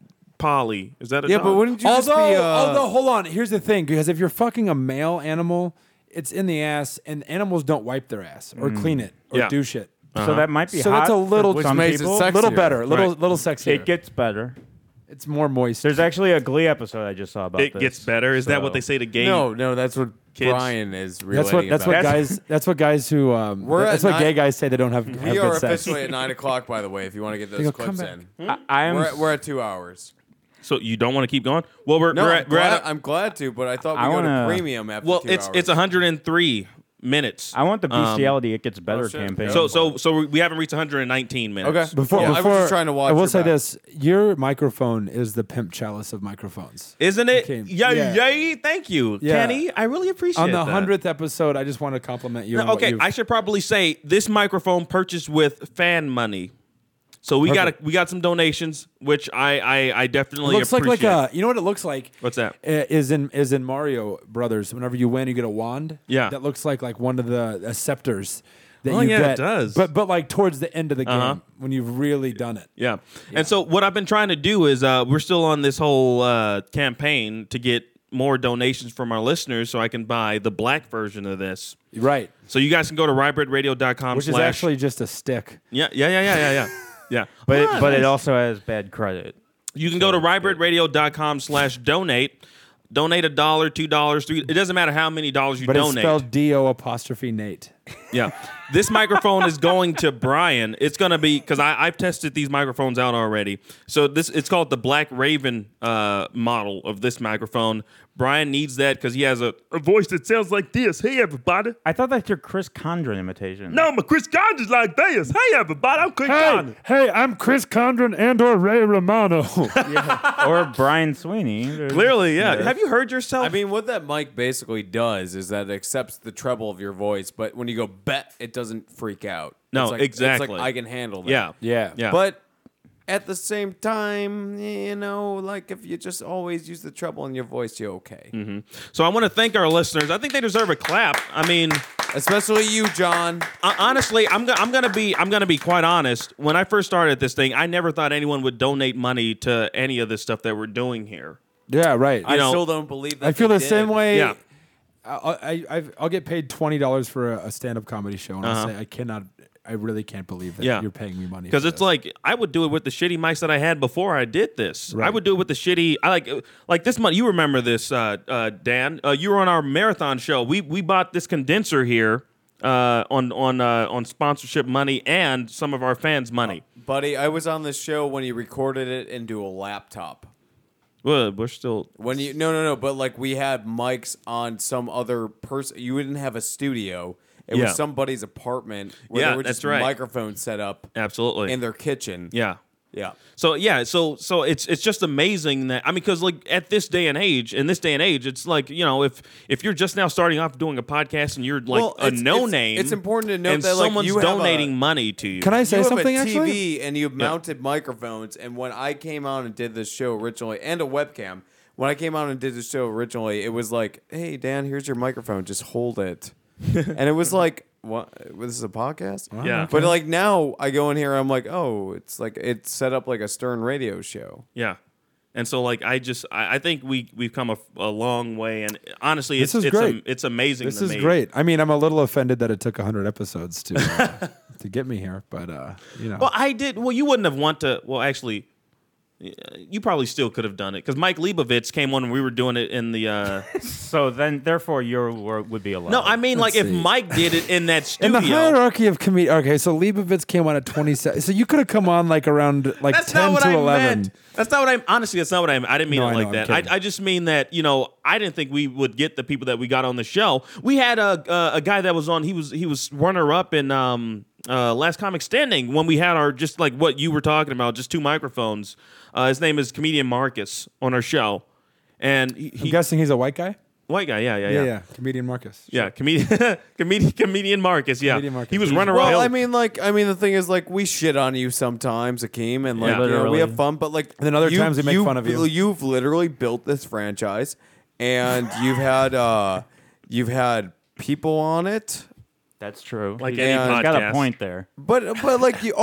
Polly. Is that a Yeah, dog? but wouldn't you just be? Although, hold on. Here's the thing, because if you're fucking a male animal, it's in the ass, and animals don't wipe their ass or clean it or Yeah. do shit. So that might be So hot that's a little, for some makes it people. sexy. little better, little Right. little sexier. It gets better. It's more moist. There's actually a Glee episode I just saw about It this. gets better. Is that what they say to gay? No, that's what Kids. Brian is relating That's what about. guys who We're that's at what gay nine- guys say they don't have We good are sex. officially at 9:00. By the way, if you want to get They those go, clips "Come in, I am. we're at 2 hours. So you don't want to keep going? Well, we're No, at, I'm glad to, but I thought I we go to wanna- premium after well, 2 it's hours. it's 103 minutes. I want the bestiality. It gets better oh, shit. campaign. So we haven't reached 119 minutes. Okay. Before, Yeah, I was before just trying to watch I will your say back. this: your microphone is the pimp chalice of microphones. Isn't it? Okay. Yay! Thank you, Yeah. Kenny. I really appreciate On the that. 100th episode, I just want to compliment you. on what Okay, you've- I should probably say this microphone purchased with fan money. So we got some donations, which I definitely It looks like appreciate. a. You know what it looks like? What's that? Is in Mario Brothers. Whenever you win, you get a wand. Yeah. that looks like one of the scepters that Oh, you yeah, it get. does. But like towards the end of the game Uh-huh. when you've really done it. Yeah. And so what I've been trying to do is we're still on this whole campaign to get more donations from our listeners so I can buy the black version of this. Right, So you guys can go to rybreadradio.com which is actually just a stick. Yeah. but it also has bad credit. You can go to rybertradio.com/donate. Donate $1, $2, $3. It doesn't matter how many dollars you But donate. it's spelled D-O apostrophe Nate. Yeah. This microphone is going to Brian. It's going to be, because I've tested these microphones out already. So it's called the Black Raven model of this microphone. Brian needs that because he has a voice that sounds like this. Hey, everybody. I thought that's your Chris Condren imitation. No, my Chris Condren's like this. Hey, everybody. I'm Chris Condren. Hey, I'm Chris Condren and or Ray Romano. Or Brian Sweeney. Clearly, yeah. Have you heard yourself? I mean, what that mic basically does is that it accepts the treble of your voice, but when you go bet, it doesn't freak out. No, It's like, exactly. It's like I can handle that. Yeah. Yeah. But at the same time, like if you just always use the treble in your voice, you're okay. Mm-hmm. So I want to thank our listeners. I think they deserve a clap. I mean, especially you, John. Honestly, I'm gonna be quite honest. When I first started this thing, I never thought anyone would donate money to any of this stuff that we're doing here. Yeah, right. I still don't believe that. I feel they the did. same way. Yeah. I'll get paid $20 for a stand-up comedy show, and I'll say I really can't believe that you're paying me money. Because it's like I would do it with the shitty mics that I had before I did this. Right. I would do it with the shitty. I like this money. You remember this, Dan? You were on our marathon show. We bought this condenser here on sponsorship money and some of our fans' money. Buddy, I was on this show when you recorded it into a laptop. Well, we're still When you no, but like we had mics on some other person. You didn't have a studio. It Yeah. was somebody's apartment where Yeah, there were that's just right. microphones set up absolutely in their kitchen. yeah. Yeah. So it's just amazing that because like at this day and age, it's like if you're just now starting off doing a podcast and you're like a no name, It's important to note and that like someone's you have donating money to you. Can I say you something have a TV actually? and you've mounted microphones. And when I came out and did this show originally, and a webcam, when I came out and did this show originally, it was like, "Hey Dan, here's your microphone. Just hold it." And it was like, "What? This is a podcast?" Yeah. But like now, I go in here, I'm like, "Oh, it's like it's set up like a Stern radio show." Yeah. And so, like, I think we've come a long way, and honestly, This is great. It's amazing. This to is me. great. I mean, I'm a little offended that it took 100 episodes to get me here, but Well, I did. Well, you wouldn't have want to. Well, actually, you probably still could have done it because Mike Leibovitz came on and we were doing it in the. So then, therefore, your work would be allowed. No, I mean, Let's like see. if Mike did it in that in studio. the hierarchy of comedian. Okay, so Leibovitz came on at 27. So you could have come on like around like That's 10 not what to I 11. meant. That's not what I'm. Honestly, that's not what I didn't mean No, it I like know, that. I'm kidding. I just mean that I didn't think we would get the people that we got on the show. We had a guy that was on. He was runner up in Last Comic Standing when we had our just like what you were talking about, just two microphones. His name is comedian Marcus on our show, and I'm guessing he's a white guy. white guy. Yeah. Comedian Marcus. Yeah, comedian Marcus. Yeah, Comedian Marcus. he was runner Well, up. I mean, the thing is, like, we shit on you sometimes, Akeem, and like, Yeah. we Literally. have fun. But like, And then other times we make fun of you. You've literally built this franchise, and you've had people on it. That's true. Like He's any got podcast. a point there. But like you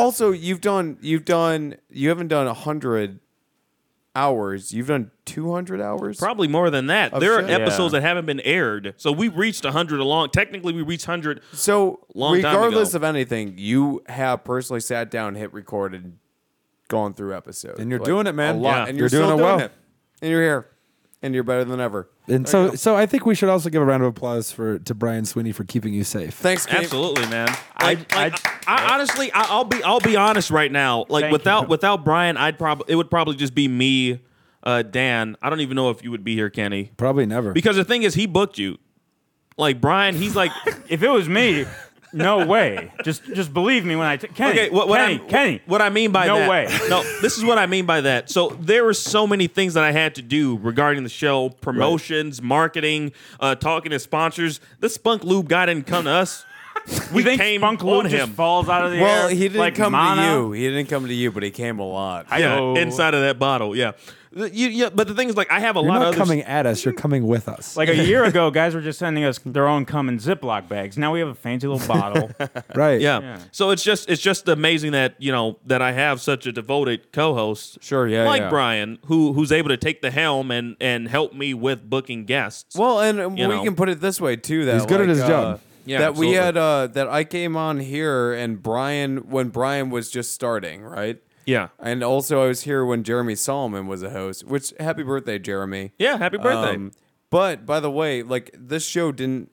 haven't done 100 hours. You've done 200 hours. Probably more than that. There are shit. episodes Yeah. that haven't been aired, so we reached 100 along. Technically, we reached 100. So Long time regardless ago. of anything, you have personally sat down, hit record, and gone through episodes. And you're doing it, man. A lot, Yeah. and You're you're doing still it well. doing it. And you're here, and you're better than ever. And so I think we should also give a round of applause to Brian Sweeney for keeping you safe. Thanks, Kate. Absolutely, man. I honestly, I'll be honest right now. Like Thank without Brian, it would probably just be me, Dan. I don't even know if you would be here, Kenny, Probably never. because the thing is, he booked you. Like Brian, he's like, If it was me, no way. Just believe me when I Kenny. okay. Kenny. What I mean by No that? way. No, this is what I mean by that. So there were so many things that I had to do regarding the show: promotions, marketing, talking to sponsors. The Spunk Lube guy didn't come to us. We think came Spunk on Lube just him. falls out of the air. Well, he didn't like come Mono. to you. He didn't come to you, but he came a lot. Yeah, know. inside of that bottle. Yeah. But the thing is, like, I have a You're lot not of other coming at us. You're coming with us. Like a year ago, guys were just sending us their own cum in Ziploc bags. Now we have a fancy little bottle. right. Yeah. Yeah. So it's just amazing that that I have such a devoted co-host, Sure, yeah, like yeah. Brian, who's able to take the helm and help me with booking guests. Well, and You we know. can put it this way too. That He's good at like, his job. Yeah, that we absolutely. had that I came on here and when Brian was just starting, right? Yeah. And also I was here when Jeremy Solomon was a host. Which happy birthday, Jeremy. Yeah. Happy birthday. But by the way, like this show didn't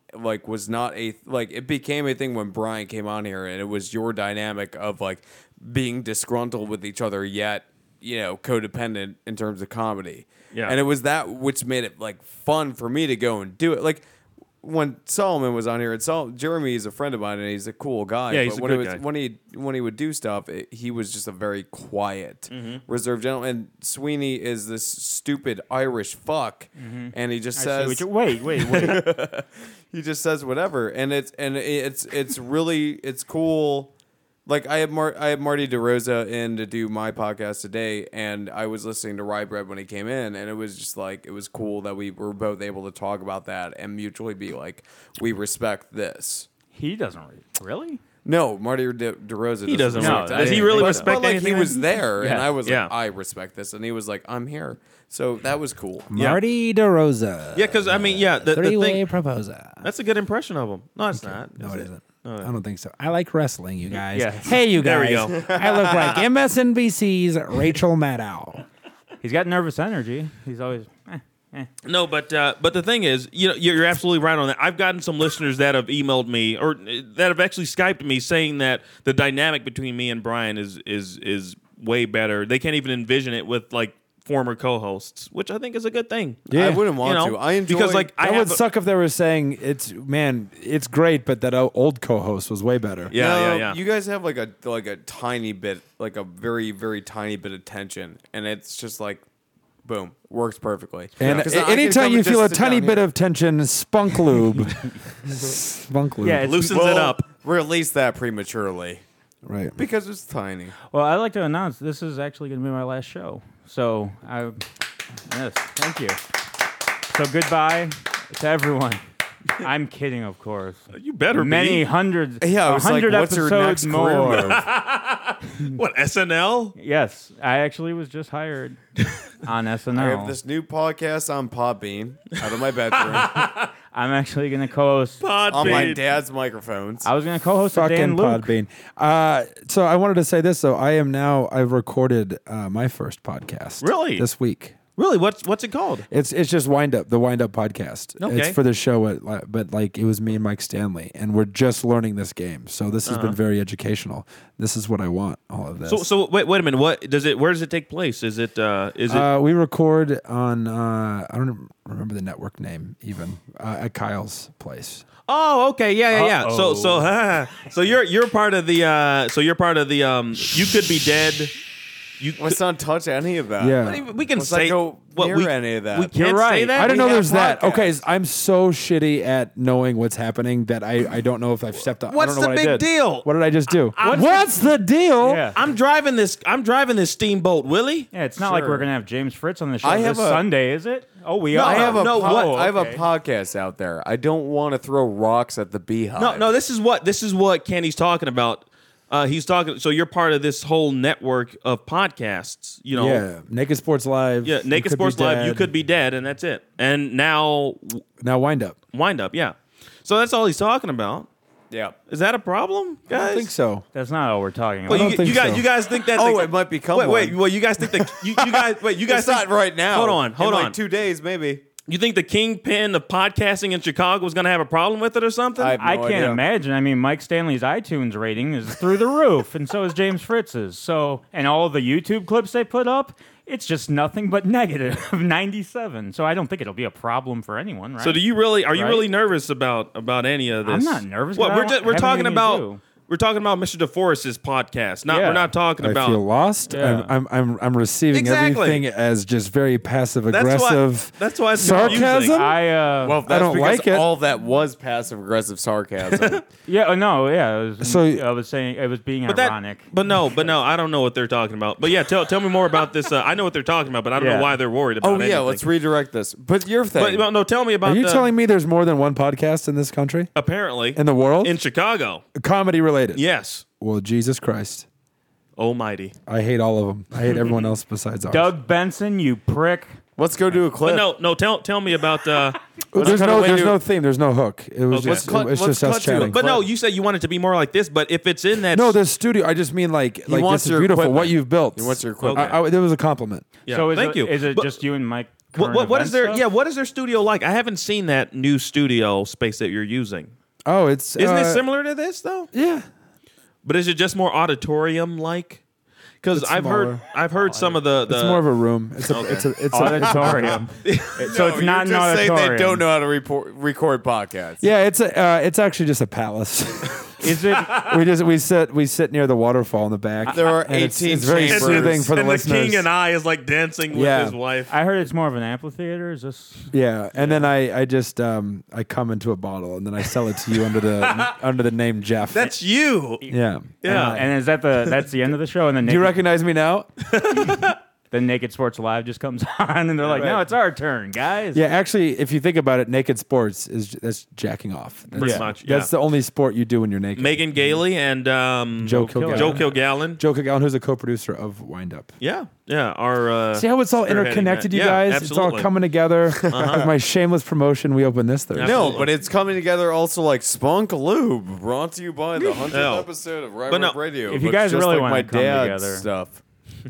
like was not it became a thing when Brian came on here, and it was your dynamic of like being disgruntled with each other yet codependent in terms of comedy. Yeah. And it was that which made it like fun for me to go and do it. Like when Solomon was on here, Jeremy is a friend of mine and he's a cool guy. Yeah, he's but a good guy. When he would do stuff, he was just a very quiet, reserved gentleman. And Sweeney is this stupid Irish fuck, and he just says, Wait. he just says whatever, and it's really cool. Like I have Marty DeRosa in to do my podcast today, and I was listening to Rye Bread when he came in, and it was just like it was cool that we were both able to talk about that and mutually be like, we respect this. He doesn't really. No, Marty DeRosa. He doesn't. respect Does he really but, respect but, like, anything? He was there, and Yeah. I was Yeah. like, I respect this, and he was like, I'm here. So that was cool. Marty DeRosa. Yeah, because I mean, the Three-way thing. proposal. That's a good impression of him. No, it's not. No, Is it isn't. I don't think so. I like wrestling, you guys. Yeah. Hey, you There guys. we go. I look like MSNBC's Rachel Maddow. He's got nervous energy. He's always. No, but the thing is, you're absolutely right on that. I've gotten some listeners that have emailed me or that have actually Skyped me saying that the dynamic between me and Brian is way better. They can't even envision it with like former co-hosts, which I think is a good thing. Yeah. I wouldn't want to. I enjoy because like That I would have suck if they were saying it's great, but that old co-host was way better. yeah. You guys have like a tiny bit, like a very, very tiny bit of tension, and it's just like, boom, works perfectly. And 'Cause I can anytime come you and feel a just sit tiny down bit here. of tension, Spunk Lube. Spunk Lube. Yeah, it's- loosens it up. Release that prematurely Right. because it's tiny. Well, I'd like to announce this is actually going to be my last show. So yes, thank you. So goodbye to everyone. I'm kidding, of course. You better Many be. hundreds, Yeah, I was like, 100 what's your episodes next career more. move? What, SNL? Yes, I actually was just hired on SNL. I have this new podcast on Podbean out of my bedroom I'm actually going to co-host. on my dad's microphones. I was going to co-host with Fucking Dan Luke. Podbean. So I wanted to say this, though. I've recorded my first podcast. Really? This week. Really? What's it called? It's just the Wind Up podcast. Okay. It's for the show, but like it was me and Mike Stanley, and we're just learning this game. So this has been very educational. This is what I want. All of this. So wait a minute. Where does it take place? Is it We record on I don't remember the network name even at Kyle's place. Oh, okay, yeah. Uh-oh. So you're part of the You Could Be Dead. Let's not touch any of that. Yeah. We can Let's say not go what near any of that. We can't You're right. say that. I don't We know. have There's that. podcasts. Okay, I'm so shitty at knowing what's happening that I don't know if I've stepped up. What's I don't know the what I big did. deal? What did I just do? What's the deal? Yeah. I'm driving this steamboat, Willie. Yeah, it's not like we're going to have James Fritz on the show I this have a- Sunday, is it? Oh, we No, are. I have a No, what? I have a Okay. podcast out there. I don't want to throw rocks at the beehive. No. This is what Kenny's talking about. He's talking. So you're part of this whole network of podcasts. Yeah. Naked Sports Live. Yeah, You Naked Could Be Sports Live. You Dead. Could be dead, and that's it. And now Now Wind Up. Wind Up. Yeah. So that's all he's talking about. Yeah. Is that a problem, guys? I don't think so. That's not all we're talking about. Well, don't you, think you guys, so. you guys think that? Oh, it might become Wait. one. Well, you guys think that? You guys. Wait. You guys. It's not think, right now. Hold on. In like 2 days, maybe. You think the kingpin of podcasting in Chicago was going to have a problem with it or something? I have I no can't idea. imagine. I mean, Mike Stanley's iTunes rating is through the roof, and so is James Fritz's. So, and all of the YouTube clips they put up, it's just nothing but negative 97. So I don't think it'll be a problem for anyone, right? So do you really? Are you Right? really nervous about any of this? I'm not nervous, Well, but I we're don't just, we're have talking anything to about do. we're talking about Mr. DeForest's podcast. Not Yeah. we're not talking I about. feel lost. Yeah. I'm receiving Exactly. everything as just very passive That's aggressive. That's why it's sarcasm. confusing. Well, that's don't because like it. all that was passive aggressive sarcasm. Yeah, no, yeah. It was, So- I was saying it was being ironic. But no, I don't know what they're talking about. But yeah, tell me more about this. I know what they're talking about, but I don't Yeah. know why they're worried about Oh anything. yeah, let's redirect this. But your thing. But well, no, tell me about. Are you the, telling me there's more than one podcast in this country? Apparently, In the world? in Chicago, Comedy related? yes, Well, Jesus Christ. almighty. I hate all of them. I hate everyone else besides ours. Doug Benson, you prick. Let's go do a clip. But no, tell me about. There's cut away to- no theme. There's no hook. It was Okay. just, Let's it's just cut us to it. chatting. But no, you said you want it to be more like this. But if it's in that, No, the studio. I just mean like wants this is your beautiful. equipment. What you've built. He wants your equipment. It was a compliment. yeah, So thank you. Is it But- just you and Mike What is event their stuff? yeah? What is their studio like? I haven't seen that new studio space that you're using. Oh, it's Isn't it similar to this though? Yeah. But is it just more auditorium like? Because It's I've heard some of the It's more of a room. It's a Auditorium. So it's not an just saying auditorium. they don't know how to record podcasts. Yeah, it's actually just a palace. Is it? we sit near the waterfall in the back. There are and it's 18 very chambers. soothing for the and listeners. the king and I is like dancing with Yeah. his wife. I heard it's more of an amphitheater. Is this? Yeah, and then I just I come into a bottle and then I sell it to you under the name Jeff. That's you. yeah. Yeah. And is that's the end of the show? And then Do you recognize me now? then Naked Sports Live just comes on, and they're like, "No, it's our turn, guys." Yeah, actually, if you think about it, naked sports that's jacking off. Pretty much. Yeah. That's the only sport you do when you're naked. Megan Gailey and Joe Kilgallen. Joe Kilgallen. Joe Kilgallen, who's a co-producer of Wind Up. Yeah. Our See how it's all spearheading interconnected, that. you Yeah, guys? absolutely. It's all coming together. As my shameless promotion, we open this Thursday. No, but it's coming together also like Spunk Lube, brought to you by the 100th No. episode of Right But no, Radio. if you but guys just really like wanna my come dad's together. stuff.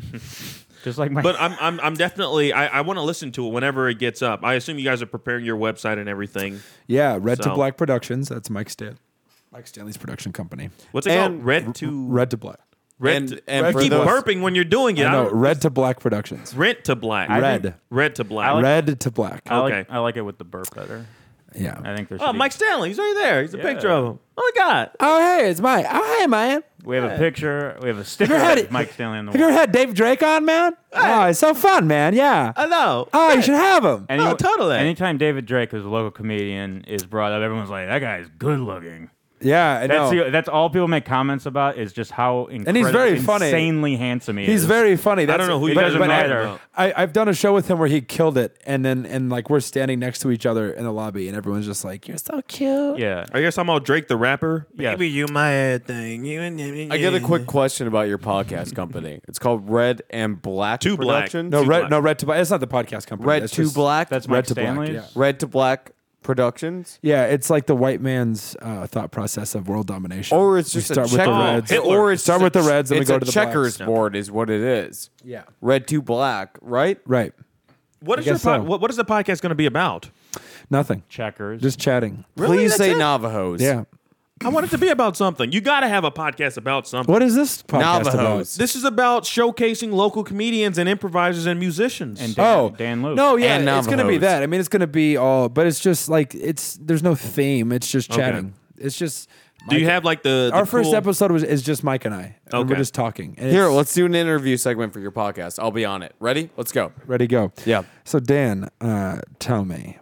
Just like my. But I'm definitely I want to listen to it whenever it gets up. I assume you guys are preparing your website and everything. Yeah, Red to So- Black Productions. That's Mike Stanley's production company. What's it And called? Red to Red to Black. Red. and You for keep those- burping when you're doing it. I know. don't- Red to Black Productions. Rent to black. Red. Red to black. I like- Red to Black. Okay. I like it with the burp better. Yeah. I think there's. Oh, Mike Stanley. He's right there. He's a picture of him. Oh my God. Oh, hey, it's Mike. Oh, hey, man. We have a picture. We have a sticker had of it- Mike Stanley on the Have you wall. ever had Dave Drake on, man? Oh, it's so fun, man. Yeah. I know. Oh, you should have him. Oh, totally. Anytime David Drake, who's a local comedian, is brought up, everyone's like, "That guy's good looking." Yeah, I know. That's all people make comments about is just how And he's very funny. insanely handsome he is. He's very funny. I don't know who It you guys doesn't are talking matter. about. I've done a show with him where he killed it, and like we're standing next to each other in the lobby, and everyone's just like, "You're so cute." Yeah. Are you guys talking about Drake the rapper? Yeah. Baby, you my thing. You I get a quick question about your podcast company. It's called Red and Black Two Black. Productions. No, Too Red. Black. No, Red to Black. It's not the podcast company. Red That's to just Black. That's Red Mike to Black. Stanley's. Yeah. Red to Black Productions. Yeah, it's like the white man's thought process of world domination. Or it's We just a start with checker. the Reds. Or it's Start with the Reds, then we it's go a to the checkers Blacks. board is what it is. Yeah. Red to Black, right? Right. What is I your guess so. what is the podcast going to be about? Nothing. Checkers. Just chatting. Really? Please That's say it? Navajos. Yeah. I want it to be about something. You got to have a podcast about something. What is this podcast about? Navajos. This is about showcasing local comedians and improvisers and musicians. And Dan Luke. No, yeah, And it's going to be Navajos. that. I mean, it's going to be all, but it's just like there's no theme. It's just chatting. It's just. Do you Mike- have like the Our first cool- episode is just Mike and I. And Okay. we're just talking. And Here, it's- let's do an interview segment for your podcast. I'll be on it. Ready? Let's go. ready go. Yeah. So Dan, tell me,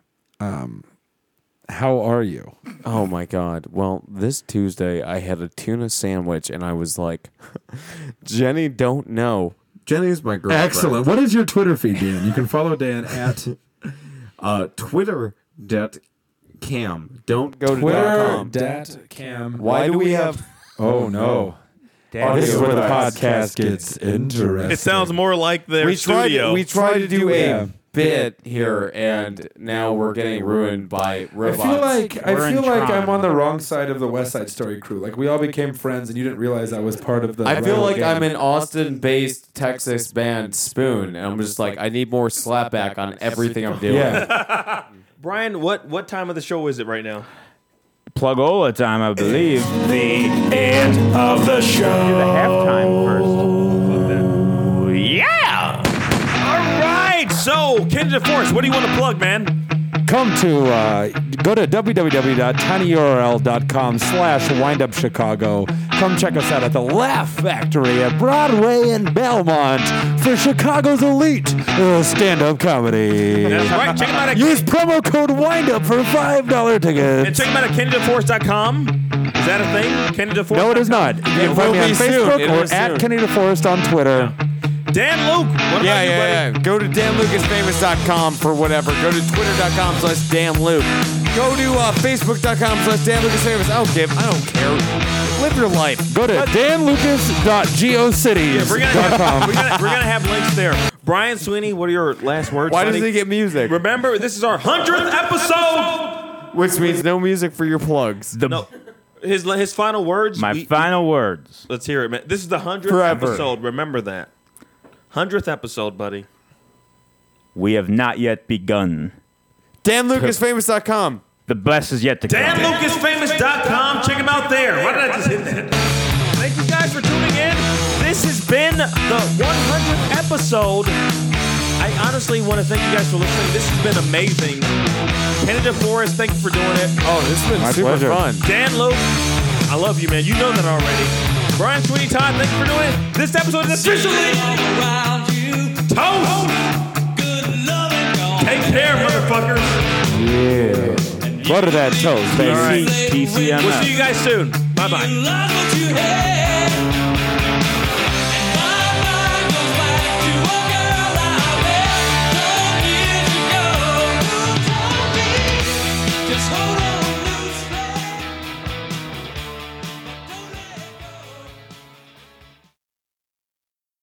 how are you? Oh my God. Well, this Tuesday I had a tuna sandwich and I was like, Jenny, don't know. Jenny's my girlfriend. Excellent. What is your Twitter feed, Dan? You can follow Dan at Twitter.cam. Don't go to .com. Twitter.cam. Why do we have... Oh no. This is where the podcast gets interesting. It sounds more like their We studio. tried to do Yeah. a bit here and now we're getting ruined by I robots. feel like We're in Tron. I'm on the wrong side of the West Side Story crew. Like we all became friends, and you didn't realize I was part of the. I feel rival like gang. I'm an Austin-based Texas band, Spoon, and I'm just like, I need more slapback on everything I'm doing. Yeah. Brian, what time of the show is it right now? Plugola time, I believe. The end of the show. The halftime first. Yeah. All right. So, Kendra Force, what do you want to plug, man? Come to go to www.tinyurl.com/windupchicago. Come check us out at the Laugh Factory at Broadway and Belmont for Chicago's elite stand-up comedy. That's right. Check them out at Use promo code WINDUP for $5 and tickets. check them out at KennedyDeForest.com. Is that a thing? KennedyDeForest? No, it is not. You can find me on be soon. Facebook It or is at soon. Kenny DeForest on Twitter. Dan Luke. What about Yeah, you, yeah, buddy? yeah. Go to danlucasfamous.com for whatever. Go to twitter.com/danluke. Go to facebook.com/danlucasfamous. I don't care. Live your life. Go to danlucas.geocities.com. We're gonna have links there. Brian Sweeney, what are your last words? Why buddy? does he get music? Remember, this is our 100th episode. Which means no music for your plugs. No, his final words. My final words. Let's hear it, man. This is the 100th Forever. episode. Remember that. 100th episode, buddy. We have not yet begun. DanLucasFamous.com. The best is yet to come. DanLucasFamous.com. Check him out there. Why did I just hit that? Thank you guys for tuning in. This has been the 100th episode. I honestly want to thank you guys for listening. This has been amazing. Canada Forest, thank you for doing it. Oh, this has been My super pleasure. fun. Dan Luke, I love you, man. You know that already. Brian Sweeney Todd, thank you for doing it. This episode is officially toast. Take care, motherfuckers. Yeah. Butter that toast, baby. All right. TCMF. We'll see you guys soon. Bye-bye.